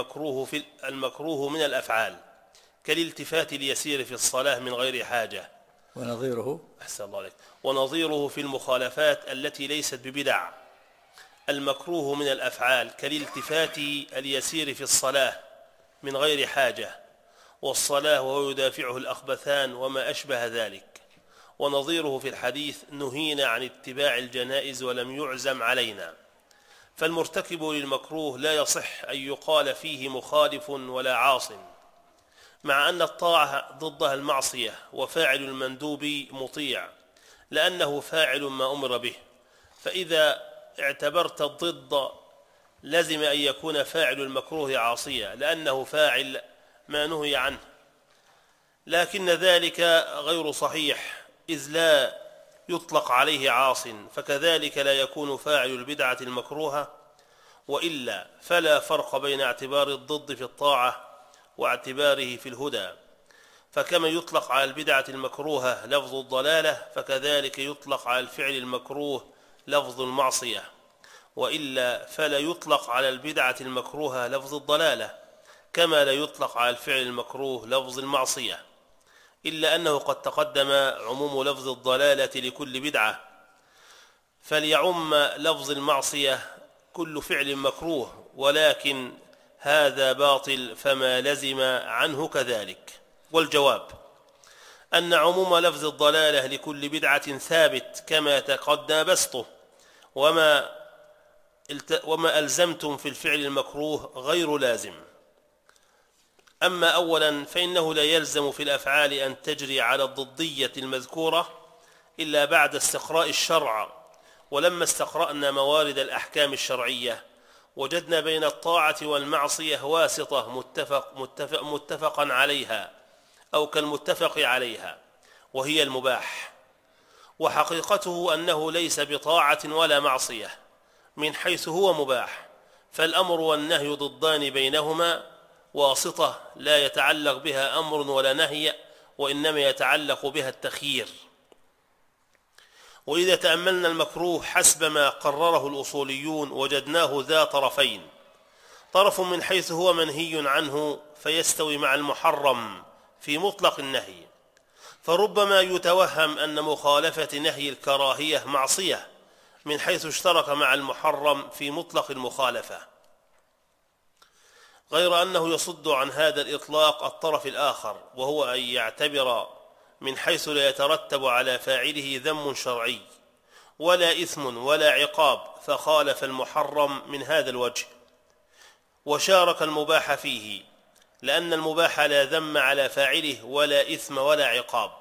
المكروه من الأفعال، كالالتفات اليسير في الصلاة من غير حاجة. ونظيره أحسن الله عليك. ونظيره في المخالفات التي ليست ببدع المكروه من الأفعال، كالالتفات اليسير في الصلاة من غير حاجة، والصلاة وهو يدافعه الأخبثان وما أشبه ذلك. ونظيره في الحديث: نهينا عن اتباع الجنائز ولم يعزم علينا. فالمرتكب للمكروه لا يصح أن يقال فيه مخالف ولا عاص، مع أن الطاعة ضدها المعصية، وفاعل المندوب مطيع لأنه فاعل ما أمر به. فإذا اعتبرت الضد لزم أن يكون فاعل المكروه عاصيا لأنه فاعل ما نهي عنه، لكن ذلك غير صحيح، إذ لا يطلق عليه عاص، فكذلك لا يكون فاعل البدعة المكروهة. وإلا فلا فرق بين اعتبار الضد في الطاعة واعتباره في الهدى، فكما يطلق على البدعة المكروهة لفظ الضلالة، فكذلك يطلق على الفعل المكروه لفظ المعصية. وإلا فلا يطلق على البدعة المكروهة لفظ الضلالة، كما لا يطلق على الفعل المكروه لفظ المعصية، إلا أنه قد تقدم عموم لفظ الضلالة لكل بدعة، فليعم لفظ المعصية كل فعل مكروه، ولكن هذا باطل فما لزم عنه كذلك. والجواب أن عموم لفظ الضلالة لكل بدعة ثابت كما تقدم بسطه، وما ألزمتم في الفعل المكروه غير لازم. أما أولا فإنه لا يلزم في الأفعال أن تجري على الضدية المذكورة إلا بعد استقراء الشرع، ولما استقرأنا موارد الأحكام الشرعية وجدنا بين الطاعة والمعصية واسطة متفقا عليها أو كالمتفق عليها، وهي المباح، وحقيقته أنه ليس بطاعة ولا معصية من حيث هو مباح، فالأمر والنهي ضدان بينهما واسطة لا يتعلق بها أمر ولا نهي، وإنما يتعلق بها التخيير. وإذا تأملنا المكروه حسب ما قرره الأصوليون وجدناه ذا طرفين: طرف من حيث هو منهي عنه فيستوي مع المحرم في مطلق النهي، فربما يتوهم أن مخالفة نهي الكراهية معصية من حيث اشترك مع المحرم في مطلق المخالفة، غير أنه يصد عن هذا الإطلاق الطرف الآخر، وهو أن يعتبر من حيث لا يترتب على فاعله ذم شرعي ولا إثم ولا عقاب، فخالف المحرم من هذا الوجه وشارك المباح فيه، لأن المباح لا ذم على فاعله ولا إثم ولا عقاب،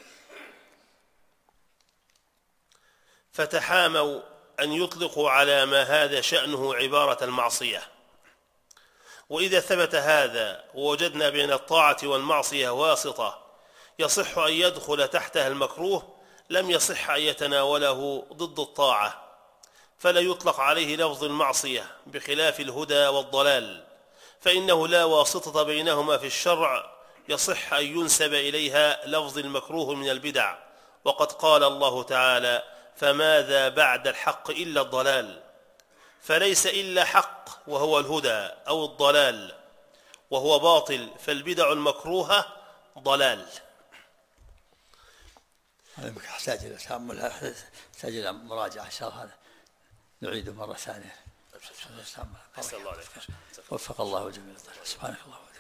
فتحاموا أن يطلقوا على ما هذا شأنه عبارة المعصية. وإذا ثبت هذا ووجدنا بين الطاعة والمعصية واسطة يصح أن يدخل تحتها المكروه، لم يصح أن يتناوله ضد الطاعة، فلا يطلق عليه لفظ المعصية، بخلاف الهدى والضلال، فإنه لا واسطة بينهما في الشرع يصح أن ينسب إليها لفظ المكروه من البدع. وقد قال الله تعالى: فماذا بعد الحق إلا الضلال، فليس إلا حق وهو الهدى أو الضلال، وهو باطل، فالبدع المكروهة ضلال. هذا يحتاج إلى تأمل، يحتاج إلى مراجعة إن شاء الله، هذا نعيده مرة ثانية. أحسن الله عليك. وفق الله الجميع. سبحانك اللهم.